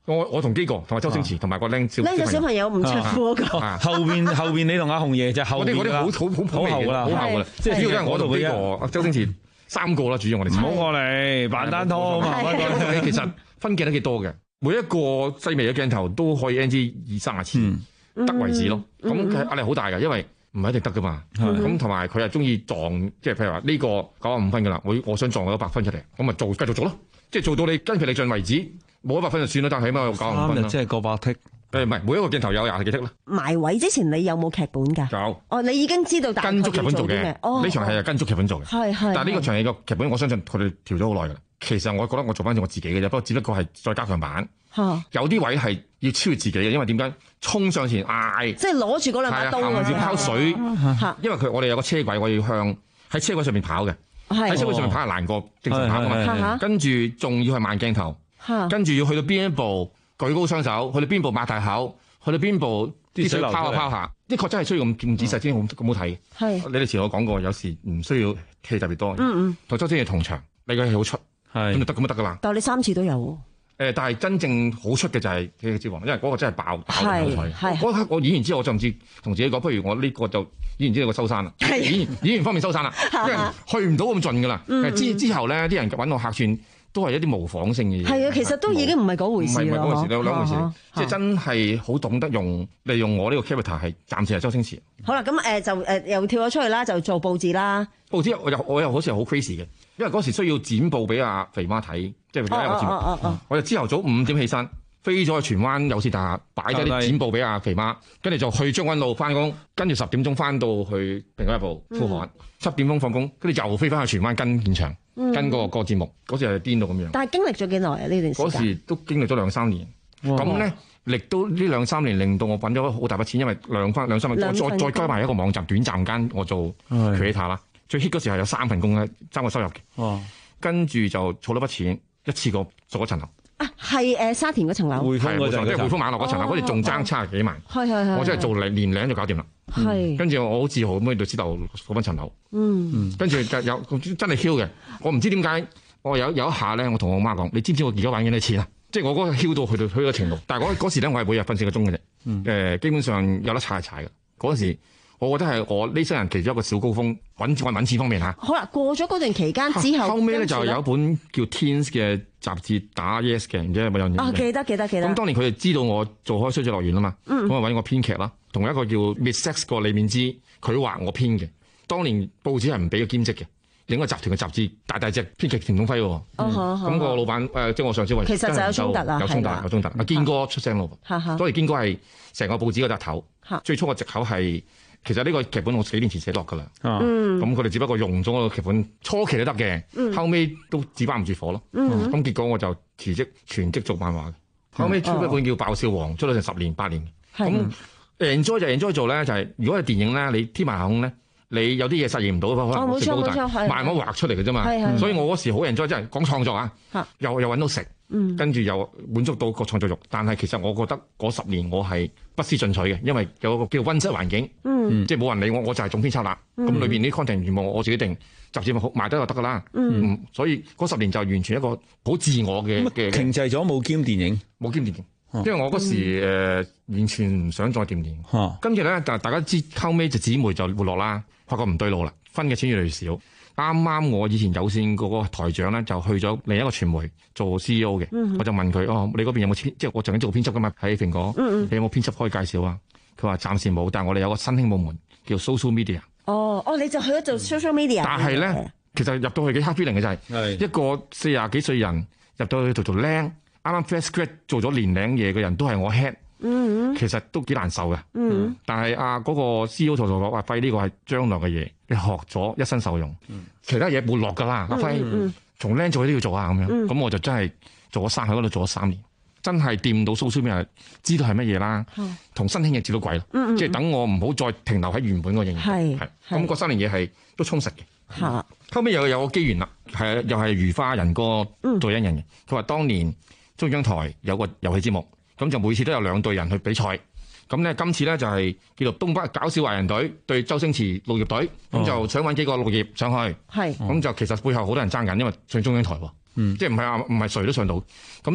我我同基哥同埋周星馳同埋個僆小僆仔小朋友唔出褲嗰個， 後邊後邊你同阿紅爺就後邊嗰啲好好好後啦，好後啦，即係主要都係我同基哥、周星馳三個啦，主要我哋唔好過嚟扮單拖啊嘛。 其實分鏡都幾多嘅，每一個細微嘅鏡頭都可以 N G 二三十次，得為止咯。咁壓力好大㗎，因為唔係一定得噶嘛。咁同埋佢係中意撞，即係譬如話呢個九十五分噶啦，我我想撞到一百分出嚟，咁咪做繼續做咯，即係做到你筋疲力盡為止。冇一百分就算啦，但係起碼有九十五分啦。 即係個百剔。誒唔係每一個鏡頭有廿幾剔啦。 埋位之前你有冇劇本㗎？ 有。 哦，你已經知道大概跟足劇本做嘅。 哦。 呢場係跟足劇本做嘅。 係係。 但係呢個場戲個劇本，我相信佢哋調咗好耐㗎啦。其實我覺得我做翻我自己嘅啫，不過只不過係再加強版。嚇。有啲位係要超越自己嘅，因為點解？衝上前嗌。即係攞住嗰兩把刀㗎。係啊，拋水。因為佢我哋有個車軌，我要向喺車軌上面跑嘅。係。喺車軌上面跑係難過正常跑㗎嘛。跟住仲要係慢鏡頭。跟住要去到邊一步舉高雙手，去到邊步擘大口，去到邊步啲水拋下拋下，的確真係需要咁咁仔細先好咁好睇。係你哋前我講過，有時唔需要戲特別多。嗯嗯，同周星馳同場，你個戲好出，咁就得咁就得噶啦。 但係你三次都有。 誒，但係真正好出嘅就係《喜劇之王》，因為嗰個真係爆爆嘅彩。嗰刻我演完之後，我就唔知同自己講，不如我呢個就演完之後我收山啦。演員演員方面收山啦，因為去唔到咁盡噶啦。之之後咧，啲人揾我客串。都係一啲模仿性嘅嘢。係啊，其實都已經唔係嗰回事啦。唔係嗰回事，兩兩回事。即係真係好懂得用利用我呢個 character 係暫時係周星馳。 好啦，咁誒就誒又跳咗出去啦，就做報紙啦。 報紙我又我又好似係好 crazy 嘅，因為嗰時需要剪報俾阿肥媽睇，即係佢一個節目。我就朝頭早五點起身，飛咗去荃灣有線大廈，擺低啲剪報俾阿肥媽，跟住就去將軍路翻工，跟住十點鐘翻到去蘋果日報副刊，七點鐘放工，跟住又飛翻去荃灣跟現場。跟個個節目嗰時係癲到咁樣， 但係經歷咗幾耐啊？呢段時間嗰時都經歷咗兩三年，咁咧亦都呢兩三年令到我揾咗好大筆錢，因為兩翻兩三份，再再加埋一個網站，短暫間我做 creator 啦。最 hit 嗰時係有三份工咧，三個收入嘅，跟住就儲咗筆錢，一次過做咗層樓。啊，係誒沙田嗰層樓，匯豐嗰層，即係匯豐網絡嗰層樓，嗰時仲爭差幾萬， 係係係， 我真係做年零就搞掂啦。係，跟住我好自豪咁去到知道嗰間層樓。嗯，跟住有真係 Q 嘅，我唔知點解。我有有一下咧，我同我媽講：你知唔知我而家玩緊啲錢啊？即係我嗰個囂到去到去到程度。但係嗰嗰時咧，我係每日瞓四個鐘嘅啫。誒、嗯，基本上有得踩係踩嘅。嗰時我覺得係我呢生人其中一個小高峰，揾揾揾錢方面嚇。 好啦，過咗嗰段期間之後， 後尾咧就有一本叫 Teens 嘅雜誌打 Yes 嘅，唔知有冇有印象？ 啊，記得記得記得。咁當年佢哋知道我做開衰仔樂園啊嘛，咁啊揾我編劇啦，同一個叫 Miss Sex 個李面之，佢畫我編嘅。當年報紙係唔俾個兼職嘅。另一個集團嘅雜誌，大大隻編劇田東輝喎，咁個老闆誒，即係我上次話， 其實就有衝突啦， 有衝突，有衝突。阿堅哥出聲咯，所以堅哥係成個報紙嗰隻頭。最初個藉口係，其實呢個劇本我幾年前寫落㗎啦，咁佢哋只不過用咗個劇本，初期都得嘅，後尾都紙包唔住火咯。咁結果我就辭職全職做漫畫嘅，後尾出一本叫《爆笑王》，出咗成十年八年。咁 enjoy 就 enjoy 做咧，就係如果係電影咧，你天馬行空咧。你有啲嘢實現唔到，可能冇成高大，慢慢畫出嚟嘅啫嘛。所以我嗰時好 enjoy，即係講創作啊，又又揾到食，跟住又滿足到個創作欲。但係其實我覺得嗰十年我係不思進取嘅，因為有個叫溫室環境，即係冇人理我，我就係總編輯啦。咁裏邊啲 content 全部我自己定，雜誌咪好賣得就得㗎啦。所以嗰十年就完全一個好自我嘅嘅。 停滯咗冇兼電影， 冇兼電影。因為我嗰時誒完全唔想再掂電，跟住咧，但大家知後尾就姊妹就活絡啦。發覺唔對路啦，分嘅錢越嚟越少。啱啱我以前有線嗰個台長咧，就去咗另一個傳媒做 C E O 嘅，嗯、我就問佢：哦，你嗰邊有冇編？即係我曾經做過編輯噶嘛，喺蘋果，嗯嗯你有冇編輯可以介紹啊？佢話暫時冇，但係我哋有個新興部門叫 social media。 哦，哦，你就去咗做 social media。 但係咧，嗯、其實入到去幾 hard feeling 嘅就係、是，是一個四廿幾歲人入到去做做靚，啱啱 fresh grad 做咗年零嘢嘅人都係我 head。嗯，其實都幾難受嘅。嗯，但係啊嗰個 C E O 同我講話，輝呢個係將來嘅嘢，你學咗一身受用。嗯，其他嘢冇落㗎啦。阿輝，從靚做起都要做啊咁樣。咁、嗯、我就真係做咗三喺嗰度做咗三年，真係掂到 social media，知道係乜嘢啦。同、嗯、新興嘅接到鬼咯。嗯嗯、即係等我唔好再停留喺原本個認。係係。咁嗰三年嘢係都充實嘅。嚇、嗯！後尾又有個機緣啦，係又係如花人哥做引人嘅。佢話、嗯、當年中央台有個遊戲節目。咁就每次都有兩隊人去比賽，咁咧今次咧就係叫做東北搞笑華人隊對周星馳綠葉隊，咁、哦、就想揾幾個綠葉上去，係，咁就其實背後好多人爭緊，因為上中央台喎，嗯、即係唔係話唔係誰都上到，咁就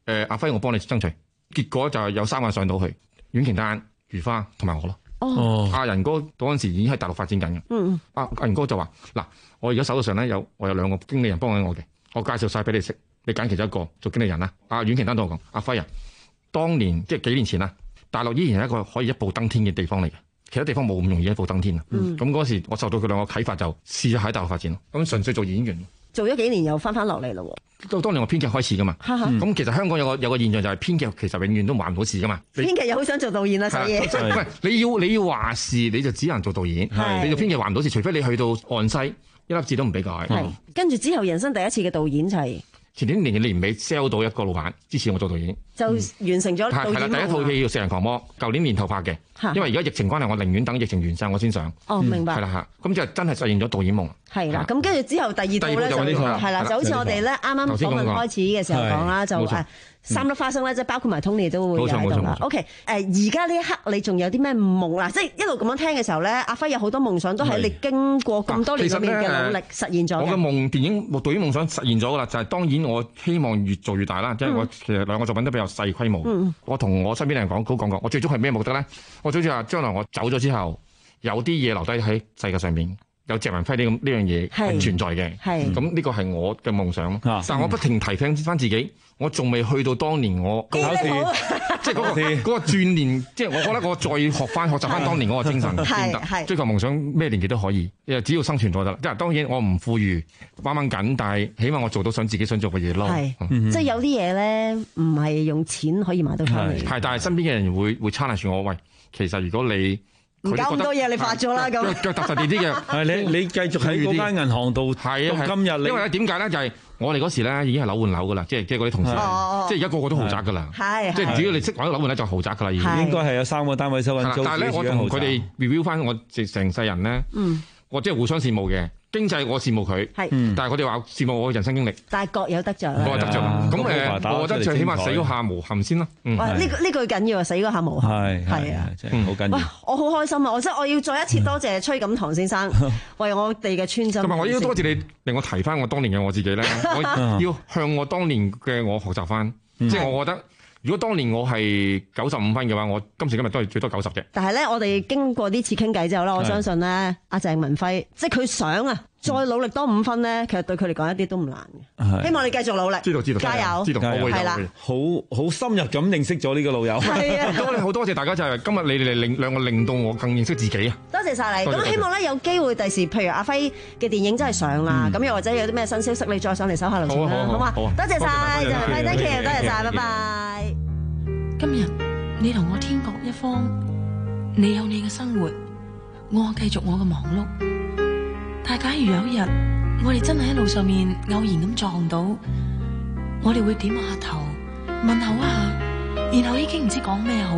誒阿輝我幫你爭取，結果就係有三個人上到去，阮瓊丹、如花同埋我咯。 哦， 阿仁哥嗰陣時已經喺大陸發展緊嘅。 嗯， 阿阿仁哥就話：嗱，我而家手頭上咧有我有兩個經理人幫緊我嘅，我介紹晒俾你識，你揀其中一個做經理人啦。阿阮瓊丹同我講：阿輝啊，當年即係幾年前啦，大陸依然係一個可以一步登天嘅地方嚟嘅。其他地方冇咁容易一步登天啊！咁嗰、嗯、時我受到佢兩個啟發，就試咗喺大陸發展咯。咁純粹做演員， 做咗幾年又翻翻落嚟咯。 都當年我編劇開始噶嘛。咁、嗯、其實香港有個有個現象就係編劇其實永遠都話唔到事噶嘛。 編劇又好想做導演啦，所以喂，你要你要話事你就只能做導演，你做編劇話唔到事，除非你去到岸西一粒字都唔俾改。 跟住之後人生第一次嘅導演就係、是。 前年年嘅年尾 sell 到一個老闆支持我做導演， 就完成咗導演夢。係啦，第一套戲叫《食人狂魔》，舊年年頭拍嘅。因為而家疫情關係，我寧願等疫情完晒我先上。 哦，明白。 係啦嚇，咁就真係實現咗導演夢。 係啦，咁跟住之後第二套咧就係啦，就好似我哋咧啱啱訪問開始嘅時候講啦，就誒三粒花生咧，即係包括埋 Tony 都會有喺度啦。OK，誒而家呢一刻你仲有啲咩夢啦？即係一路咁樣聽嘅時候咧，阿輝有好多夢想都喺你經過咁多年裏面嘅努力實現咗。 我嘅夢電影導演夢想實現咗噶啦，就係當然我希望越做越大啦。即係我其實兩個作品都比較細規模。我同我身邊嘅人講都講過，我最終係咩目的咧？我最終話將來我走咗之後，有啲嘢留低喺世界上面，有謝文輝呢咁呢樣嘢係存在嘅。係咁呢個係我嘅夢想。但係我不停提醒翻自己，我仲未去到當年我考試，即係嗰個嗰個鍛鍊，即係我覺得我再學翻學習翻當年嗰個精神先得。追求夢想咩年紀都可以，只要生存咗得啦。即係當然我唔富裕，掹掹緊，但係起碼我做到想自己想做嘅嘢咯。係， 即係有啲嘢咧，唔係用錢可以買到翻嚟。 係，但係身邊嘅人會會 challenge我，喂，其實如果你唔搞咁多嘢，你發咗啦咁。 腳踏實地啲嘅， 係你你繼續喺嗰間銀行度， 係啊， 今日你因為咧點解咧？就係我哋嗰時咧已經係樓換樓噶啦，即係即係嗰啲同事，即係而家個個都豪宅噶啦，即係只要你識玩樓換咧就豪宅噶啦，已經應該係有三個單位收緊租。 但係咧，我同佢哋 review 翻我成世人咧，我即係互相羨慕嘅。經濟我羨慕佢，但係佢哋話羨慕我嘅人生經歷。 但係各有得着啦。 各有得着。咁誒，我覺得最起碼死嗰下無憾先啦。 哇！呢個呢句緊要啊，死嗰下無憾。係係啊， 真係好緊要。 哇！我好開心啊！我真係我要再一次多謝崔錦棠先生為我哋嘅穿針。 同埋我要多謝你令我提翻我當年嘅我自己咧，我要向我當年嘅我學習翻。即係我覺得，如果當年我係九十五分嘅話，我今時今日都係最多九十啫。但係咧，我哋經過呢次傾偈之後咧，我相信咧，阿鄭文輝即係佢想啊，再努力多五分咧，其實對佢嚟講一啲都唔難嘅。希望你繼續努力，知道知道， 加油， 知道，我會係啦， 好好深入咁認識咗呢個老友。 係啊， 多好多謝大家，就係今日你哋令兩個令到我更認識自己啊！ 多謝晒你。咁希望咧有機會第時，譬如阿輝嘅電影真係上啦，咁又或者有啲咩新消息，你再上嚟手下留情啦，好嘛？多謝晒，鄭文輝 ，thank you，多謝晒，拜拜。 今日你同我天各一方，你有你嘅生活，我繼續我嘅忙碌。但假如有一日我哋真係喺路上面偶然咁撞到，我哋會點下頭問候一下，然後已經唔知講咩好，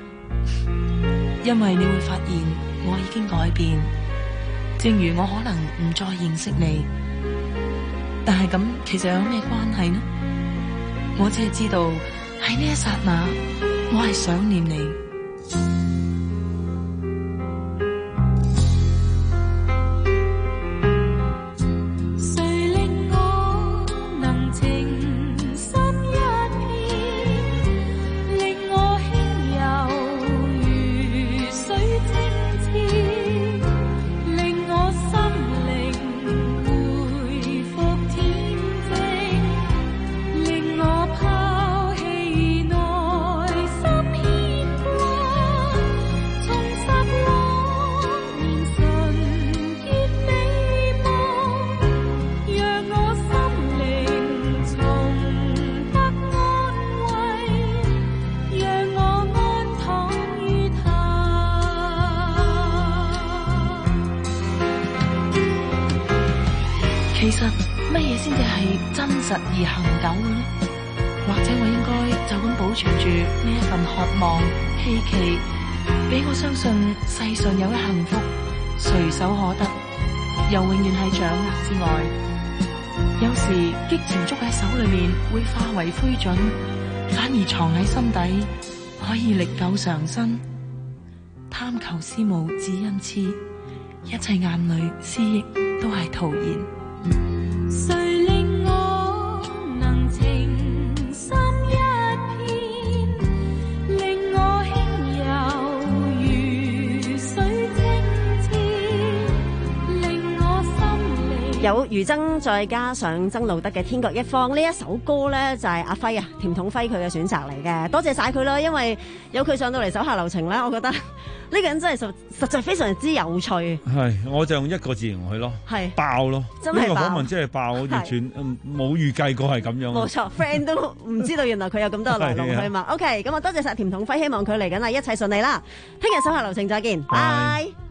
因為你會發現我已經改變，正如我可能唔再認識你，但係咁其實有咩關係呢？我只係知道喺呢一剎那，我係想念你。其實乜嘢先至係真實而恒久嘅呢？或者我應該就咁保存住呢一份渴望、希冀，俾我相信世上有一幸福隨手可得，又永遠喺掌握之外。有時激情捉喺手裏面會化為灰燼，反而藏喺心底可以歷久常新。貪求思慕只因痴，一切眼淚思憶都係徒然。誰令我能情深一有余爭再加上曾路德嘅《天各一方》呢一首歌咧，就係阿輝啊，甜筒輝佢嘅選擇嚟嘅，多謝晒佢啦，因為有佢上到嚟手下留情咧，我覺得呢個人真係實實在非常之有趣。 係，我就用一個字形容佢咯，係爆咯， 真係爆。 呢個訪問真係爆，我完全冇預計過係咁樣。 冇錯，friend 都唔知道原來佢有咁多來龍去脈。OK，咁啊多謝晒甜筒輝，希望佢嚟緊啊一切順利啦。聽日手下留情再見，拜。